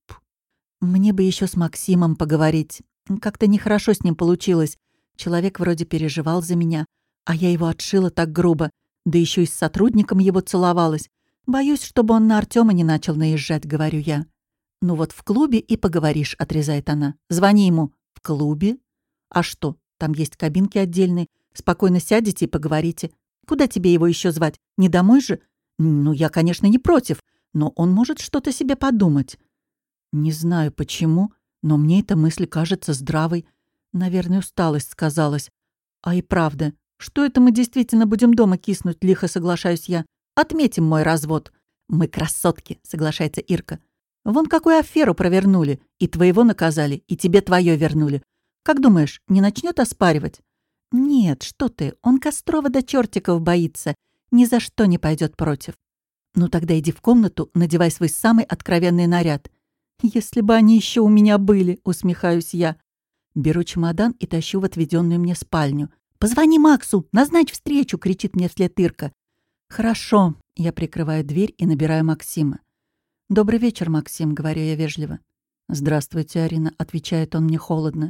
Мне бы еще с Максимом поговорить. Как-то нехорошо с ним получилось. Человек вроде переживал за меня, а я его отшила так грубо, да еще и с сотрудником его целовалась. Боюсь, чтобы он на Артема не начал наезжать, говорю я. «Ну вот в клубе и поговоришь», — отрезает она. «Звони ему». «В клубе? А что, там есть кабинки отдельные. Спокойно сядете и поговорите. Куда тебе его еще звать? Не домой же? Ну, я, конечно, не против, но он может что-то себе подумать». Не знаю почему, но мне эта мысль кажется здравой. Наверное, усталость сказалась. А и правда, что это мы действительно будем дома киснуть, лихо соглашаюсь я. Отметим мой развод. Мы красотки, соглашается Ирка. Вон какую аферу провернули. И твоего наказали, и тебе твое вернули. Как думаешь, не начнет оспаривать? Нет, что ты, он Кострова до чертиков боится. Ни за что не пойдет против. Ну тогда иди в комнату, надевай свой самый откровенный наряд. «Если бы они еще у меня были», — усмехаюсь я. Беру чемодан и тащу в отведенную мне спальню. «Позвони Максу! Назначь встречу!» — кричит мне вслед Ирка. «Хорошо». Я прикрываю дверь и набираю Максима. «Добрый вечер, Максим», — говорю я вежливо. «Здравствуйте, Арина», — отвечает он мне холодно.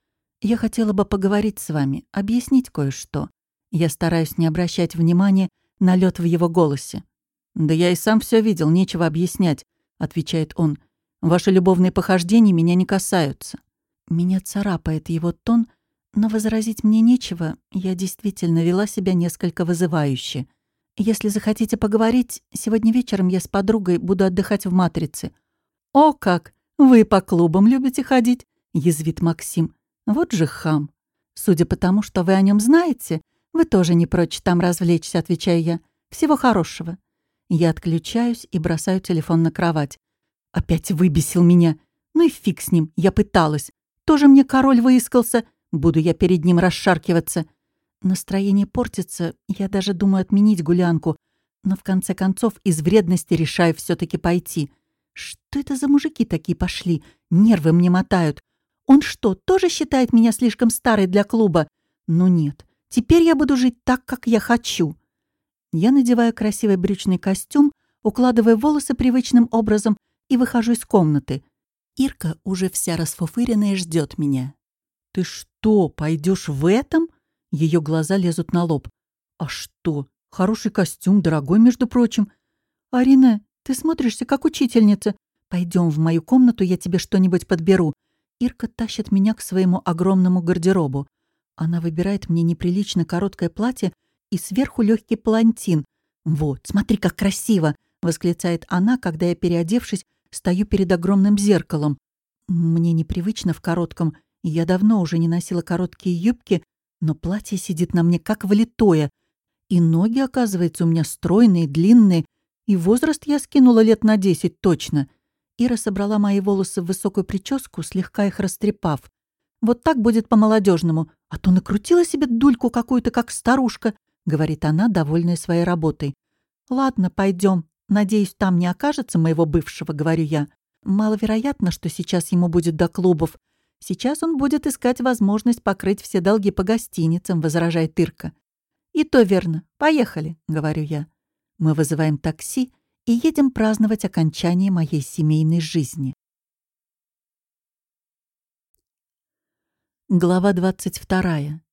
«Я хотела бы поговорить с вами, объяснить кое-что». Я стараюсь не обращать внимания на лед в его голосе. «Да я и сам все видел, нечего объяснять», — отвечает он. «Ваши любовные похождения меня не касаются». Меня царапает его тон, но возразить мне нечего. Я действительно вела себя несколько вызывающе. «Если захотите поговорить, сегодня вечером я с подругой буду отдыхать в «Матрице». «О как! Вы по клубам любите ходить?» — язвит Максим. «Вот же хам! Судя по тому, что вы о нем знаете, вы тоже не прочь там развлечься», — отвечаю я. «Всего хорошего». Я отключаюсь и бросаю телефон на кровать. Опять выбесил меня. Ну и фиг с ним, я пыталась. Тоже мне король выискался. Буду я перед ним расшаркиваться. Настроение портится, я даже думаю отменить гулянку. Но в конце концов из вредности решаю все таки пойти. Что это за мужики такие пошли? Нервы мне мотают. Он что, тоже считает меня слишком старой для клуба? Ну нет, теперь я буду жить так, как я хочу. Я надеваю красивый брючный костюм, укладываю волосы привычным образом и выхожу из комнаты. Ирка, уже вся расфуфыренная, ждет меня. «Ты что, пойдешь в этом?» Ее глаза лезут на лоб. «А что? Хороший костюм, дорогой, между прочим». «Арина, ты смотришься как учительница. Пойдем в мою комнату, я тебе что-нибудь подберу. Ирка тащит меня к своему огромному гардеробу. Она выбирает мне неприлично короткое платье и сверху легкий палантин. «Вот, смотри, как красиво!» — восклицает она, когда я, переодевшись, стою перед огромным зеркалом. Мне непривычно в коротком, и я давно уже не носила короткие юбки, но платье сидит на мне как влитое. И ноги, оказывается, у меня стройные, длинные, и возраст я скинула лет на десять точно. Ира собрала мои волосы в высокую прическу, слегка их растрепав. «Вот так будет по-молодежному, а то накрутила себе дульку какую-то, как старушка», — говорит она, довольная своей работой. «Ладно, пойдем. Надеюсь, там не окажется моего бывшего», — говорю я. «Маловероятно, что сейчас ему будет до клубов. Сейчас он будет искать возможность покрыть все долги по гостиницам», — возражает Ирка. «И то верно. Поехали», — говорю я. Мы вызываем такси и едем праздновать окончание моей семейной жизни. Глава двадцать вторая.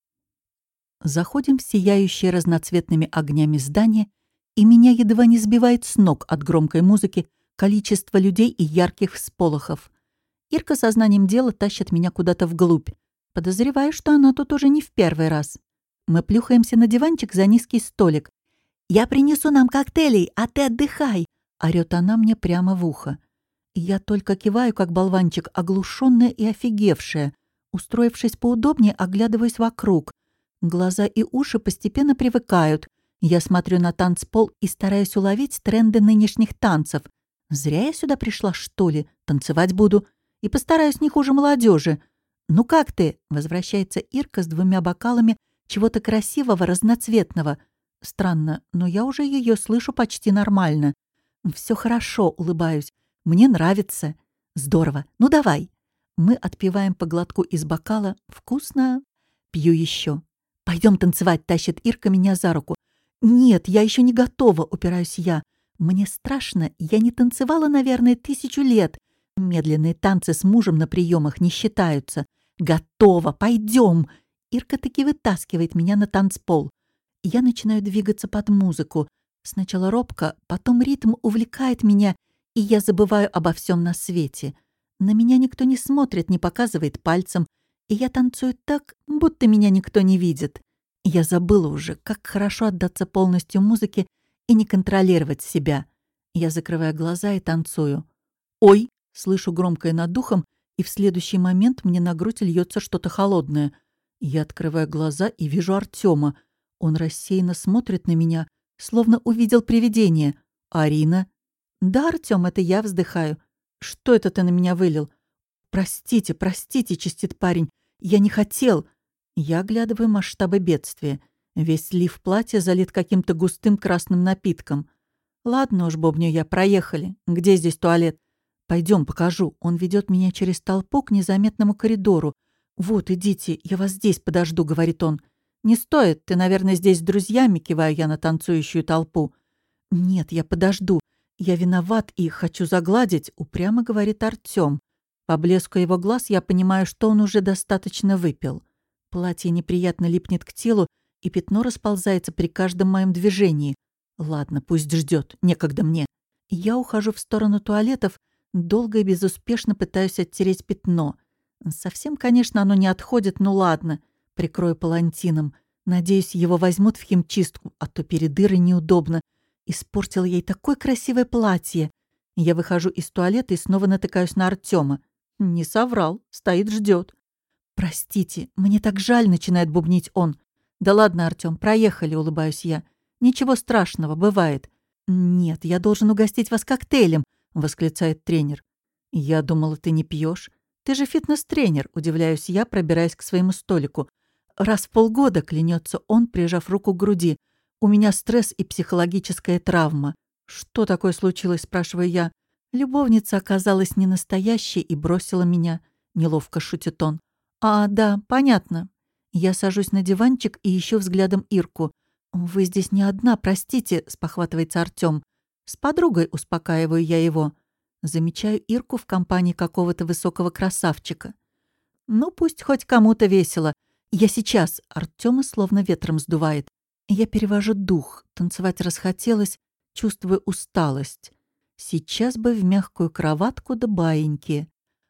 Заходим в сияющее разноцветными огнями здание, и меня едва не сбивает с ног от громкой музыки, количества людей и ярких всполохов. Ирка сознанием дела тащит меня куда-то вглубь. Подозреваю, что она тут уже не в первый раз. Мы плюхаемся на диванчик за низкий столик. «Я принесу нам коктейлей, а ты отдыхай!» — орёт она мне прямо в ухо. Я только киваю, как болванчик, оглушённая и офигевшая. Устроившись поудобнее, оглядываюсь вокруг. Глаза и уши постепенно привыкают. Я смотрю на танцпол и стараюсь уловить тренды нынешних танцев. Зря я сюда пришла, что ли? Танцевать буду. И постараюсь не хуже молодежи. «Ну как ты?» — возвращается Ирка с двумя бокалами чего-то красивого, разноцветного. Странно, но я уже ее слышу почти нормально. «Все хорошо», — улыбаюсь. «Мне нравится». «Здорово. Ну давай». Мы отпиваем по глотку из бокала. «Вкусно». Пью еще. «Пойдем танцевать», — тащит Ирка меня за руку. «Нет, я еще не готова», — упираюсь я. «Мне страшно. Я не танцевала, наверное, тысячу лет. Медленные танцы с мужем на приемах не считаются». «Готово. Пойдем». Ирка таки вытаскивает меня на танцпол. Я начинаю двигаться под музыку. Сначала робко, потом ритм увлекает меня, и я забываю обо всем на свете. На меня никто не смотрит, не показывает пальцем, и я танцую так, будто меня никто не видит. Я забыла уже, как хорошо отдаться полностью музыке и не контролировать себя. Я закрываю глаза и танцую. «Ой!» — слышу громкое над духом, и в следующий момент мне на грудь льется что-то холодное. Я открываю глаза и вижу Артема. Он рассеянно смотрит на меня, словно увидел привидение. «Арина?» «Да, Артём, это я», — вздыхаю. «Что это ты на меня вылил?» «Простите, простите», — чистит парень. «Я не хотел». Я оглядываю масштабы бедствия. Весь слив платья залит каким-то густым красным напитком. «Ладно уж, бубню я, проехали. Где здесь туалет?» «Пойдем, покажу». Он ведет меня через толпу к незаметному коридору. «Вот, идите, я вас здесь подожду», — говорит он. «Не стоит, ты, наверное, здесь с друзьями», — киваю я на танцующую толпу. «Нет, я подожду. Я виноват и хочу загладить», — упрямо говорит Артём. По блеску его глаз я понимаю, что он уже достаточно выпил. Платье неприятно липнет к телу, и пятно расползается при каждом моем движении. Ладно, пусть ждет, некогда мне. Я ухожу в сторону туалетов, долго и безуспешно пытаюсь оттереть пятно. Совсем, конечно, оно не отходит, но ладно. Прикрою палантином. Надеюсь, его возьмут в химчистку, а то перед Ирой неудобно. Испортила ей такое красивое платье. Я выхожу из туалета и снова натыкаюсь на Артема. Не соврал, стоит, ждет. «Простите, мне так жаль», — начинает бубнить он. «Да ладно, Артем, проехали», — улыбаюсь я. «Ничего страшного, бывает». «Нет, я должен угостить вас коктейлем», — восклицает тренер. «Я думала, ты не пьешь. Ты же фитнес-тренер», — удивляюсь я, пробираясь к своему столику. «Раз в полгода», — клянется он, прижав руку к груди. «У меня стресс и психологическая травма». «Что такое случилось?» — спрашиваю я. «Любовница оказалась не настоящей и бросила меня», — неловко шутит он. «А, да, понятно». Я сажусь на диванчик и ищу взглядом Ирку. «Вы здесь не одна, простите», — спохватывается Артём. «С подругой», — успокаиваю я его. Замечаю Ирку в компании какого-то высокого красавчика. «Ну, пусть хоть кому-то весело. Я сейчас», — Артёма словно ветром сдувает. Я перевожу дух, танцевать расхотелось, чувствую усталость. Сейчас бы в мягкую кроватку да баиньки.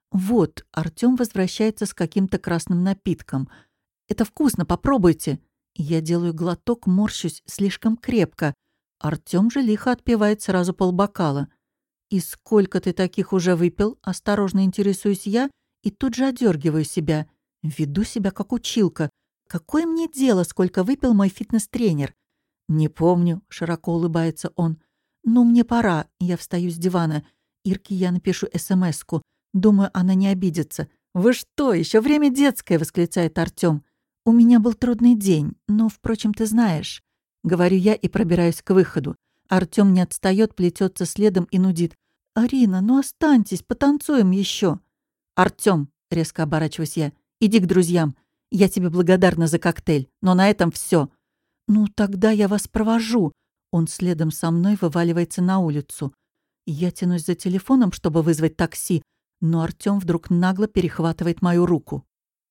Вот, Артём возвращается с каким-то красным напитком. Это вкусно, попробуйте. Я делаю глоток, морщусь слишком крепко. Артём же лихо отпивает сразу полбокала. «И сколько ты таких уже выпил?» Осторожно интересуюсь я и тут же одергиваю себя. Веду себя как училка. Какое мне дело, сколько выпил мой фитнес-тренер? «Не помню», — широко улыбается он. «Ну, мне пора». Я встаю с дивана. Ирке я напишу эсэмэску. Думаю, она не обидится. «Вы что, еще время детское!» — восклицает Артём. «У меня был трудный день, но, впрочем, ты знаешь». Говорю я и пробираюсь к выходу. Артём не отстаёт, плетётся следом и нудит. «Арина, ну останьтесь, потанцуем еще». «Артём», — резко оборачиваюсь я, — «иди к друзьям. Я тебе благодарна за коктейль, но на этом всё». «Ну, тогда я вас провожу». Он следом со мной вываливается на улицу. Я тянусь за телефоном, чтобы вызвать такси, но Артём вдруг нагло перехватывает мою руку.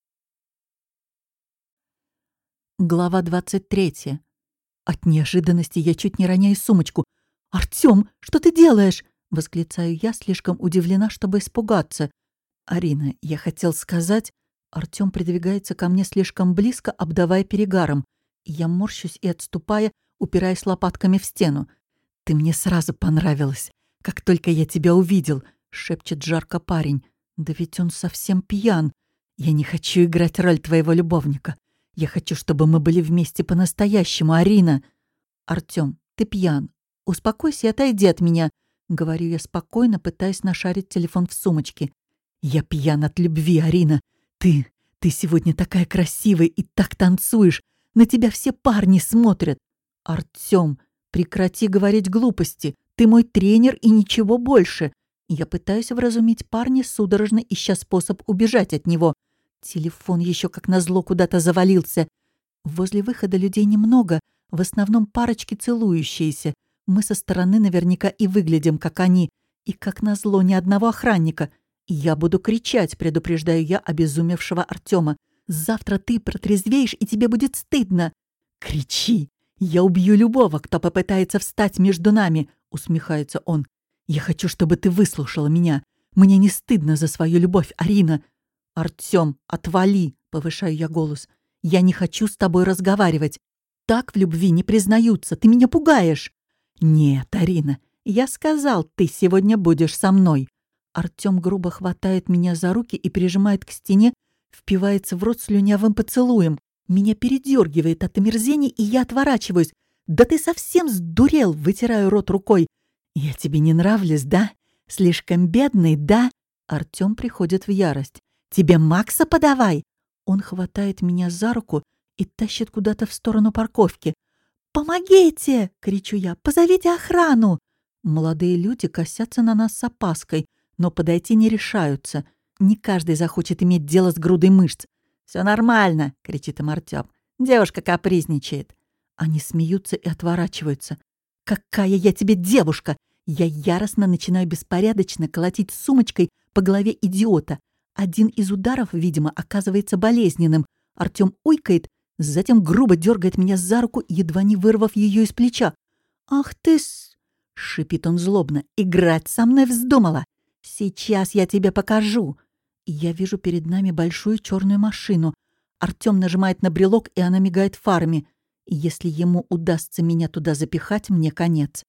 Глава двадцать третья. От неожиданности я чуть не роняю сумочку. «Артём, что ты делаешь?» — восклицаю я, слишком удивлена, чтобы испугаться. «Арина, я хотел сказать...» Артём придвигается ко мне слишком близко, обдавая перегаром. Я морщусь и, отступая, упираясь лопатками в стену. «Ты мне сразу понравилась, как только я тебя увидел», — шепчет жарко парень. «Да ведь он совсем пьян. Я не хочу играть роль твоего любовника. Я хочу, чтобы мы были вместе по-настоящему, Арина». «Артём, ты пьян. Успокойся и отойди от меня», — говорю я спокойно, пытаясь нашарить телефон в сумочке. «Я пьян от любви, Арина. Ты, ты сегодня такая красивая и так танцуешь. На тебя все парни смотрят». «Артём, прекрати говорить глупости. Ты мой тренер и ничего больше». Я пытаюсь вразумить парня, судорожно ища способ убежать от него. Телефон еще как назло куда-то завалился. Возле выхода людей немного, в основном парочки целующиеся. Мы со стороны наверняка и выглядим, как они. И как назло ни одного охранника. Я буду кричать, предупреждаю я обезумевшего Артёма. «Завтра ты протрезвеешь, и тебе будет стыдно». «Кричи! Я убью любого, кто попытается встать между нами», — усмехается он. «Я хочу, чтобы ты выслушала меня. Мне не стыдно за свою любовь, Арина». «Артём, отвали!» — повышаю я голос. «Я не хочу с тобой разговаривать. Так в любви не признаются. Ты меня пугаешь». «Нет, Арина, я сказал, ты сегодня будешь со мной». Артём грубо хватает меня за руки и прижимает к стене, впивается в рот слюнявым поцелуем. Меня передёргивает от омерзения, и я отворачиваюсь. «Да ты совсем сдурел!» — вытираю рот рукой. «Я тебе не нравлюсь, да? Слишком бедный, да?» Артём приходит в ярость. «Тебе Макса подавай!» Он хватает меня за руку и тащит куда-то в сторону парковки. «Помогите!» — кричу я. «Позовите охрану!» Молодые люди косятся на нас с опаской, но подойти не решаются. Не каждый захочет иметь дело с грудой мышц. «Всё нормально!» — кричит им Артём. «Девушка капризничает!» Они смеются и отворачиваются. «Какая я тебе девушка!» Я яростно начинаю беспорядочно колотить сумочкой по голове идиота. Один из ударов, видимо, оказывается болезненным. Артём уйкает, затем грубо дергает меня за руку, едва не вырвав ее из плеча. «Ах ты с...» — шипит он злобно. «Играть со мной вздумала! Сейчас я тебе покажу!» Я вижу перед нами большую черную машину. Артём нажимает на брелок, и она мигает фарами. Если ему удастся меня туда запихать, мне конец.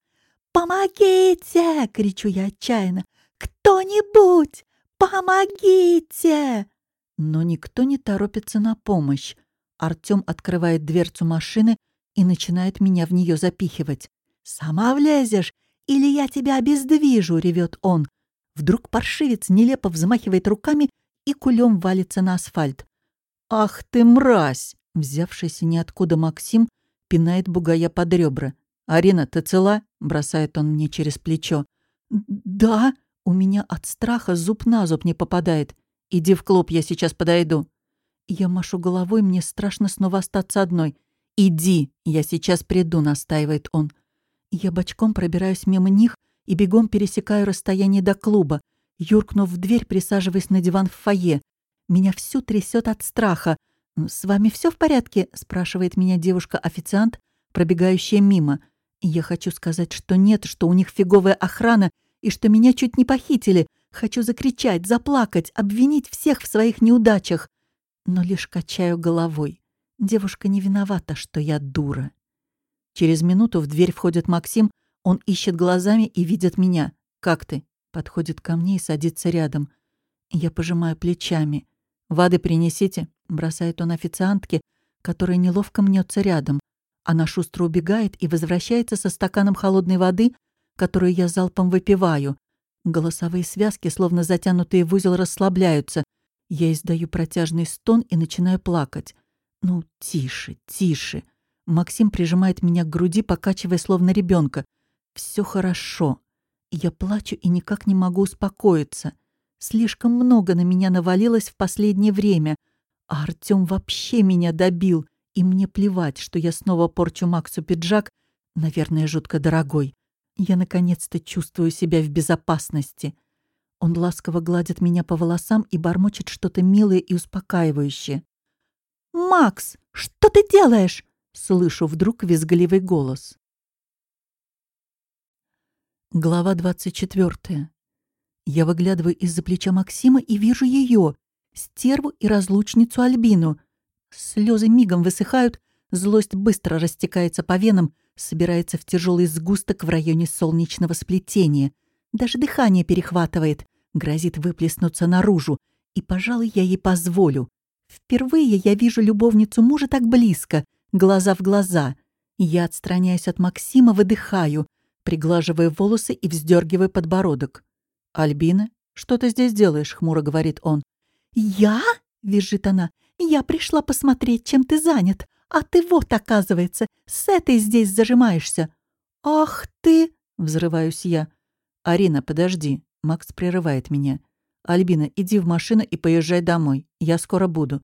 «Помогите!» — кричу я отчаянно. «Кто-нибудь! Помогите!» Но никто не торопится на помощь. Артём открывает дверцу машины и начинает меня в нее запихивать. «Сама влезешь, или я тебя обездвижу!» — ревет он. Вдруг паршивец нелепо взмахивает руками и кулем валится на асфальт. «Ах ты, мразь!» — взявшийся ниоткуда Максим пинает бугая под ребра. «Арина, ты цела?» — бросает он мне через плечо. «Да?» — у меня от страха зуб на зуб не попадает. «Иди в клуб, я сейчас подойду». Я машу головой, мне страшно снова остаться одной. «Иди, я сейчас приду», — настаивает он. Я бочком пробираюсь мимо них и бегом пересекаю расстояние до клуба. Юркнув в дверь, присаживаясь на диван в фойе. Меня всю трясет от страха. «С вами все в порядке?» — спрашивает меня девушка-официант, пробегающая мимо. Я хочу сказать, что нет, что у них фиговая охрана и что меня чуть не похитили, Хочу закричать, заплакать, обвинить всех в своих неудачах. Но лишь качаю головой. Девушка не виновата, что я дура. Через минуту в дверь входит Максим. Он ищет глазами и видит меня. «Как ты?» Подходит ко мне и садится рядом. Я пожимаю плечами. «Воды принесите», — бросает он официантке, которая неловко мнется рядом. Она шустро убегает и возвращается со стаканом холодной воды, которую я залпом выпиваю. Голосовые связки, словно затянутые в узел, расслабляются. Я издаю протяжный стон и начинаю плакать. «Ну, тише, тише». Максим прижимает меня к груди, покачивая, словно ребенка. «Все хорошо». Я плачу и никак не могу успокоиться. Слишком много на меня навалилось в последнее время, а Артём вообще меня добил, и мне плевать, что я снова порчу Максу пиджак, наверное, жутко дорогой. Я наконец-то чувствую себя в безопасности. Он ласково гладит меня по волосам и бормочет что-то милое и успокаивающее. «Макс, что ты делаешь?» — слышу вдруг визгливый голос. Глава двадцать четвёртая. Я выглядываю из-за плеча Максима и вижу ее, стерву и разлучницу Альбину. Слезы мигом высыхают, злость быстро растекается по венам, собирается в тяжелый сгусток в районе солнечного сплетения. Даже дыхание перехватывает, грозит выплеснуться наружу, и, пожалуй, я ей позволю. Впервые я вижу любовницу мужа так близко, глаза в глаза. Я отстраняюсь от Максима, выдыхаю, приглаживая волосы и вздергивая подбородок. «Альбина, что ты здесь делаешь?» — хмуро говорит он. «Я?» — визжит она. «Я пришла посмотреть, чем ты занят. А ты вот, оказывается, с этой здесь зажимаешься». «Ах ты!» — взрываюсь я. «Арина, подожди». Макс прерывает меня. «Альбина, иди в машину и поезжай домой. Я скоро буду».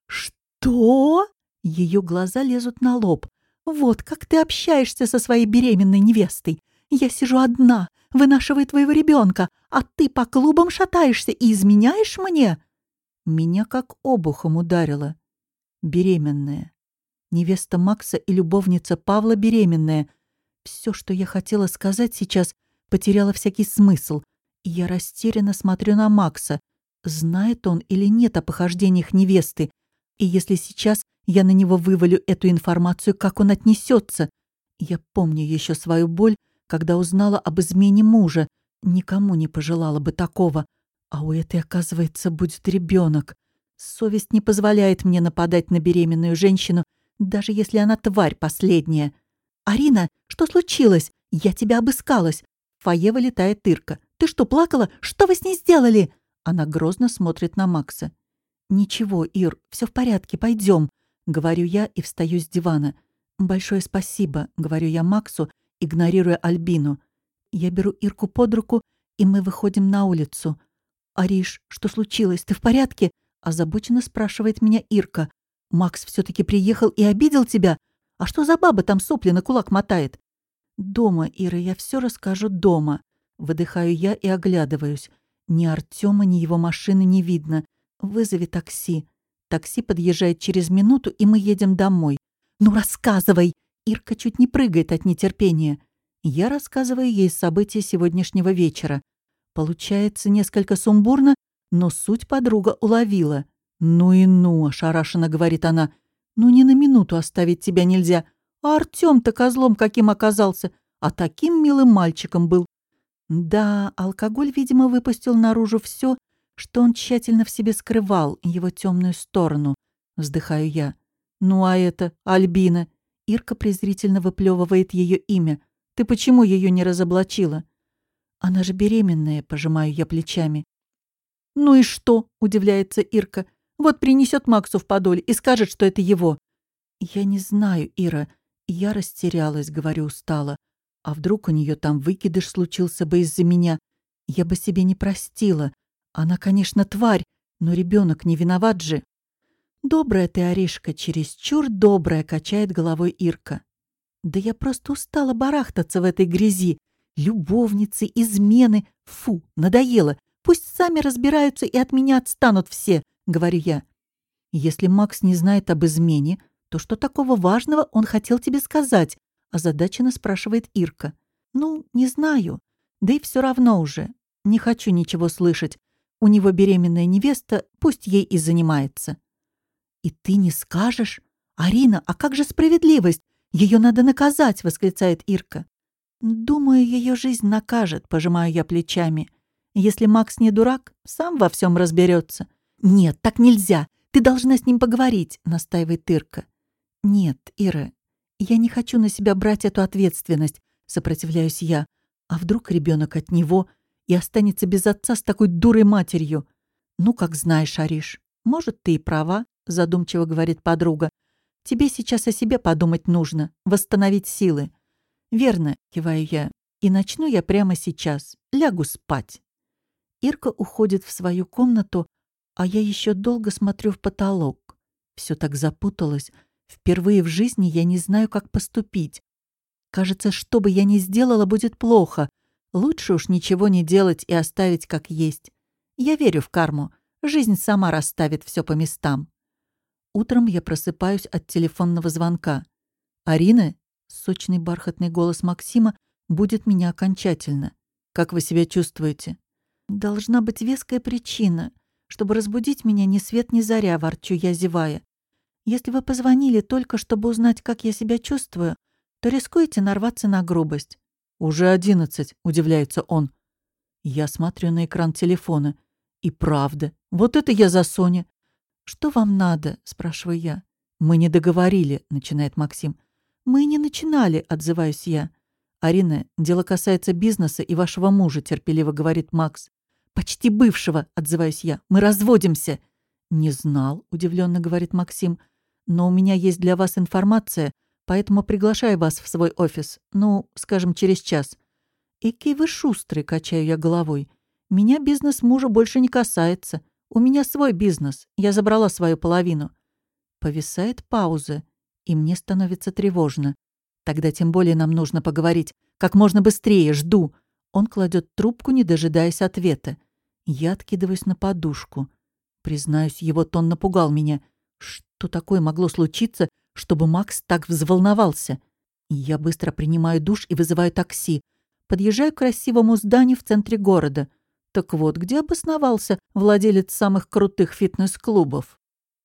«Что?» Ее глаза лезут на лоб. «Вот как ты общаешься со своей беременной невестой. Я сижу одна, вынашиваю твоего ребенка, а ты по клубам шатаешься и изменяешь мне?» Меня как обухом ударило. Беременная. Невеста Макса и любовница Павла беременная. Все, что я хотела сказать сейчас, потеряло всякий смысл. И я растерянно смотрю на Макса. Знает он или нет о похождениях невесты? И если сейчас я на него вывалю эту информацию, как он отнесется? Я помню еще свою боль, когда узнала об измене мужа. Никому не пожелала бы такого. А у этой, оказывается, будет ребенок. Совесть не позволяет мне нападать на беременную женщину, даже если она тварь последняя. «Арина, что случилось? Я тебя обыскалась!» В фойе вылетает Ирка. «Ты что, плакала? Что вы с ней сделали?» Она грозно смотрит на Макса. «Ничего, Ир, все в порядке, пойдем», — говорю я и встаю с дивана. «Большое спасибо», — говорю я Максу, игнорируя Альбину. Я беру Ирку под руку, и мы выходим на улицу. «Ариш, что случилось? Ты в порядке?» — озабоченно спрашивает меня Ирка. «Макс все-таки приехал и обидел тебя? А что за баба там сопли на кулак мотает?» «Дома, Ира, я все расскажу дома». Выдыхаю я и оглядываюсь. Ни Артема, ни его машины не видно. «Вызови такси». Такси подъезжает через минуту, и мы едем домой. «Ну, рассказывай!» Ирка чуть не прыгает от нетерпения. Я рассказываю ей события сегодняшнего вечера. Получается несколько сумбурно, но суть подруга уловила. «Ну и ну!» — ошарашенно говорит она. «Ну ни на минуту оставить тебя нельзя. А Артём-то козлом каким оказался, а таким милым мальчиком был». Да, алкоголь, видимо, выпустил наружу все, что он тщательно в себе скрывал, его темную сторону. Вздыхаю я. «Ну а это Альбина?» Ирка презрительно выплевывает ее имя. «Ты почему ее не разоблачила?» «Она же беременная», — пожимаю я плечами. «Ну и что?» — удивляется Ирка. «Вот принесет Максу в подоле и скажет, что это его». «Я не знаю, Ира. Я растерялась», — говорю устало. «А вдруг у нее там выкидыш случился бы из-за меня? Я бы себе не простила. Она, конечно, тварь, но ребенок не виноват же». «Добрая ты, Аришка, чересчур добрая», — качает головой Ирка. «Да я просто устала барахтаться в этой грязи. Любовницы, измены. Фу, надоело. Пусть сами разбираются и от меня отстанут все», — говорю я. «Если Макс не знает об измене, то что такого важного он хотел тебе сказать?» — озадаченно спрашивает Ирка. «Ну, не знаю. Да и все равно уже. Не хочу ничего слышать. У него беременная невеста, пусть ей и занимается». «И ты не скажешь? Арина, а как же справедливость? Ее надо наказать!» — восклицает Ирка. «Думаю, ее жизнь накажет», — пожимаю я плечами. «Если Макс не дурак, сам во всем разберется». «Нет, так нельзя. Ты должна с ним поговорить», — настаивает Ирка. «Нет, Ира, я не хочу на себя брать эту ответственность», — сопротивляюсь я. «А вдруг ребенок от него и останется без отца с такой дурой матерью?» «Ну, как знаешь, Ариш. Может, ты и права», — задумчиво говорит подруга. «Тебе сейчас о себе подумать нужно, восстановить силы». «Верно», — киваю я. «И начну я прямо сейчас. Лягу спать». Ирка уходит в свою комнату, а я еще долго смотрю в потолок. Все так запуталось. Впервые в жизни я не знаю, как поступить. Кажется, что бы я ни сделала, будет плохо. Лучше уж ничего не делать и оставить как есть. Я верю в карму. Жизнь сама расставит все по местам. Утром я просыпаюсь от телефонного звонка. «Арина?» — сочный бархатный голос Максима будет меня окончательно. «Как вы себя чувствуете?» «Должна быть веская причина, чтобы разбудить меня ни свет ни заря», — ворчу я, зевая. «Если вы позвонили только, чтобы узнать, как я себя чувствую, то рискуете нарваться на грубость». «Уже одиннадцать», — удивляется он. Я смотрю на экран телефона. И правда, вот это я за Соня. «Что вам надо?» — спрашиваю я. «Мы не договорили», — начинает Максим. «Мы и не начинали», — отзываюсь я. «Арина, дело касается бизнеса и вашего мужа», — терпеливо говорит Макс. «Почти бывшего», — отзываюсь я. «Мы разводимся». «Не знал», — удивленно говорит Максим. «Но у меня есть для вас информация, поэтому приглашаю вас в свой офис. Ну, скажем, через час». «Экий вы шустрый», — качаю я головой. «Меня бизнес мужа больше не касается. У меня свой бизнес. Я забрала свою половину». Повисает пауза, и мне становится тревожно. Тогда тем более нам нужно поговорить. Как можно быстрее, жду. Он кладет трубку, не дожидаясь ответа. Я откидываюсь на подушку. Признаюсь, его тон напугал меня. Что такое могло случиться, чтобы Макс так взволновался? Я быстро принимаю душ и вызываю такси. Подъезжаю к красивому зданию в центре города. Так вот, где обосновался владелец самых крутых фитнес-клубов?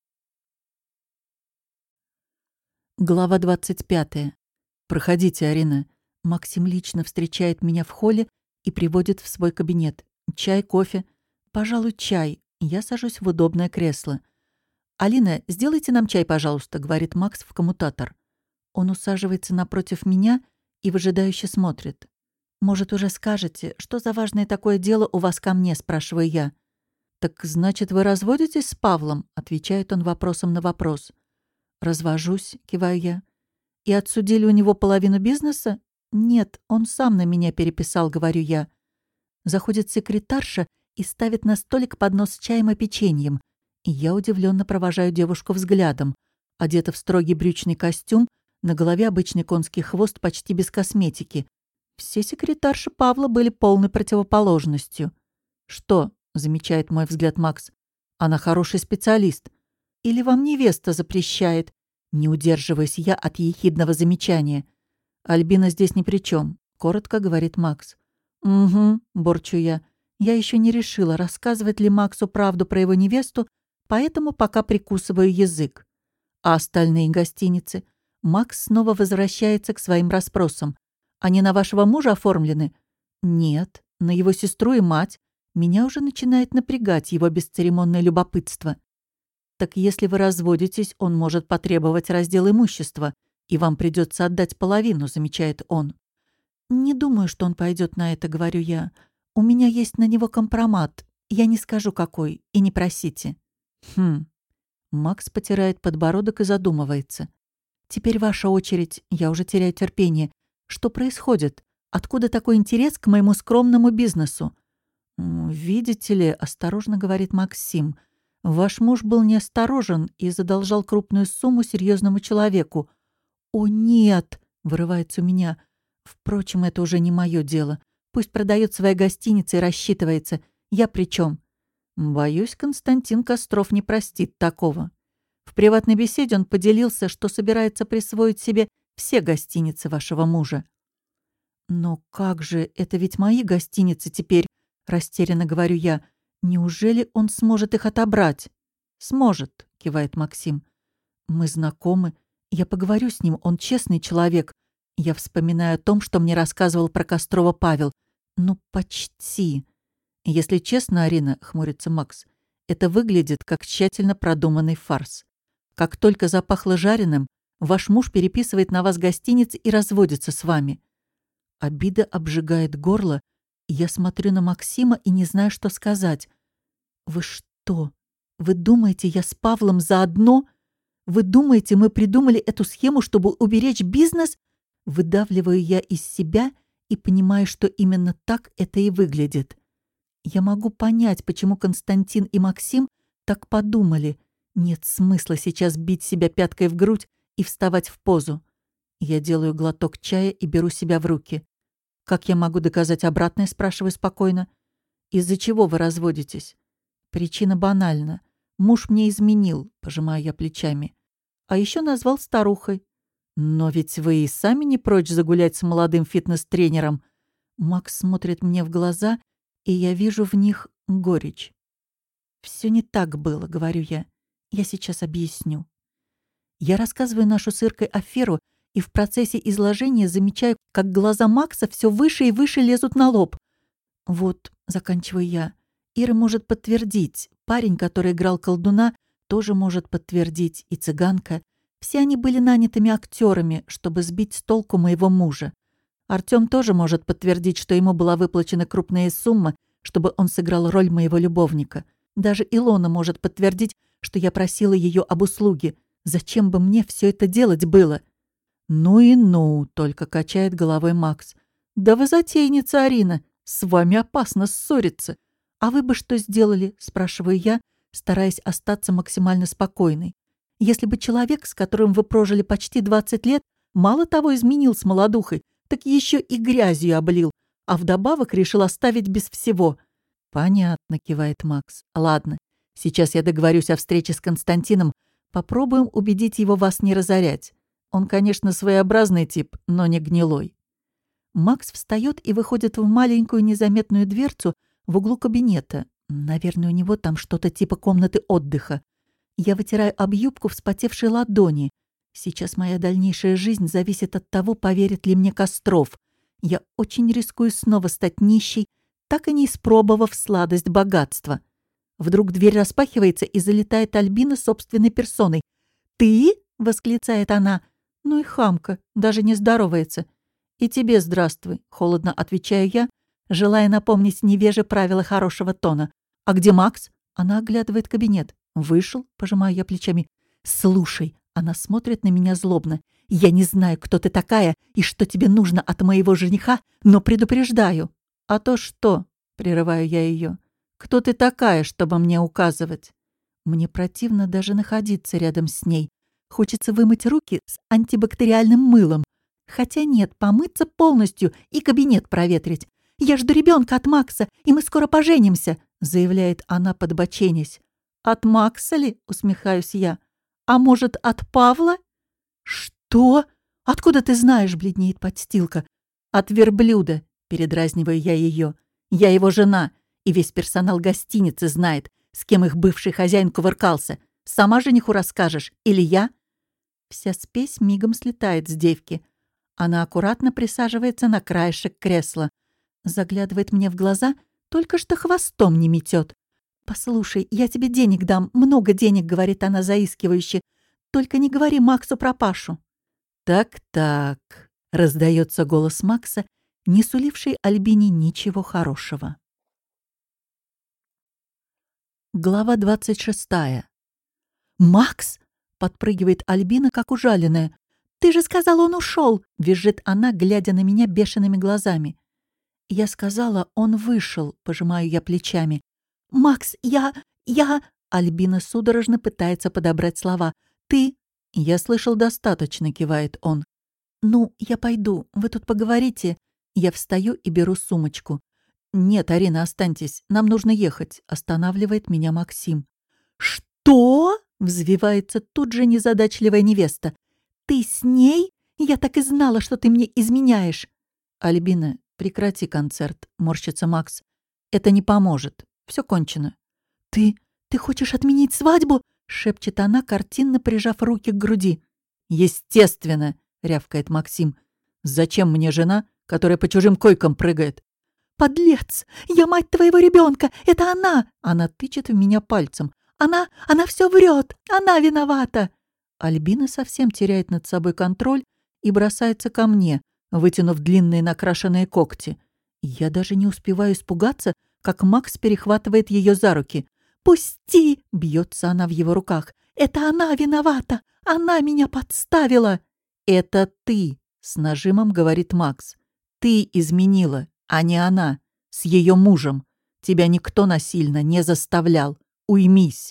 Глава двадцать пятая. «Проходите, Арина». Максим лично встречает меня в холле и приводит в свой кабинет. «Чай, кофе?» «Пожалуй, чай». Я сажусь в удобное кресло. «Алина, сделайте нам чай, пожалуйста», — говорит Макс в коммутатор. Он усаживается напротив меня и выжидающе смотрит. «Может, уже скажете, что за важное такое дело у вас ко мне?» — спрашиваю я. «Так значит, вы разводитесь с Павлом?» — отвечает он вопросом на вопрос. «Развожусь», — киваю я. «И отсудили у него половину бизнеса?» «Нет, он сам на меня переписал», — говорю я. Заходит секретарша и ставит на столик поднос с чаем и печеньем. И я удивленно провожаю девушку взглядом. Одета в строгий брючный костюм, на голове обычный конский хвост почти без косметики. Все секретарши Павла были полной противоположностью. «Что?» — замечает мой взгляд Макс. «Она хороший специалист. Или вам невеста запрещает?» Не удерживаюсь я от ехидного замечания. «Альбина здесь ни при чем», — коротко говорит Макс. «Угу», — борчу я. Я еще не решила, рассказывать ли Максу правду про его невесту, поэтому пока прикусываю язык. А остальные гостиницы? Макс снова возвращается к своим расспросам. Они на вашего мужа оформлены? Нет, на его сестру и мать. Меня уже начинает напрягать его бесцеремонное любопытство. Так если вы разводитесь, он может потребовать раздел имущества, и вам придется отдать половину, замечает он. Не думаю, что он пойдет на это, говорю я. У меня есть на него компромат. Я не скажу, какой, и не просите. Хм. Макс потирает подбородок и задумывается. Теперь ваша очередь. Я уже теряю терпение. Что происходит? Откуда такой интерес к моему скромному бизнесу? «Видите ли», — осторожно говорит Максим, «ваш муж был неосторожен и задолжал крупную сумму серьезному человеку». «О, нет!» — вырывается у меня. «Впрочем, это уже не мое дело. Пусть продает свои гостиницы и рассчитывается. Я при чем?» Боюсь, Константин Костров не простит такого. В приватной беседе он поделился, что собирается присвоить себе все гостиницы вашего мужа. «Но как же, это ведь мои гостиницы теперь», растерянно говорю я. Неужели он сможет их отобрать? Сможет, кивает Максим. Мы знакомы. Я поговорю с ним, он честный человек. Я вспоминаю о том, что мне рассказывал про Кострова Павел. Ну, почти. Если честно, Арина, хмурится Макс, это выглядит как тщательно продуманный фарс. Как только запахло жареным, ваш муж переписывает на вас гостиниц и разводится с вами. Обида обжигает горло, и я смотрю на Максима и не знаю, что сказать. Вы что? Вы думаете, я с Павлом заодно? Вы думаете, мы придумали эту схему, чтобы уберечь бизнес? Выдавливаю я из себя и понимаю, что именно так это и выглядит. Я могу понять, почему Константин и Максим так подумали. Нет смысла сейчас бить себя пяткой в грудь и вставать в позу. Я делаю глоток чая и беру себя в руки. «Как я могу доказать обратное?» — спрашиваю спокойно. «Из-за чего вы разводитесь?» «Причина банальна. Муж мне изменил», — пожимаю я плечами. «А еще назвал старухой». «Но ведь вы и сами не прочь загулять с молодым фитнес-тренером». Макс смотрит мне в глаза, и я вижу в них горечь. «Все не так было», — говорю я. «Я сейчас объясню». Я рассказываю нашу с Иркой аферу, и в процессе изложения замечаю, как глаза Макса все выше и выше лезут на лоб. «Вот», — заканчиваю я, — «Ира может подтвердить. Парень, который играл колдуна, тоже может подтвердить. И цыганка. Все они были нанятыми актерами, чтобы сбить с толку моего мужа. Артём тоже может подтвердить, что ему была выплачена крупная сумма, чтобы он сыграл роль моего любовника. Даже Илона может подтвердить, что я просила ее об услуге. Зачем бы мне все это делать было?» «Ну и ну», — только качает головой Макс. «Да вы затейница, Арина. С вами опасно ссориться. А вы бы что сделали?» — спрашиваю я, стараясь остаться максимально спокойной. «Если бы человек, с которым вы прожили почти двадцать лет, мало того изменил с молодухой, так еще и грязью облил, а вдобавок решил оставить без всего». «Понятно», — кивает Макс. «Ладно, сейчас я договорюсь о встрече с Константином. Попробуем убедить его вас не разорять. Он, конечно, своеобразный тип, но не гнилой». Макс встает и выходит в маленькую незаметную дверцу в углу кабинета. Наверное, у него там что-то типа комнаты отдыха. Я вытираю об юбку вспотевшие ладони. Сейчас моя дальнейшая жизнь зависит от того, поверит ли мне Костров. Я очень рискую снова стать нищей, так и не испробовав сладость богатства. Вдруг дверь распахивается, и залетает Альбина собственной персоной. «Ты?» — восклицает она. Ну и хамка, даже не здоровается. «И тебе здравствуй», — холодно отвечаю я, желая напомнить невеже правила хорошего тона. «А где Макс?» Она оглядывает кабинет. «Вышел», — пожимаю я плечами. «Слушай», — она смотрит на меня злобно. «Я не знаю, кто ты такая и что тебе нужно от моего жениха, но предупреждаю». «А то что?» — прерываю я ее. «Кто ты такая, чтобы мне указывать?» Мне противно даже находиться рядом с ней. Хочется вымыть руки с антибактериальным мылом. Хотя нет, помыться полностью и кабинет проветрить. «Я жду ребенка от Макса, и мы скоро поженимся», — заявляет она, подбоченясь. «От Макса ли?» — усмехаюсь я. «А может, от Павла?» «Что? Откуда ты знаешь?» — бледнеет подстилка. «От верблюда», — передразниваю я ее. «Я его жена, и весь персонал гостиницы знает, с кем их бывший хозяин кувыркался. Сама жениху расскажешь, или я?» Вся спесь мигом слетает с девки. Она аккуратно присаживается на краешек кресла. Заглядывает мне в глаза, только что хвостом не метет. «Послушай, я тебе денег дам, много денег», — говорит она заискивающе. «Только не говори Максу про Пашу». «Так-так», — раздается голос Макса, не суливший Альбине ничего хорошего. Глава двадцать шестая. «Макс!» — подпрыгивает Альбина, как ужаленная. «Ты же сказала, он ушел!» — визжит она, глядя на меня бешеными глазами. «Я сказала, он вышел», — пожимаю я плечами. «Макс, я... я...» — Альбина судорожно пытается подобрать слова. «Ты...» «Я слышал достаточно», — кивает он. «Ну, я пойду. Вы тут поговорите». Я встаю и беру сумочку. «Нет, Арина, останьтесь. Нам нужно ехать», — останавливает меня Максим. «Что?» — взвивается тут же незадачливая невеста. «Ты с ней? Я так и знала, что ты мне изменяешь». «Альбина, прекрати концерт», — морщится Макс. Это не поможет. Все кончено. «Ты... ты хочешь отменить свадьбу?» — шепчет она, картинно прижав руки к груди. «Естественно!» — рявкает Максим. «Зачем мне жена, которая по чужим койкам прыгает?» «Подлец! Я мать твоего ребенка! Это она!» Она тычет в меня пальцем. «Она... она все врет! Она виновата!» Альбина совсем теряет над собой контроль и бросается ко мне, вытянув длинные накрашенные когти. Я даже не успеваю испугаться, как Макс перехватывает ее за руки. «Пусти!» — бьется она в его руках. «Это она виновата! Она меня подставила!» «Это ты!» — с нажимом говорит Макс. «Ты изменила, а не она, с ее мужем. Тебя никто насильно не заставлял. Уймись!»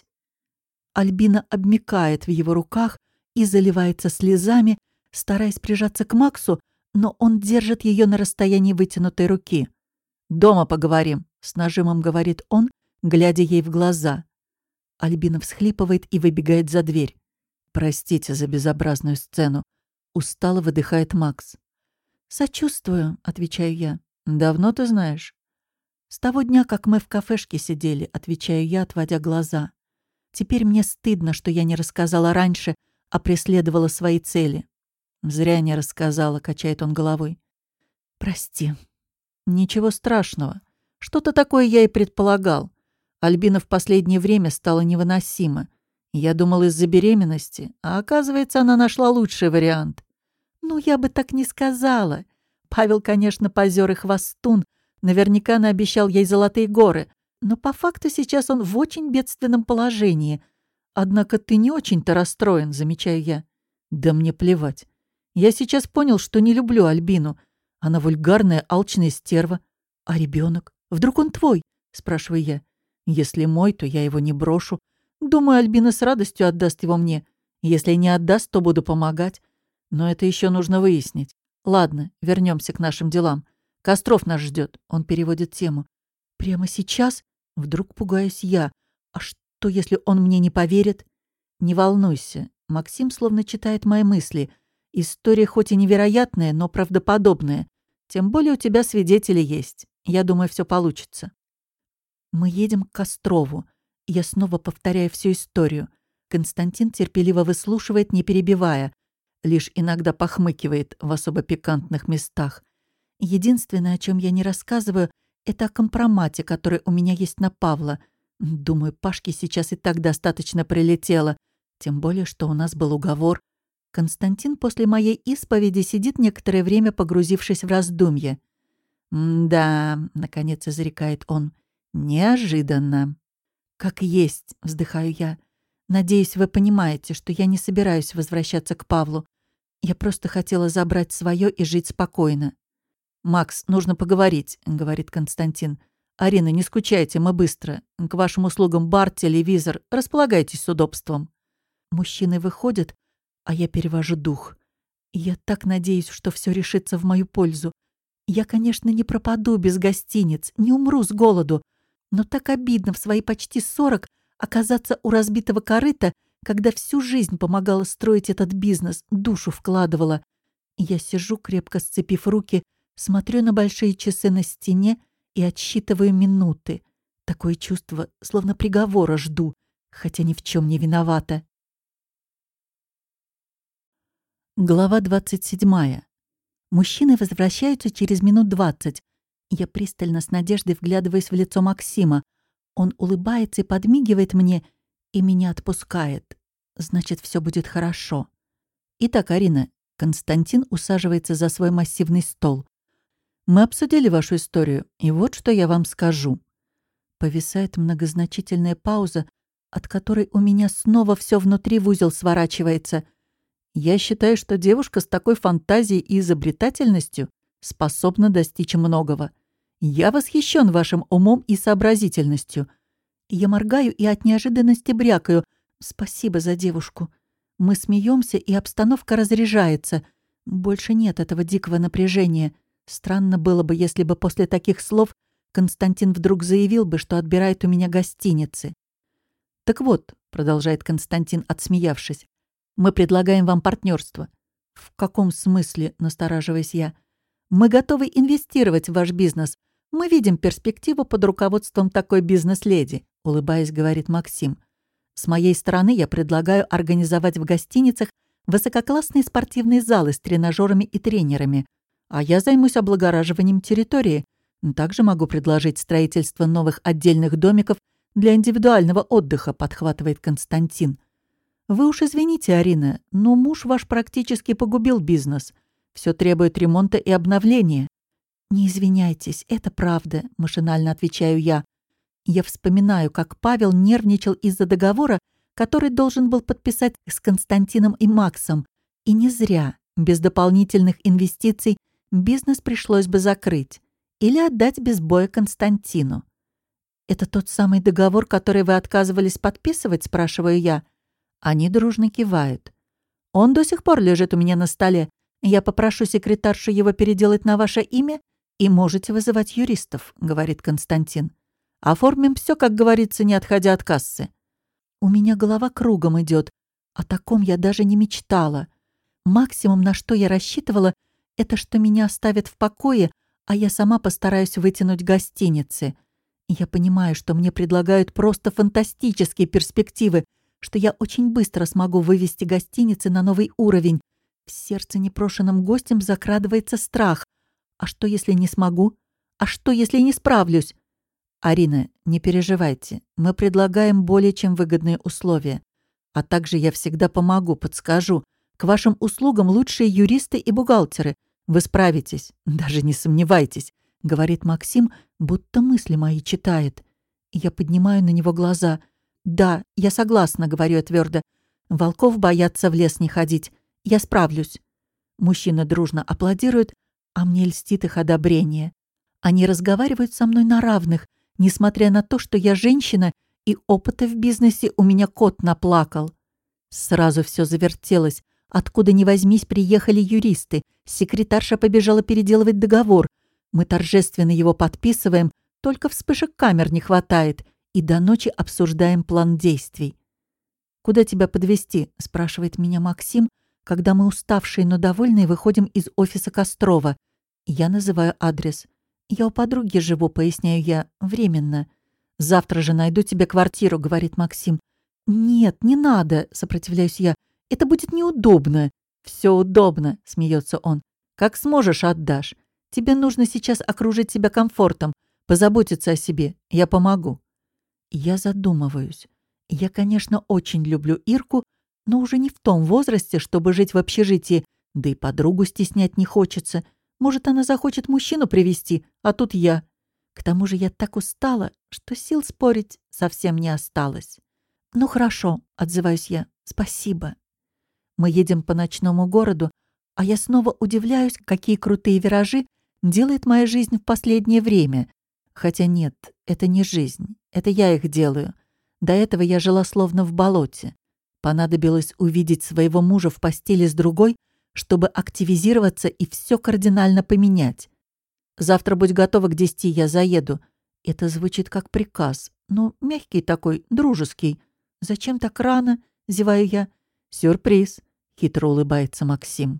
Альбина обмякает в его руках и заливается слезами, стараясь прижаться к Максу, но он держит ее на расстоянии вытянутой руки. «Дома поговорим», — с нажимом говорит он, глядя ей в глаза. Альбина всхлипывает и выбегает за дверь. «Простите за безобразную сцену», — устало выдыхает Макс. «Сочувствую», — отвечаю я. «Давно ты знаешь?» «С того дня, как мы в кафешке сидели», — отвечаю я, отводя глаза. «Теперь мне стыдно, что я не рассказала раньше, а преследовала свои цели». «Зря не рассказала», — качает он головой. «Прости». «Ничего страшного. Что-то такое я и предполагал. Альбина в последнее время стала невыносима. Я думал из-за беременности, а оказывается, она нашла лучший вариант». «Ну, я бы так не сказала. Павел, конечно, позер и хвастун. Наверняка наобещал ей золотые горы. Но по факту сейчас он в очень бедственном положении. Однако ты не очень-то расстроен, замечаю я. Да мне плевать. Я сейчас понял, что не люблю Альбину. Она вульгарная, алчная стерва. А ребенок? Вдруг он твой? Спрашиваю я. Если мой, то я его не брошу. Думаю, Альбина с радостью отдаст его мне. Если не отдаст, то буду помогать. Но это еще нужно выяснить. Ладно, вернемся к нашим делам. Костров нас ждет. Он переводит тему. Прямо сейчас? Вдруг пугаюсь я. А что, если он мне не поверит? Не волнуйся. Максим словно читает мои мысли. История хоть и невероятная, но правдоподобная. Тем более у тебя свидетели есть. Я думаю, все получится. Мы едем к Кострову. Я снова повторяю всю историю. Константин терпеливо выслушивает, не перебивая. Лишь иногда похмыкивает в особо пикантных местах. Единственное, о чем я не рассказываю, это о компромате, который у меня есть на Павла. Думаю, Пашке сейчас и так достаточно прилетело. Тем более, что у нас был уговор. Константин после моей исповеди сидит некоторое время, погрузившись в раздумье. «Да», — наконец изрекает он, — «неожиданно». «Как есть», — вздыхаю я. «Надеюсь, вы понимаете, что я не собираюсь возвращаться к Павлу. Я просто хотела забрать свое и жить спокойно». «Макс, нужно поговорить», — говорит Константин. «Арина, не скучайте, мы быстро. К вашим услугам бар, телевизор. Располагайтесь с удобством». Мужчины выходят, а я перевожу дух. Я так надеюсь, что все решится в мою пользу. Я, конечно, не пропаду без гостиниц, не умру с голоду, но так обидно в свои почти сорок оказаться у разбитого корыта, когда всю жизнь помогала строить этот бизнес, душу вкладывала. Я сижу, крепко сцепив руки, смотрю на большие часы на стене и отсчитываю минуты. Такое чувство, словно приговора жду, хотя ни в чем не виновата. Глава двадцать седьмая. Мужчины возвращаются через минут двадцать. Я пристально с надеждой вглядываюсь в лицо Максима. Он улыбается и подмигивает мне, и меня отпускает. Значит, все будет хорошо. Итак, Арина, Константин усаживается за свой массивный стол. Мы обсудили вашу историю, и вот что я вам скажу. Повисает многозначительная пауза, от которой у меня снова все внутри в узел сворачивается. Я считаю, что девушка с такой фантазией и изобретательностью способна достичь многого. Я восхищен вашим умом и сообразительностью. Я моргаю и от неожиданности брякаю. Спасибо за девушку. Мы смеемся, и обстановка разряжается. Больше нет этого дикого напряжения. Странно было бы, если бы после таких слов Константин вдруг заявил бы, что отбирает у меня гостиницы. «Так вот», — продолжает Константин, отсмеявшись, «мы предлагаем вам партнерство». «В каком смысле?» — настораживаюсь я. «Мы готовы инвестировать в ваш бизнес. Мы видим перспективу под руководством такой бизнес-леди», — улыбаясь, говорит Максим. «С моей стороны я предлагаю организовать в гостиницах высококлассные спортивные залы с тренажерами и тренерами, а я займусь облагораживанием территории. Также могу предложить строительство новых отдельных домиков для индивидуального отдыха», — подхватывает Константин. «Вы уж извините, Арина, но муж ваш практически погубил бизнес. Все требует ремонта и обновления». «Не извиняйтесь, это правда», — машинально отвечаю я. Я вспоминаю, как Павел нервничал из-за договора, который должен был подписать с Константином и Максом. И не зря. Без дополнительных инвестиций бизнес пришлось бы закрыть. Или отдать без боя Константину. «Это тот самый договор, который вы отказывались подписывать?» — спрашиваю я. Они дружно кивают. «Он до сих пор лежит у меня на столе. Я попрошу секретаршу его переделать на ваше имя, и можете вызывать юристов», — говорит Константин. «Оформим все, как говорится, не отходя от кассы». У меня голова кругом идет. О таком я даже не мечтала. Максимум, на что я рассчитывала, это что меня оставят в покое, а я сама постараюсь вытянуть гостиницы. Я понимаю, что мне предлагают просто фантастические перспективы, что я очень быстро смогу вывести гостиницы на новый уровень. В сердце непрошенным гостем закрадывается страх. А что, если не смогу? А что, если не справлюсь? «Арина, не переживайте. Мы предлагаем более чем выгодные условия. А также я всегда помогу, подскажу. К вашим услугам лучшие юристы и бухгалтеры. Вы справитесь. Даже не сомневайтесь», — говорит Максим, будто мысли мои читает. Я поднимаю на него глаза. «Да, я согласна», — говорю я твердо. «Волков боятся в лес не ходить. Я справлюсь». Мужчины дружно аплодируют, а мне льстит их одобрение. Они разговаривают со мной на равных, несмотря на то, что я женщина, и опыта в бизнесе у меня кот наплакал. Сразу все завертелось. Откуда ни возьмись, приехали юристы. Секретарша побежала переделывать договор. Мы торжественно его подписываем, только вспышек камер не хватает, и до ночи обсуждаем план действий. «Куда тебя подвезти?» — спрашивает меня Максим, когда мы, уставшие, но довольные, выходим из офиса Кострова. Я называю адрес. «Я у подруги живу», — поясняю я, — «временно». «Завтра же найду тебе квартиру», — говорит Максим. «Нет, не надо», — сопротивляюсь я. «Это будет неудобно». «Все удобно», — смеется он. «Как сможешь, отдашь. Тебе нужно сейчас окружить себя комфортом, позаботиться о себе. Я помогу». Я задумываюсь. Я, конечно, очень люблю Ирку, но уже не в том возрасте, чтобы жить в общежитии, да и подругу стеснять не хочется. Может, она захочет мужчину привести, а тут я. К тому же я так устала, что сил спорить совсем не осталось. «Ну хорошо», — отзываюсь я, — «спасибо». Мы едем по ночному городу, а я снова удивляюсь, какие крутые виражи делает моя жизнь в последнее время. Хотя нет, это не жизнь, это я их делаю. До этого я жила словно в болоте. Понадобилось увидеть своего мужа в постели с другой, чтобы активизироваться и все кардинально поменять. «Завтра будь готова к десяти, я заеду». Это звучит как приказ, но мягкий такой, дружеский. «Зачем так рано?» — зеваю я. «Сюрприз», — хитро улыбается Максим.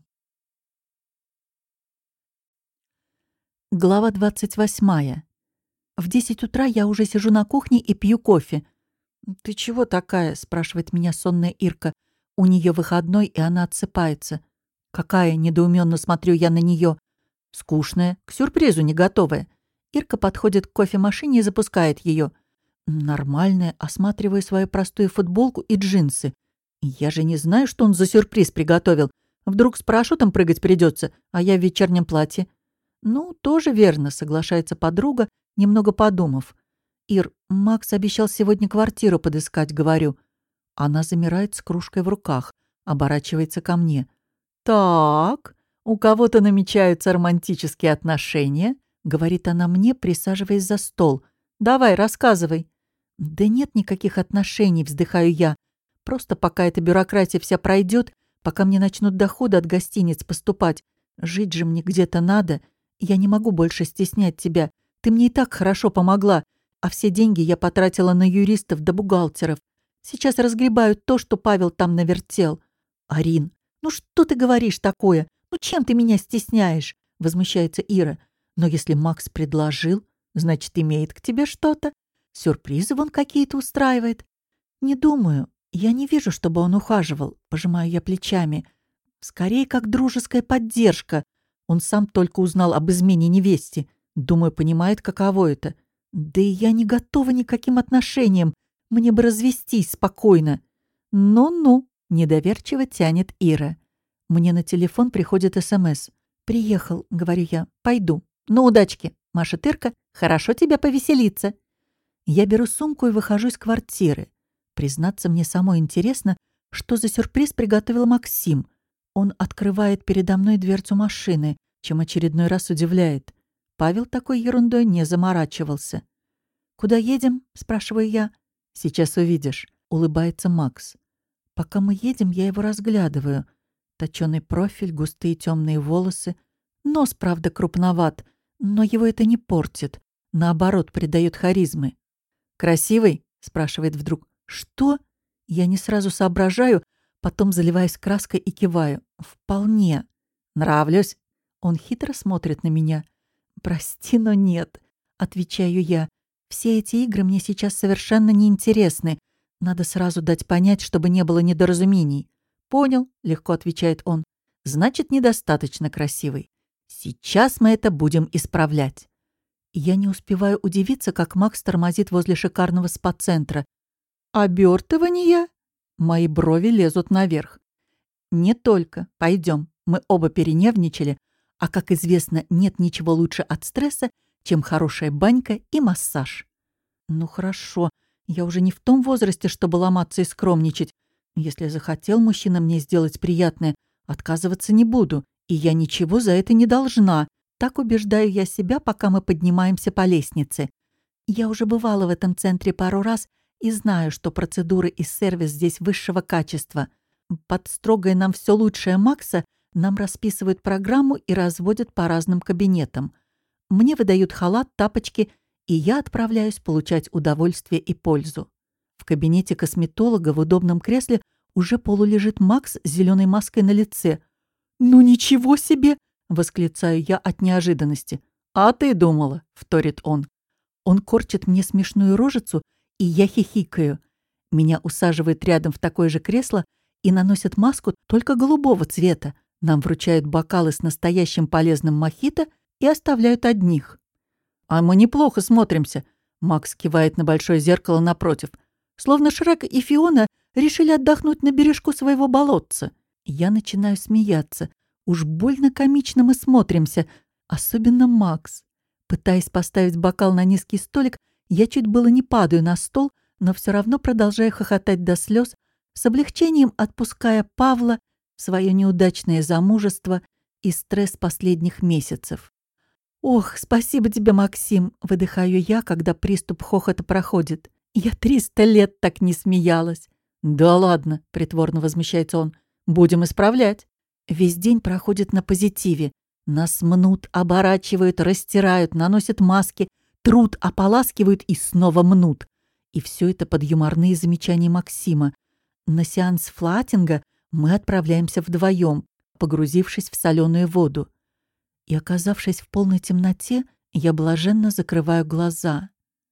Глава двадцать восьмая. В десять утра я уже сижу на кухне и пью кофе. «Ты чего такая?» — спрашивает меня сонная Ирка. У нее выходной, и она отсыпается. «Какая?» — недоуменно смотрю я на нее. «Скучная, к сюрпризу не готовая». Ирка подходит к кофемашине и запускает ее. Нормальная, осматриваю свою простую футболку и джинсы. Я же не знаю, что он за сюрприз приготовил. Вдруг с парашютом прыгать придется, а я в вечернем платье. «Ну, тоже верно», — соглашается подруга, немного подумав. «Ир, Макс обещал сегодня квартиру подыскать», — говорю. Она замирает с кружкой в руках, оборачивается ко мне. «Так, у кого-то намечаются романтические отношения», — говорит она мне, присаживаясь за стол. «Давай, рассказывай». «Да нет никаких отношений», — вздыхаю я. «Просто пока эта бюрократия вся пройдет, пока мне начнут доходы от гостиниц поступать. Жить же мне где-то надо. Я не могу больше стеснять тебя. Ты мне и так хорошо помогла, а все деньги я потратила на юристов да бухгалтеров. Сейчас разгребают то, что Павел там навертел». «Арин, ну что ты говоришь такое? Ну чем ты меня стесняешь?» — возмущается Ира. «Но если Макс предложил, Значит, имеет к тебе что-то. Сюрпризы вон какие-то устраивает. Не думаю. Я не вижу, чтобы он ухаживал. Пожимаю я плечами. Скорее, как дружеская поддержка. Он сам только узнал об измене невесте. Думаю, понимает, каково это. Да и я не готова ни к каким отношениям. Мне бы развестись спокойно. Ну-ну, недоверчиво тянет Ира. Мне на телефон приходит СМС. «Приехал», — говорю я. «Пойду». «Ну, удачки», — машет Ирка. «Хорошо тебя повеселиться». Я беру сумку и выхожу из квартиры. Признаться, мне самой интересно, что за сюрприз приготовил Максим. Он открывает передо мной дверцу машины, чем очередной раз удивляет. Павел такой ерундой не заморачивался. «Куда едем?» — спрашиваю я. «Сейчас увидишь», — улыбается Макс. Пока мы едем, я его разглядываю. Точёный профиль, густые темные волосы. Нос, правда, крупноват, но его это не портит. Наоборот, придает харизмы. «Красивый?» — спрашивает вдруг. «Что?» Я не сразу соображаю, потом заливаюсь краской и киваю. «Вполне. Нравлюсь?» Он хитро смотрит на меня. «Прости, но нет», — отвечаю я. «Все эти игры мне сейчас совершенно неинтересны. Надо сразу дать понять, чтобы не было недоразумений». «Понял», — легко отвечает он. «Значит, недостаточно красивый. Сейчас мы это будем исправлять». Я не успеваю удивиться, как Макс тормозит возле шикарного спа-центра. «Обертывания?» Мои брови лезут наверх. «Не только. Пойдем. Мы оба перенервничали. А, как известно, нет ничего лучше от стресса, чем хорошая банька и массаж». «Ну хорошо. Я уже не в том возрасте, чтобы ломаться и скромничать. Если захотел мужчина мне сделать приятное, отказываться не буду, и я ничего за это не должна. Так убеждаю я себя, пока мы поднимаемся по лестнице. Я уже бывала в этом центре пару раз и знаю, что процедуры и сервис здесь высшего качества. Под строгое нам все лучшее Макса нам расписывают программу и разводят по разным кабинетам. Мне выдают халат, тапочки, и я отправляюсь получать удовольствие и пользу. В кабинете косметолога в удобном кресле уже полулежит Макс с зеленой маской на лице. «Ну ничего себе!» — восклицаю я от неожиданности. «А ты думала?» — вторит он. Он корчит мне смешную рожицу, и я хихикаю. Меня усаживают рядом в такое же кресло и наносят маску только голубого цвета. Нам вручают бокалы с настоящим полезным мохито и оставляют одних. «А мы неплохо смотримся», — Макс кивает на большое зеркало напротив. «Словно Шрек и Фиона решили отдохнуть на бережку своего болотца». Я начинаю смеяться. Уж больно комично мы смотримся, особенно Макс. Пытаясь поставить бокал на низкий столик, я чуть было не падаю на стол, но все равно продолжаю хохотать до слез, с облегчением отпуская Павла, свое неудачное замужество и стресс последних месяцев. «Ох, спасибо тебе, Максим!» — выдыхаю я, когда приступ хохота проходит. «Я триста лет так не смеялась!» «Да ладно!» — притворно возмущается он. «Будем исправлять!» Весь день проходит на позитиве. Нас мнут, оборачивают, растирают, наносят маски, трут, ополаскивают и снова мнут. И все это под юморные замечания Максима. На сеанс флатинга мы отправляемся вдвоем, погрузившись в соленую воду. И, оказавшись в полной темноте, я блаженно закрываю глаза.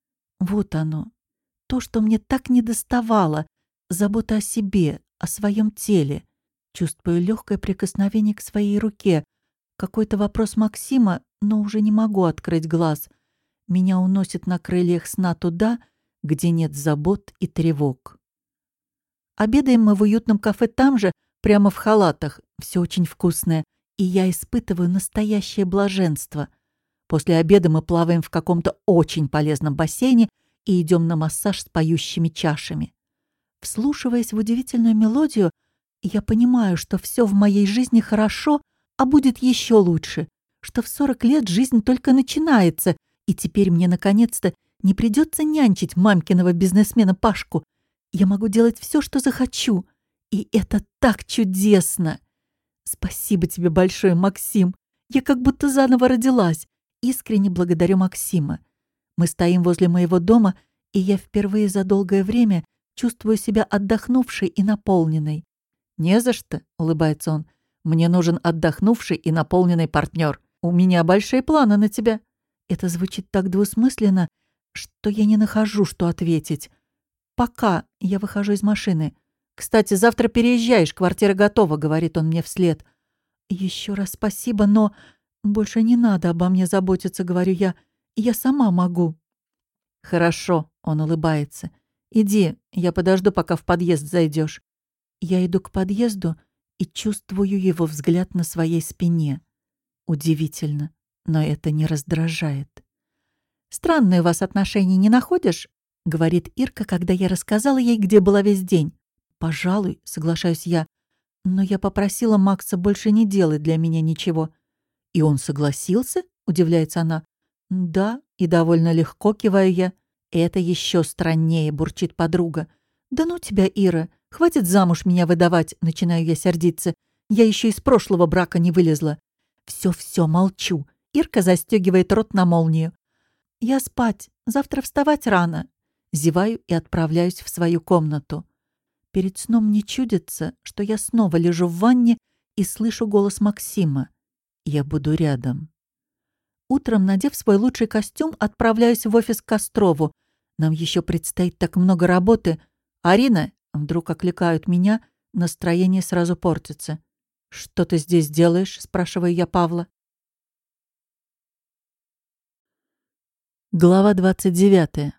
Вот оно. То, что мне так недоставало. Забота о себе, о своем теле. Чувствую легкое прикосновение к своей руке. Какой-то вопрос Максима, но уже не могу открыть глаз. Меня уносит на крыльях сна туда, где нет забот и тревог. Обедаем мы в уютном кафе там же, прямо в халатах. Все очень вкусное. И я испытываю настоящее блаженство. После обеда мы плаваем в каком-то очень полезном бассейне и идем на массаж с поющими чашами. Вслушиваясь в удивительную мелодию, я понимаю, что все в моей жизни хорошо, а будет еще лучше, что в сорок лет жизнь только начинается, и теперь мне наконец-то не придется нянчить мамкиного бизнесмена Пашку. Я могу делать все, что захочу, и это так чудесно. Спасибо тебе большое, Максим. Я как будто заново родилась. Искренне благодарю Максима. Мы стоим возле моего дома, и я впервые за долгое время чувствую себя отдохнувшей и наполненной. «Не за что», — улыбается он. «Мне нужен отдохнувший и наполненный партнер. У меня большие планы на тебя». Это звучит так двусмысленно, что я не нахожу, что ответить. «Пока», — я выхожу из машины. «Кстати, завтра переезжаешь, квартира готова», — говорит он мне вслед. «Еще раз спасибо, но больше не надо обо мне заботиться», — говорю я. «Я сама могу». «Хорошо», — он улыбается. «Иди, я подожду, пока в подъезд зайдешь». Я иду к подъезду и чувствую его взгляд на своей спине. Удивительно, но это не раздражает. «Странные у вас отношения, не находишь?» — говорит Ирка, когда я рассказала ей, где была весь день. «Пожалуй», — соглашаюсь я, «но я попросила Макса больше не делать для меня ничего». «И он согласился?» — удивляется она. «Да», — и довольно легко киваю я. «Это еще страннее», — бурчит подруга. «Да ну тебя, Ира, хватит замуж меня выдавать», — начинаю я сердиться. «Я еще из прошлого брака не вылезла». «Все-все, молчу». Ирка застегивает рот на молнию. «Я спать. Завтра вставать рано». Зеваю и отправляюсь в свою комнату. Перед сном мне чудится, что я снова лежу в ванне и слышу голос Максима. «Я буду рядом». Утром, надев свой лучший костюм, отправляюсь в офис к Кострову. Нам еще предстоит так много работы. «Арина!» — вдруг окликают меня, настроение сразу портится. «Что ты здесь делаешь?» — спрашиваю я Павла. Глава двадцать девятая.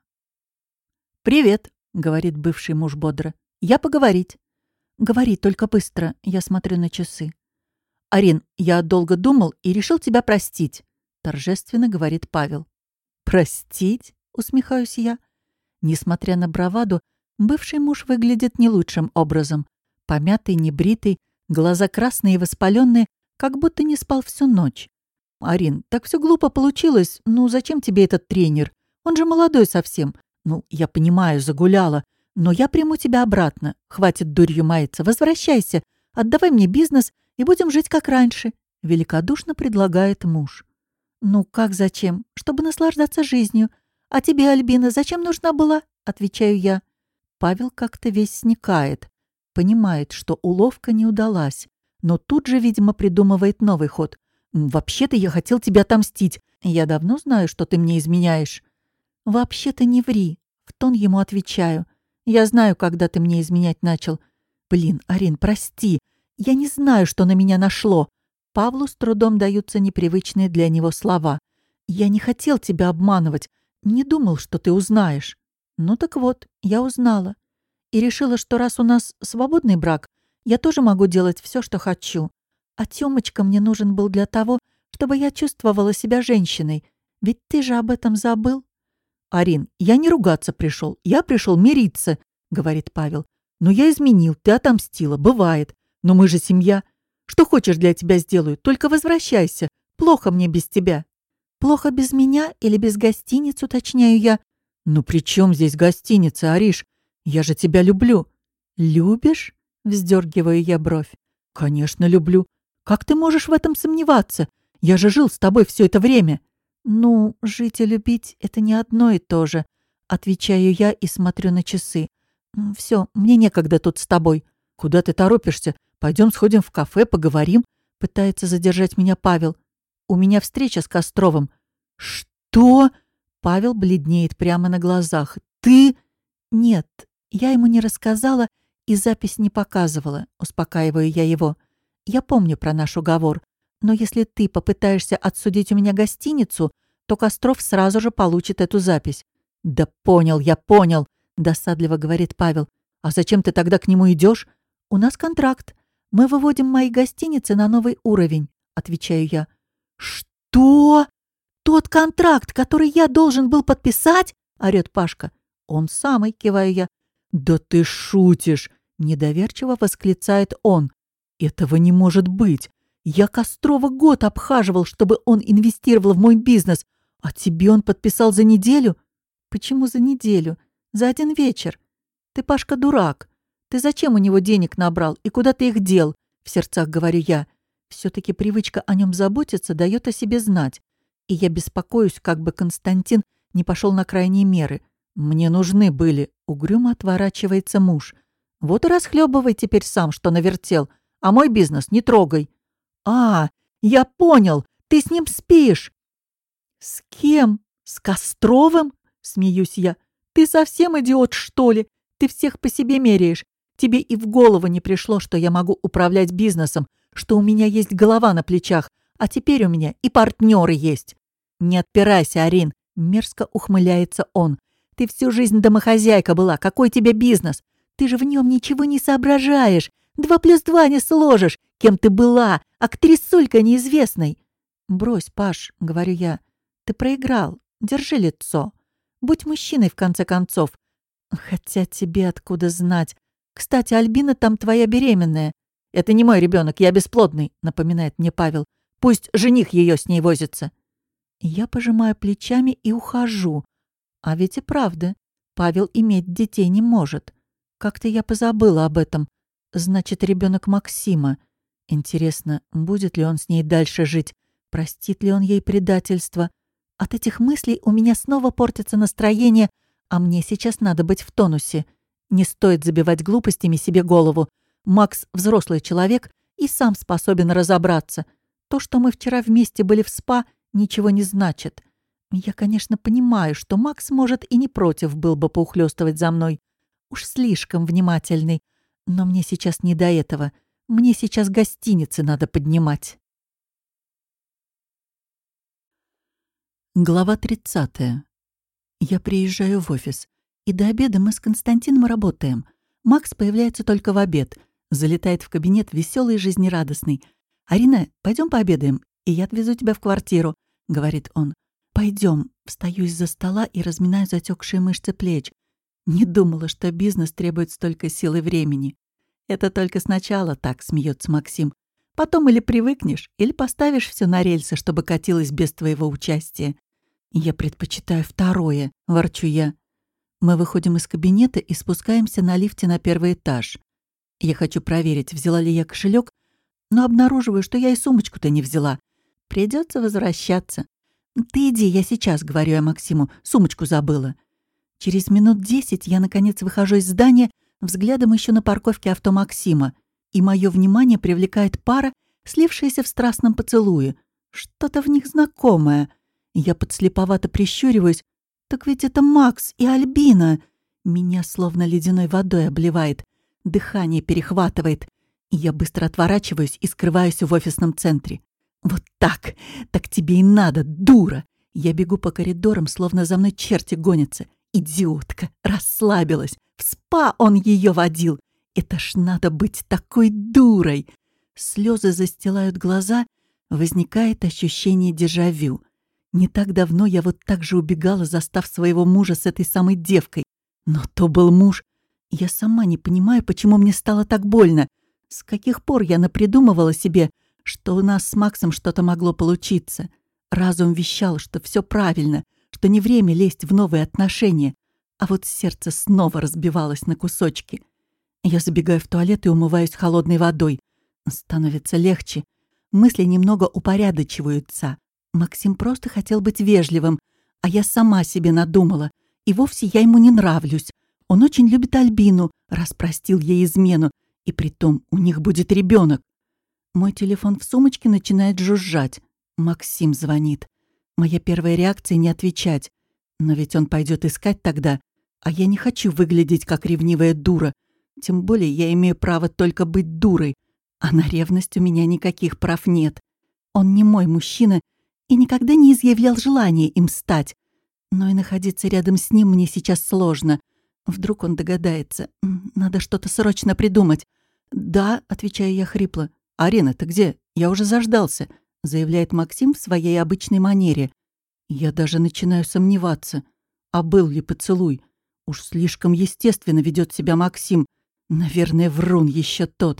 «Привет!» — говорит бывший муж бодро. «Я поговорить». «Говори, только быстро». Я смотрю на часы. «Арин, я долго думал и решил тебя простить», — торжественно говорит Павел. «Простить?» — усмехаюсь я. Несмотря на браваду, бывший муж выглядит не лучшим образом. Помятый, небритый, глаза красные и воспаленные, как будто не спал всю ночь. «Арин, так все глупо получилось. Ну, зачем тебе этот тренер? Он же молодой совсем. Ну, я понимаю, загуляла. Но я приму тебя обратно. Хватит дурью маяться. Возвращайся. Отдавай мне бизнес, и будем жить как раньше», — великодушно предлагает муж. «Ну, как зачем? Чтобы наслаждаться жизнью. А тебе, Альбина, зачем нужна была?» — отвечаю я. Павел как-то весь сникает. Понимает, что уловка не удалась. Но тут же, видимо, придумывает новый ход. «Вообще-то я хотел тебя отомстить. Я давно знаю, что ты мне изменяешь». «Вообще-то не ври», — в тон ему отвечаю. «Я знаю, когда ты мне изменять начал». «Блин, Арин, прости. Я не знаю, что на меня нашло». Павлу с трудом даются непривычные для него слова. «Я не хотел тебя обманывать. Не думал, что ты узнаешь». «Ну так вот, я узнала. И решила, что раз у нас свободный брак, я тоже могу делать все, что хочу. А Тёмочка мне нужен был для того, чтобы я чувствовала себя женщиной. Ведь ты же об этом забыл». «Арин, я не ругаться пришел. Я пришел мириться», — говорит Павел. «Но я изменил, ты отомстила. Бывает. Но мы же семья. Что хочешь для тебя сделаю, только возвращайся. Плохо мне без тебя». «Плохо без меня или без гостиниц, уточняю я?» «Ну при чем здесь гостиница, Ариш? Я же тебя люблю». «Любишь?» — вздергиваю я бровь. «Конечно, люблю. Как ты можешь в этом сомневаться? Я же жил с тобой все это время». «Ну, жить и любить — это не одно и то же», — отвечаю я и смотрю на часы. «Все, мне некогда тут с тобой». «Куда ты торопишься? Пойдем сходим в кафе, поговорим», — пытается задержать меня Павел. «У меня встреча с Костровым». «Что?» — Павел бледнеет прямо на глазах. «Ты?» «Нет, я ему не рассказала и запись не показывала», — успокаиваю я его. «Я помню про наш уговор. Но если ты попытаешься отсудить у меня гостиницу, то Костров сразу же получит эту запись». «Да понял, я понял», — досадливо говорит Павел. «А зачем ты тогда к нему идешь?» «У нас контракт. Мы выводим мои гостиницы на новый уровень», — отвечаю я. «Что? Тот контракт, который я должен был подписать?» — орёт Пашка. «Он самый», — киваю я. «Да ты шутишь!» — недоверчиво восклицает он. «Этого не может быть. Я Кострова год обхаживал, чтобы он инвестировал в мой бизнес, а тебе он подписал за неделю?» «Почему за неделю? За один вечер. Ты, Пашка, дурак. Ты зачем у него денег набрал и куда ты их дел?» — в сердцах говорю я. Все-таки привычка о нем заботиться дает о себе знать. И я беспокоюсь, как бы Константин не пошел на крайние меры. «Мне нужны были», — угрюмо отворачивается муж. «Вот и расхлебывай теперь сам, что навертел, а мой бизнес не трогай». «А, я понял, ты с ним спишь!» «С кем? С Костровым?» — смеюсь я. «Ты совсем идиот, что ли? Ты всех по себе меряешь. Тебе и в голову не пришло, что я могу управлять бизнесом, что у меня есть голова на плечах, а теперь у меня и партнеры есть». «Не отпирайся, Арин», — мерзко ухмыляется он. «Ты всю жизнь домохозяйка была. Какой тебе бизнес? Ты же в нем ничего не соображаешь. Два плюс два не сложишь. Кем ты была? Актрисулька неизвестной». «Брось, Паш», — говорю я. «Ты проиграл. Держи лицо. Будь мужчиной, в конце концов. Хотя тебе откуда знать? Кстати, Альбина там твоя беременная». «Это не мой ребенок, я бесплодный», — напоминает мне Павел. «Пусть жених ее с ней возится». Я пожимаю плечами и ухожу. А ведь и правда, Павел иметь детей не может. Как-то я позабыла об этом. Значит, ребенок Максима. Интересно, будет ли он с ней дальше жить? Простит ли он ей предательство? От этих мыслей у меня снова портится настроение, а мне сейчас надо быть в тонусе. Не стоит забивать глупостями себе голову. Макс взрослый человек и сам способен разобраться. То, что мы вчера вместе были в спа, ничего не значит. Я, конечно, понимаю, что Макс, может, и не против был бы поухлёстывать за мной. Уж слишком внимательный. Но мне сейчас не до этого. Мне сейчас гостиницы надо поднимать. Глава тридцатая. Я приезжаю в офис. И до обеда мы с Константином работаем. Макс появляется только в обед. Залетает в кабинет веселый и жизнерадостный. «Арина, пойдем пообедаем, и я отвезу тебя в квартиру», — говорит он. «Пойдем». Встаю из-за стола и разминаю затекшие мышцы плеч. Не думала, что бизнес требует столько сил и времени. «Это только сначала так», — смеется Максим. «Потом или привыкнешь, или поставишь все на рельсы, чтобы катилось без твоего участия». «Я предпочитаю второе», — ворчу я. Мы выходим из кабинета и спускаемся на лифте на первый этаж. Я хочу проверить, взяла ли я кошелек, но обнаруживаю, что я и сумочку-то не взяла. Придется возвращаться. «Ты иди, я сейчас», — говорю я Максиму, — «сумочку забыла». Через минут десять я, наконец, выхожу из здания, взглядом ищу на парковке авто Максима, и мое внимание привлекает пара, слившаяся в страстном поцелуе. Что-то в них знакомое. Я подслеповато прищуриваюсь. Так ведь это Макс и Альбина. Меня словно ледяной водой обливает. Дыхание перехватывает. Я быстро отворачиваюсь и скрываюсь в офисном центре. «Вот так! Так тебе и надо, дура!» Я бегу по коридорам, словно за мной черти гонятся. Идиотка! Расслабилась. В спа он ее водил. Это ж надо быть такой дурой! Слезы застилают глаза. Возникает ощущение дежавю. Не так давно я вот так же убегала, застав своего мужа с этой самой девкой. Но то был муж. Я сама не понимаю, почему мне стало так больно. С каких пор я напридумывала себе, что у нас с Максом что-то могло получиться. Разум вещал, что все правильно, что не время лезть в новые отношения. А вот сердце снова разбивалось на кусочки. Я забегаю в туалет и умываюсь холодной водой. Становится легче. Мысли немного упорядочиваются. Максим просто хотел быть вежливым, а я сама себе надумала. И вовсе я ему не нравлюсь. Он очень любит Альбину, раз простил ей измену. И притом у них будет ребенок. Мой телефон в сумочке начинает жужжать. Максим звонит. Моя первая реакция — не отвечать. Но ведь он пойдет искать тогда. А я не хочу выглядеть как ревнивая дура. Тем более я имею право только быть дурой. А на ревность у меня никаких прав нет. Он не мой мужчина и никогда не изъявлял желания им стать. Но и находиться рядом с ним мне сейчас сложно. Вдруг он догадается. Надо что-то срочно придумать. «Да», — отвечаю я хрипло. «Арина, ты где? Я уже заждался», — заявляет Максим в своей обычной манере. Я даже начинаю сомневаться. А был ли поцелуй? Уж слишком естественно ведет себя Максим. Наверное, врун еще тот.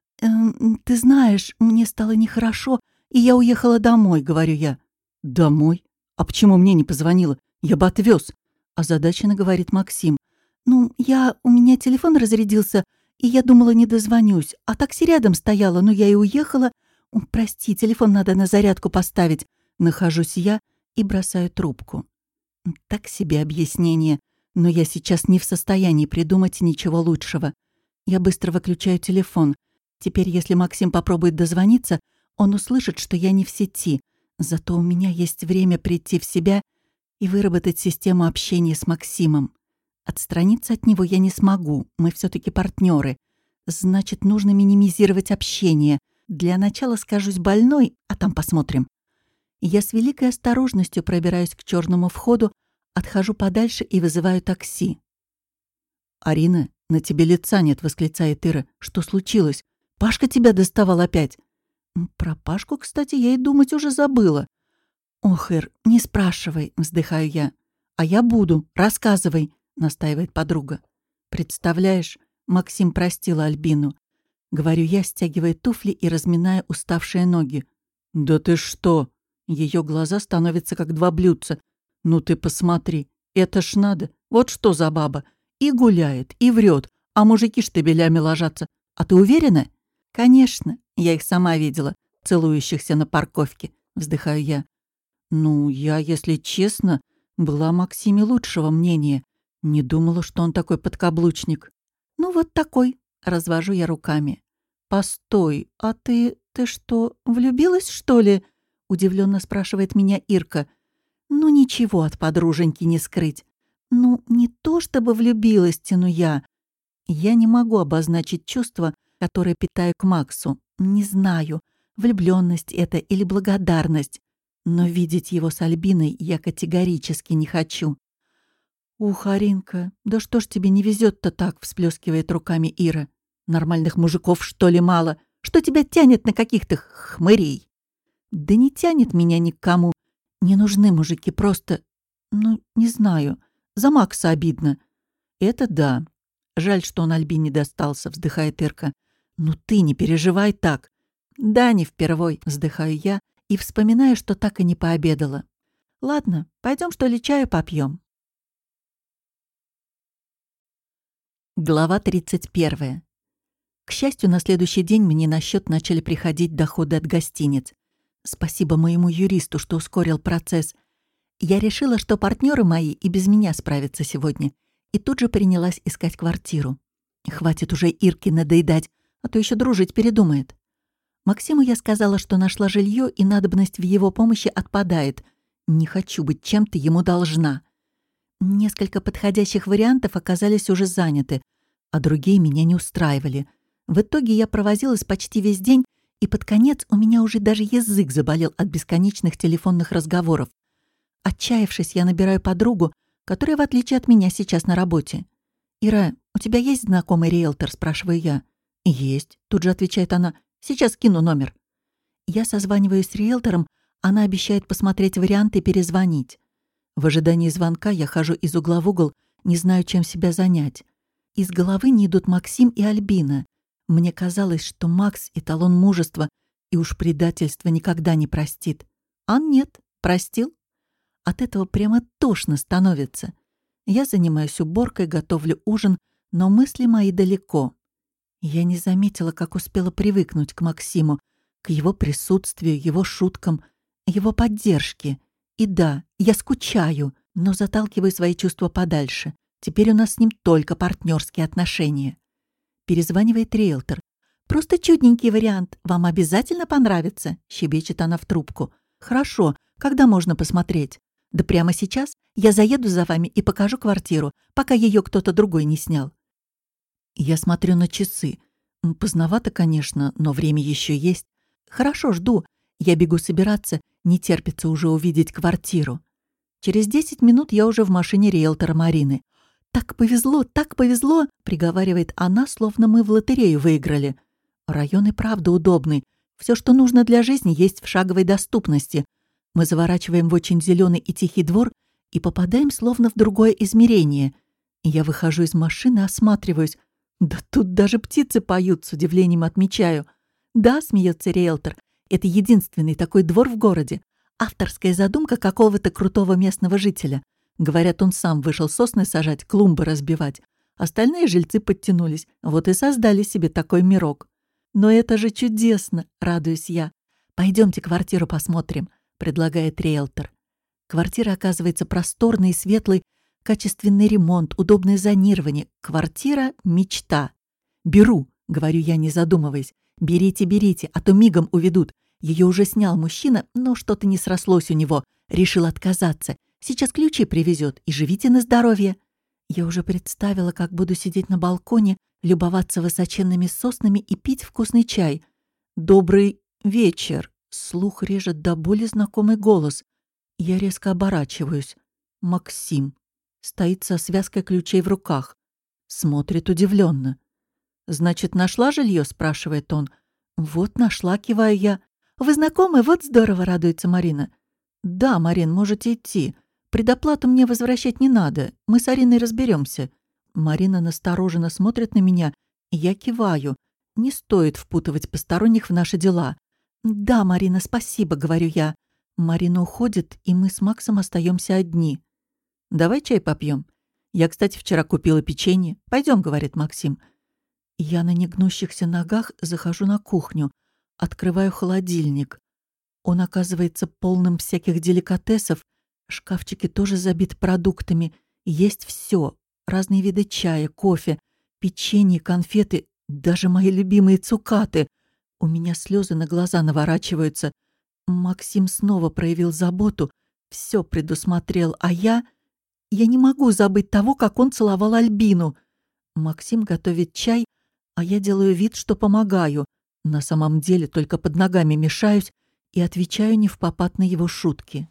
«Эм, ты знаешь, мне стало нехорошо, и я уехала домой», — говорю я. «Домой? А почему мне не позвонила? Я бы отвез», — озадаченно говорит Максим. «Ну, я... у меня телефон разрядился, и я думала, не дозвонюсь. А такси рядом стояло, но я и уехала. Прости, телефон надо на зарядку поставить». Нахожусь я и бросаю трубку. Так себе объяснение, но я сейчас не в состоянии придумать ничего лучшего. Я быстро выключаю телефон. Теперь, если Максим попробует дозвониться, он услышит, что я не в сети. Зато у меня есть время прийти в себя и выработать систему общения с Максимом. Отстраниться от него я не смогу, мы все-таки партнеры. Значит, нужно минимизировать общение. Для начала скажусь больной, а там посмотрим. Я с великой осторожностью пробираюсь к черному входу, отхожу подальше и вызываю такси. «Арина, на тебе лица нет», — восклицает Ира. «Что случилось? Пашка тебя доставал опять?» «Про Пашку, кстати, я и думать уже забыла». «Ох, Ир, не спрашивай», — вздыхаю я. «А я буду, рассказывай», — настаивает подруга. «Представляешь, Максим простил Альбину», — говорю я, стягивая туфли и разминая уставшие ноги. «Да ты что?» Ее глаза становятся как два блюдца. «Ну ты посмотри, это ж надо, вот что за баба. И гуляет, и врет, а мужики штабелями ложатся. А ты уверена?» «Конечно, я их сама видела, целующихся на парковке», — вздыхаю я. «Ну, я, если честно, была о Максиме лучшего мнения. Не думала, что он такой подкаблучник». «Ну, вот такой», — развожу я руками. «Постой, а ты... ты что, влюбилась, что ли?» — удивленно спрашивает меня Ирка. «Ну, ничего от подруженьки не скрыть. Ну, не то чтобы влюбилась, тяну я. Я не могу обозначить чувства, которые питаю к Максу. Не знаю, влюбленность это или благодарность. Но видеть его с Альбиной я категорически не хочу». «Ух, Аринка, да что ж тебе не везет-то так?» — всплескивает руками Ира. «Нормальных мужиков, что ли, мало? Что тебя тянет на каких-то хмырей?» «Да не тянет меня ни к кому. Не нужны мужики, просто... ну, не знаю. За Макса обидно». «Это да. Жаль, что он Альбине достался», — вздыхает Ирка. «Ну ты не переживай так». «Да, не впервой», — вздыхаю я и вспоминаю, что так и не пообедала. «Ладно, пойдем что ли чаю попьем». Глава тридцать первая. К счастью, на следующий день мне на счет начали приходить доходы от гостиниц. Спасибо моему юристу, что ускорил процесс. Я решила, что партнеры мои и без меня справятся сегодня, и тут же принялась искать квартиру. Хватит уже Ирке надоедать, а то еще дружить передумает. Максиму я сказала, что нашла жилье, и надобность в его помощи отпадает. Не хочу быть чем-то ему должна. Несколько подходящих вариантов оказались уже заняты, а другие меня не устраивали. В итоге я провозилась почти весь день, и под конец у меня уже даже язык заболел от бесконечных телефонных разговоров. Отчаявшись, я набираю подругу, которая, в отличие от меня, сейчас на работе. «Ира, у тебя есть знакомый риэлтор?» — спрашиваю я. «Есть», — тут же отвечает она. «Сейчас кину номер». Я созваниваюсь с риэлтором, она обещает посмотреть варианты и перезвонить. В ожидании звонка я хожу из угла в угол, не знаю, чем себя занять. Из головы не идут Максим и Альбина. Мне казалось, что Макс — эталон мужества, и уж предательство никогда не простит. А нет, простил. От этого прямо тошно становится. Я занимаюсь уборкой, готовлю ужин, но мысли мои далеко. Я не заметила, как успела привыкнуть к Максиму, к его присутствию, его шуткам, его поддержке. И да, я скучаю, но заталкиваю свои чувства подальше. Теперь у нас с ним только партнерские отношения. Перезванивает риэлтор. «Просто чудненький вариант. Вам обязательно понравится?» — щебечет она в трубку. «Хорошо. Когда можно посмотреть?» «Да прямо сейчас. Я заеду за вами и покажу квартиру, пока ее кто-то другой не снял». Я смотрю на часы. Поздновато, конечно, но время еще есть. «Хорошо, жду. Я бегу собираться. Не терпится уже увидеть квартиру». Через десять минут я уже в машине риэлтора Марины. «Так повезло, так повезло!» — приговаривает она, словно мы в лотерею выиграли. Район и правда удобный. Все, что нужно для жизни, есть в шаговой доступности. Мы заворачиваем в очень зеленый и тихий двор и попадаем словно в другое измерение. Я выхожу из машины, осматриваюсь. Да тут даже птицы поют, с удивлением отмечаю. «Да», — смеется риэлтор, — «это единственный такой двор в городе. Авторская задумка какого-то крутого местного жителя. Говорят, он сам вышел сосны сажать, клумбы разбивать. Остальные жильцы подтянулись, вот и создали себе такой мирок. Но это же чудесно, радуюсь я. Пойдемте квартиру посмотрим», — предлагает риэлтор. Квартира оказывается просторной и светлой, качественный ремонт, удобное зонирование. Квартира — мечта. «Беру», — говорю я, не задумываясь. «Берите, берите, а то мигом уведут. Ее уже снял мужчина, но что-то не срослось у него. Решил отказаться. Сейчас ключи привезет, и живите на здоровье. Я уже представила, как буду сидеть на балконе, любоваться высоченными соснами и пить вкусный чай. «Добрый вечер!» Слух режет до боли знакомый голос. Я резко оборачиваюсь. Максим. Стоит со связкой ключей в руках. Смотрит удивленно. «Значит, нашла жилье?» — спрашивает он. «Вот нашла», — киваю я. «Вы знакомы? Вот здорово», — радуется Марина. «Да, Марин, можете идти. Предоплату мне возвращать не надо. Мы с Ариной разберемся». Марина настороженно смотрит на меня, и я киваю. Не стоит впутывать посторонних в наши дела. «Да, Марина, спасибо», — говорю я. Марина уходит, и мы с Максом остаемся одни. «Давай чай попьем. Я, кстати, вчера купила печенье. Пойдем», — говорит Максим. Я на негнущихся ногах захожу на кухню, открываю холодильник. Он оказывается полным всяких деликатесов. Шкафчики тоже забиты продуктами. Есть все. Разные виды чая, кофе, печенье, конфеты, даже мои любимые цукаты. У меня слезы на глаза наворачиваются. Максим снова проявил заботу, все предусмотрел, а я... Я не могу забыть того, как он целовал Альбину. Максим готовит чай, а я делаю вид, что помогаю. На самом деле только под ногами мешаюсь и отвечаю невпопад на его шутки.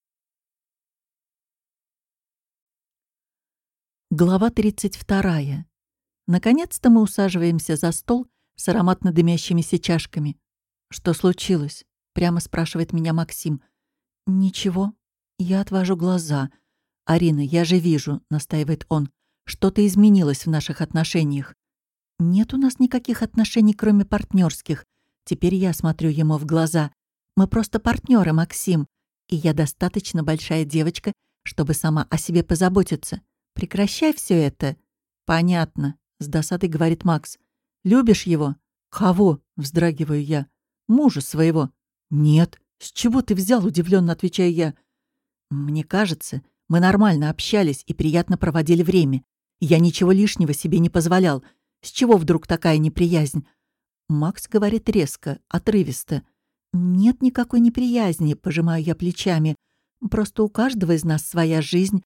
Глава тридцать вторая. Наконец-то мы усаживаемся за стол с ароматно дымящимися чашками. «Что случилось?» — прямо спрашивает меня Максим. «Ничего». Я отвожу глаза. «Арина, я же вижу», — настаивает он, — «что-то изменилось в наших отношениях». «Нет у нас никаких отношений, кроме партнерских. Теперь я смотрю ему в глаза. Мы просто партнеры, Максим. И я достаточно большая девочка, чтобы сама о себе позаботиться. Прекращай все это». «Понятно», — с досадой говорит Макс. «Любишь его?» «Кого?» — вздрагиваю я. «Мужа своего». «Нет». «С чего ты взял?» — удивленно отвечаю я. «Мне кажется, мы нормально общались и приятно проводили время. Я ничего лишнего себе не позволял. С чего вдруг такая неприязнь?» Макс говорит резко, отрывисто. «Нет никакой неприязни», — пожимаю я плечами. «Просто у каждого из нас своя жизнь.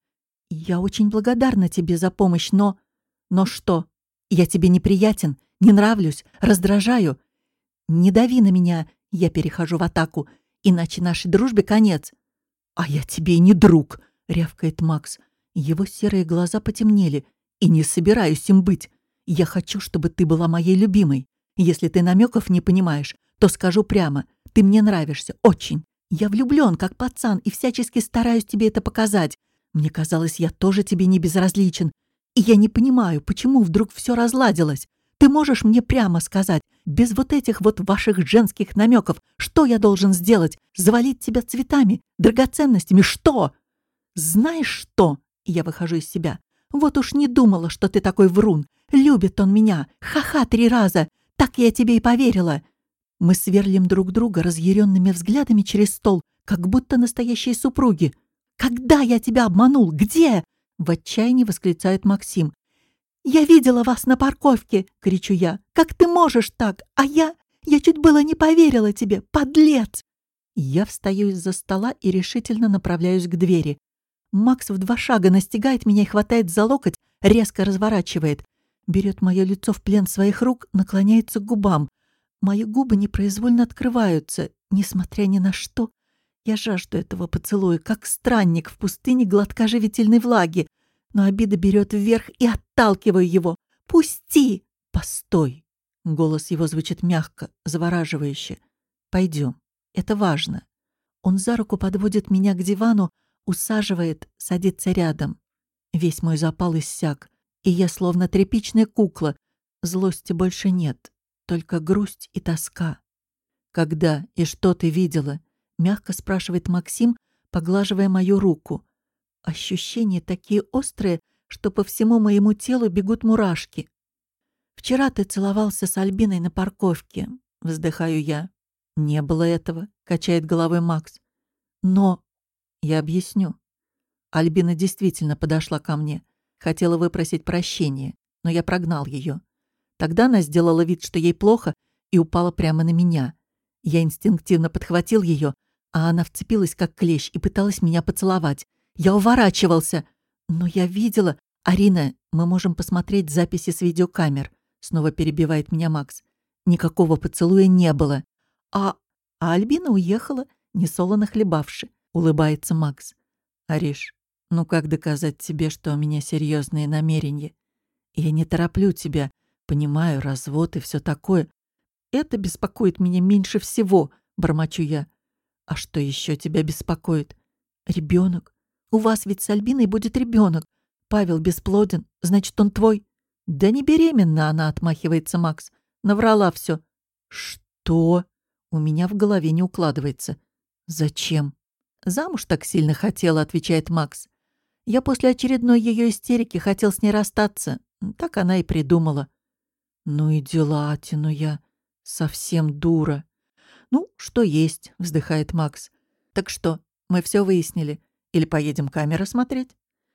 Я очень благодарна тебе за помощь, но...» «Но что? Я тебе неприятен? Не нравлюсь? Раздражаю?» «Не дави на меня», — я перехожу в атаку. «Иначе нашей дружбе конец». «А я тебе и не друг», — рявкает Макс. Его серые глаза потемнели. «И не собираюсь им быть. Я хочу, чтобы ты была моей любимой. Если ты намеков не понимаешь, то скажу прямо. Ты мне нравишься. Очень. Я влюблен, как пацан, и всячески стараюсь тебе это показать. Мне казалось, я тоже тебе не безразличен. И я не понимаю, почему вдруг все разладилось. Ты можешь мне прямо сказать, без вот этих вот ваших женских намеков, что я должен сделать? Завалить тебя цветами, драгоценностями? Что?» «Знаешь что?» — я выхожу из себя. «Вот уж не думала, что ты такой врун. Любит он меня. Ха-ха три раза. Так я тебе и поверила». Мы сверлим друг друга разъяренными взглядами через стол, как будто настоящие супруги. «Когда я тебя обманул? Где?» — в отчаянии восклицает Максим. «Я видела вас на парковке!» — кричу я. «Как ты можешь так? А я... Я чуть было не поверила тебе, подлец!» Я встаю из-за стола и решительно направляюсь к двери. Макс в два шага настигает меня и хватает за локоть, резко разворачивает. Берет мое лицо в плен своих рук, наклоняется к губам. Мои губы непроизвольно открываются. Несмотря ни на что, я жажду этого поцелуя, как странник в пустыне глотка живительной влаги. Но обида берет вверх, и отталкиваю его. «Пусти!» «Постой!» Голос его звучит мягко, завораживающе. «Пойдем. Это важно». Он за руку подводит меня к дивану, усаживает, садится рядом. Весь мой запал иссяк, и я словно тряпичная кукла. Злости больше нет, только грусть и тоска. «Когда и что ты видела?» — мягко спрашивает Максим, поглаживая мою руку. Ощущения такие острые, что по всему моему телу бегут мурашки. «Вчера ты целовался с Альбиной на парковке», — вздыхаю я. «Не было этого», — качает головой Макс. «Но...» «Я объясню». Альбина действительно подошла ко мне. Хотела выпросить прощения, но я прогнал ее. Тогда она сделала вид, что ей плохо, и упала прямо на меня. Я инстинктивно подхватил ее, а она вцепилась как клещ и пыталась меня поцеловать. Я уворачивался. Но я видела... «Арина, мы можем посмотреть записи с видеокамер», — снова перебивает меня Макс. Никакого поцелуя не было. А, а Альбина уехала, несолоно хлебавши, улыбается Макс. «Ариш, ну как доказать тебе, что у меня серьезные намерения? Я не тороплю тебя, понимаю, развод и все такое. Это беспокоит меня меньше всего», — бормочу я. «А что еще тебя беспокоит?» «Ребенок. У вас ведь с Альбиной будет ребенок. Павел бесплоден, значит, он твой». «Да не беременна она», — отмахивается Макс. Наврала все. «Что?» У меня в голове не укладывается. «Зачем?» «Замуж так сильно хотела», — отвечает Макс. «Я после очередной ее истерики хотел с ней расстаться. Так она и придумала». «Ну и дела», — тяну я. «Совсем дура». «Ну, что есть», — вздыхает Макс. «Так что, мы все выяснили? Или поедем камеры смотреть?»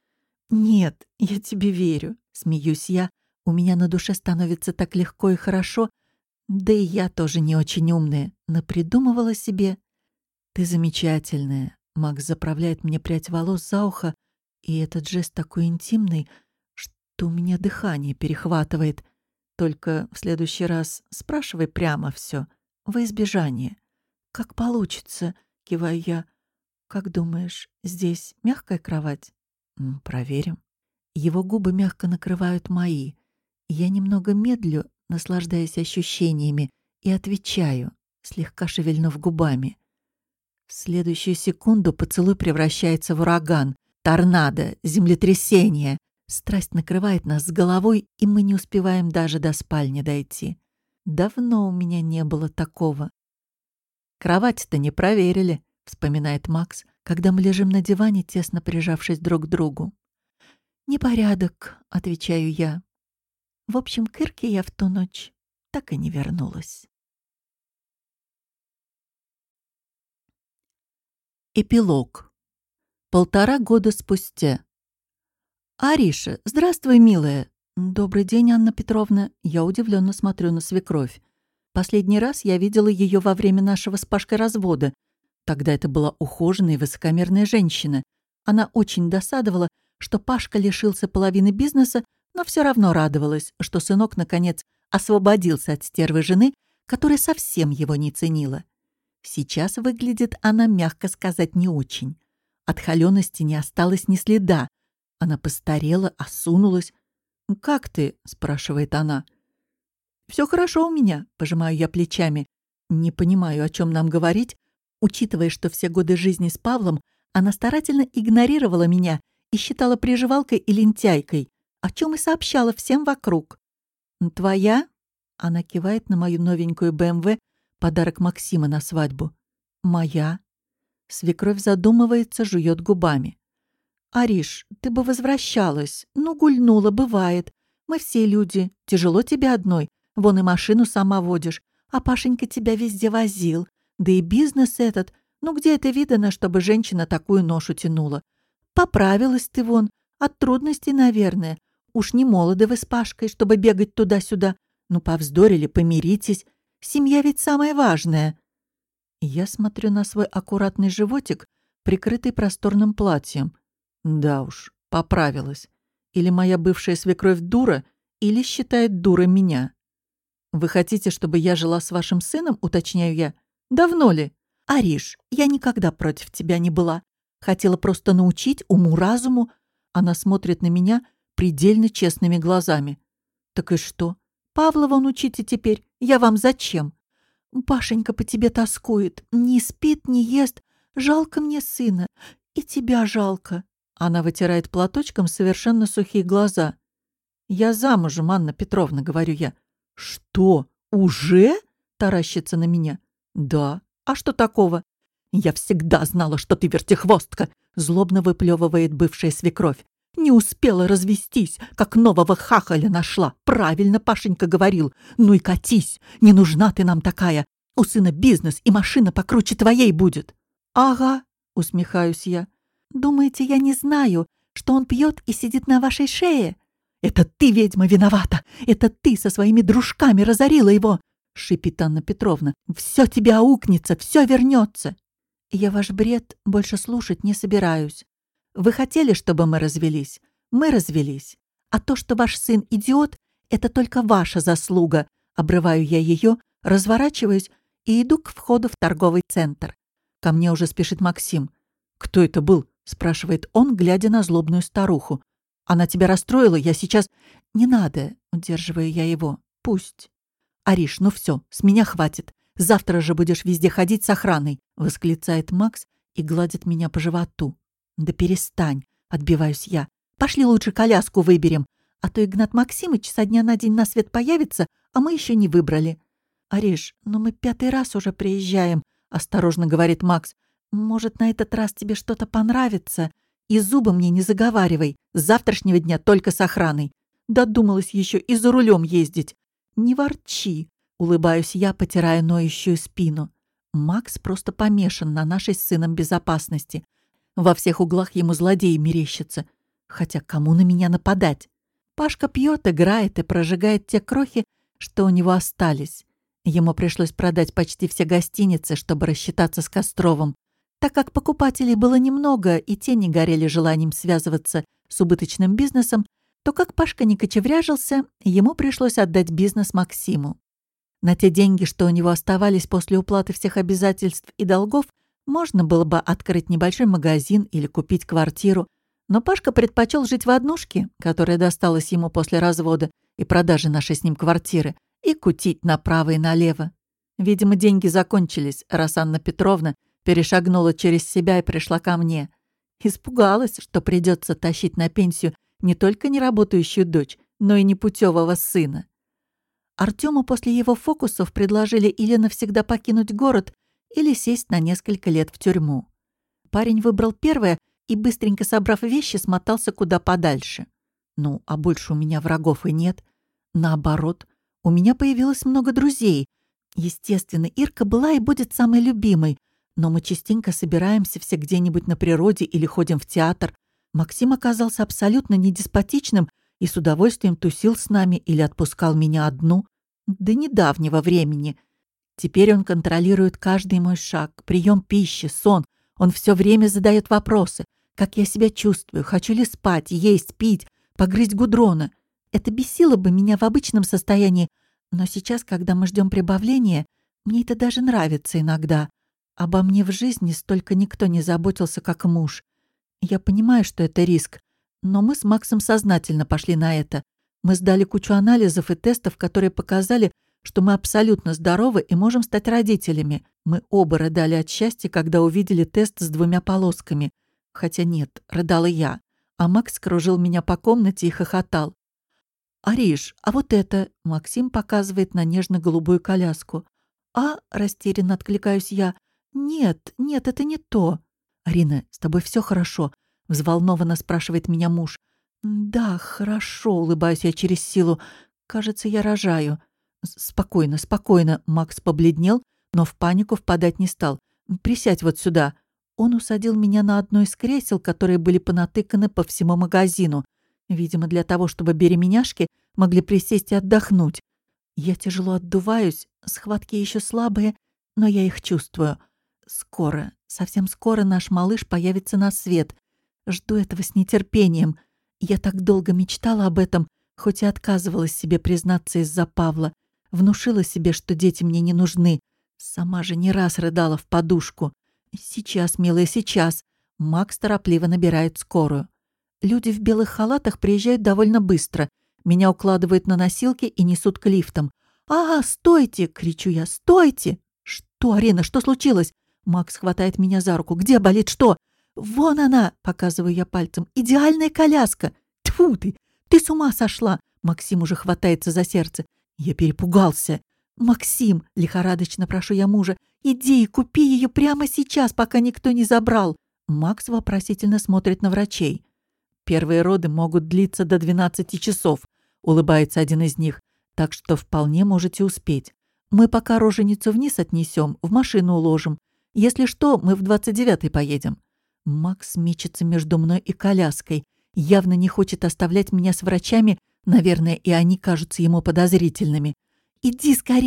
«Нет, я тебе верю», — смеюсь я. У меня на душе становится так легко и хорошо. Да и я тоже не очень умная, напридумывала себе. «Ты замечательная», — Макс заправляет мне прядь волос за ухо, и этот жест такой интимный, что у меня дыхание перехватывает. Только в следующий раз спрашивай прямо все, во избежание. «Как получится», — киваю я. «Как думаешь, здесь мягкая кровать?» М, «Проверим». Его губы мягко накрывают мои. Я немного медлю, наслаждаясь ощущениями, и отвечаю, слегка шевельнув губами. В следующую секунду поцелуй превращается в ураган, торнадо, землетрясение. Страсть накрывает нас с головой, и мы не успеваем даже до спальни дойти. Давно у меня не было такого. «Кровать-то не проверили», — вспоминает Макс, когда мы лежим на диване, тесно прижавшись друг к другу. «Непорядок», — отвечаю я. В общем, к Ирке я в ту ночь так и не вернулась. Эпилог. Полтора года спустя. «Ариша, здравствуй, милая!» «Добрый день, Анна Петровна!» Я удивленно смотрю на свекровь. Последний раз я видела ее во время нашего с Пашкой развода. Тогда это была ухоженная и высокомерная женщина. Она очень досадовала, что Пашка лишился половины бизнеса, но все равно радовалась, что сынок, наконец, освободился от стервы жены, которая совсем его не ценила. Сейчас выглядит она, мягко сказать, не очень. От холёности не осталось ни следа. Она постарела, осунулась. «Как ты?» — спрашивает она. «Все хорошо у меня», — пожимаю я плечами. Не понимаю, о чем нам говорить, учитывая, что все годы жизни с Павлом она старательно игнорировала меня и считала приживалкой и лентяйкой, о чем и сообщала всем вокруг. «Твоя?» — она кивает на мою новенькую бэ эм вэ, подарок Максима на свадьбу. «Моя?» Свекровь задумывается, жует губами. «Ариш, ты бы возвращалась. Ну, гульнула, бывает. Мы все люди. Тяжело тебе одной. Вон и машину сама водишь. А Пашенька тебя везде возил. Да и бизнес этот. Ну, где это видано, чтобы женщина такую ношу тянула? Поправилась ты вон. От трудностей, наверное. Уж не молоды вы с Пашкой, чтобы бегать туда-сюда. Ну, повздорили, помиритесь. Семья ведь самое важное». Я смотрю на свой аккуратный животик, прикрытый просторным платьем. Да уж, поправилась. Или моя бывшая свекровь дура, или считает дура меня. «Вы хотите, чтобы я жила с вашим сыном?» — уточняю я. «Давно ли?» «Ариш, я никогда против тебя не была. Хотела просто научить уму-разуму». Она смотрит на меня предельно честными глазами. «Так и что? Павла вон учите теперь. Я вам зачем?» «Пашенька по тебе тоскует. Не спит, не ест. Жалко мне сына. И тебя жалко». Она вытирает платочком совершенно сухие глаза. «Я замужем, Анна Петровна», — говорю я. «Что, уже?» — таращится на меня. «Да. А что такого?» «Я всегда знала, что ты вертихвостка», — злобно выплевывает бывшая свекровь. «Не успела развестись, как нового хахаля нашла. Правильно Пашенька говорил. Ну и катись. Не нужна ты нам такая. У сына бизнес, и машина покруче твоей будет». «Ага», — усмехаюсь я. «Думаете, я не знаю, что он пьет и сидит на вашей шее?» «Это ты, ведьма, виновата! Это ты со своими дружками разорила его!» шипит Анна Петровна. «Все тебе аукнется, все вернется!» «Я ваш бред больше слушать не собираюсь. Вы хотели, чтобы мы развелись? Мы развелись. А то, что ваш сын идиот, это только ваша заслуга». Обрываю я ее, разворачиваюсь и иду к входу в торговый центр. Ко мне уже спешит Максим. «Кто это был?» — спрашивает он, глядя на злобную старуху. «Она тебя расстроила? Я сейчас...» «Не надо», — удерживаю я его. «Пусть». «Ариш, ну все, с меня хватит. Завтра же будешь везде ходить с охраной», — восклицает Макс и гладит меня по животу. «Да перестань», — отбиваюсь я. «Пошли лучше коляску выберем, а то Игнат Максимыч со дня на день на свет появится, а мы еще не выбрали». «Ариш, ну мы пятый раз уже приезжаем», — осторожно говорит Макс. «Может, на этот раз тебе что-то понравится? И зубы мне не заговаривай. С завтрашнего дня только с охраной. Додумалась еще и за рулем ездить». «Не ворчи», — улыбаюсь я, потирая ноющую спину. Макс просто помешан на нашей с сыном безопасности. Во всех углах ему злодеи мерещатся. Хотя кому на меня нападать? Пашка пьет, играет и прожигает те крохи, что у него остались. Ему пришлось продать почти все гостиницы, чтобы рассчитаться с Костровым. Так как покупателей было немного, и те не горели желанием связываться с убыточным бизнесом, то как Пашка не кочевряжился, ему пришлось отдать бизнес Максиму. На те деньги, что у него оставались после уплаты всех обязательств и долгов, можно было бы открыть небольшой магазин или купить квартиру, но Пашка предпочел жить в однушке, которая досталась ему после развода и продажи нашей с ним квартиры, и кутить направо и налево. Видимо, деньги закончились, раз Анна Петровна перешагнула через себя и пришла ко мне. Испугалась, что придется тащить на пенсию не только неработающую дочь, но и непутевого сына. Артему после его фокусов предложили или навсегда покинуть город, или сесть на несколько лет в тюрьму. Парень выбрал первое и, быстренько собрав вещи, смотался куда подальше. Ну, а больше у меня врагов и нет. Наоборот, у меня появилось много друзей. Естественно, Ирка была и будет самой любимой, но мы частенько собираемся все где-нибудь на природе или ходим в театр. Максим оказался абсолютно недеспотичным и с удовольствием тусил с нами или отпускал меня одну до недавнего времени. Теперь он контролирует каждый мой шаг, прием пищи, сон. Он все время задает вопросы. Как я себя чувствую, хочу ли спать, есть, пить, погрызть гудрона. Это бесило бы меня в обычном состоянии, но сейчас, когда мы ждем прибавления, мне это даже нравится иногда. Обо мне в жизни столько никто не заботился, как муж. Я понимаю, что это риск, но мы с Максом сознательно пошли на это. Мы сдали кучу анализов и тестов, которые показали, что мы абсолютно здоровы и можем стать родителями. Мы оба рыдали от счастья, когда увидели тест с двумя полосками. Хотя нет, рыдала я. А Макс кружил меня по комнате и хохотал. «Ариш, а вот это...» — Максим показывает на нежно-голубую коляску. «А...» — растерянно откликаюсь я. «Нет, нет, это не то». «Арина, с тобой все хорошо?» — взволнованно спрашивает меня муж. «Да, хорошо», — улыбаюсь я через силу. «Кажется, я рожаю». «Спокойно, спокойно». Макс побледнел, но в панику впадать не стал. «Присядь вот сюда». Он усадил меня на одно из кресел, которые были понатыканы по всему магазину. Видимо, для того, чтобы беременяшки могли присесть и отдохнуть. Я тяжело отдуваюсь, схватки еще слабые, но я их чувствую. Скоро, совсем скоро наш малыш появится на свет. Жду этого с нетерпением. Я так долго мечтала об этом, хоть и отказывалась себе признаться из-за Павла. Внушила себе, что дети мне не нужны. Сама же не раз рыдала в подушку. «Сейчас, милая, сейчас». Макс торопливо набирает скорую. Люди в белых халатах приезжают довольно быстро. Меня укладывают на носилки и несут к лифтам. «А, стойте!» — кричу я. «Стойте!» «Что, Арина, что случилось?» Макс хватает меня за руку. «Где болит что?» «Вон она!» — показываю я пальцем. «Идеальная коляска!» «Тьфу ты! Ты с ума сошла!» Максим уже хватается за сердце. Я перепугался. «Максим!» — лихорадочно прошу я мужа. «Иди и купи ее прямо сейчас, пока никто не забрал!» Макс вопросительно смотрит на врачей. «Первые роды могут длиться до двенадцати часов», — улыбается один из них. «Так что вполне можете успеть. Мы пока роженицу вниз отнесем, в машину уложим. Если что, мы в двадцать девятый поедем». Макс мечется между мной и коляской. Явно не хочет оставлять меня с врачами. Наверное, и они кажутся ему подозрительными. «Иди скорее!»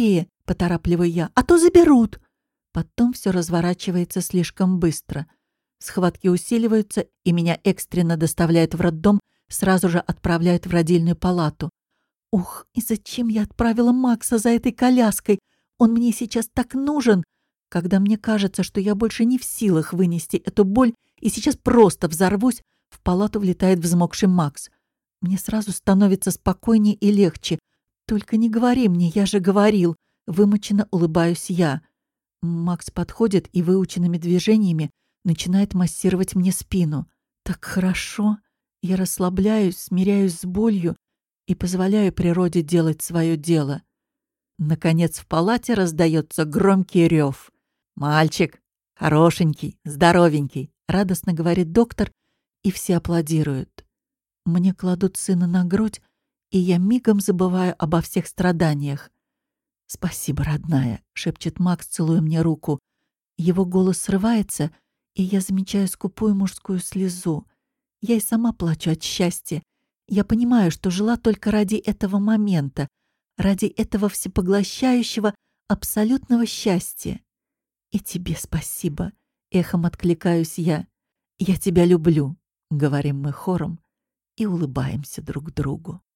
поторапливаю я, а то заберут. Потом все разворачивается слишком быстро. Схватки усиливаются, и меня экстренно доставляют в роддом, сразу же отправляют в родильную палату. Ух, и зачем я отправила Макса за этой коляской? Он мне сейчас так нужен. Когда мне кажется, что я больше не в силах вынести эту боль и сейчас просто взорвусь, в палату влетает взмокший Макс. Мне сразу становится спокойнее и легче. Только не говори мне, я же говорил. Вымученно улыбаюсь я. Макс подходит и выученными движениями начинает массировать мне спину. Так хорошо. Я расслабляюсь, смиряюсь с болью и позволяю природе делать свое дело. Наконец в палате раздается громкий рев. «Мальчик, хорошенький, здоровенький», — радостно говорит доктор, и все аплодируют. Мне кладут сына на грудь, и я мигом забываю обо всех страданиях. «Спасибо, родная», — шепчет Макс, целуя мне руку. Его голос срывается, и я замечаю скупую мужскую слезу. Я и сама плачу от счастья. Я понимаю, что жила только ради этого момента, ради этого всепоглощающего, абсолютного счастья. «И тебе спасибо», — эхом откликаюсь я. «Я тебя люблю», — говорим мы хором и улыбаемся друг другу.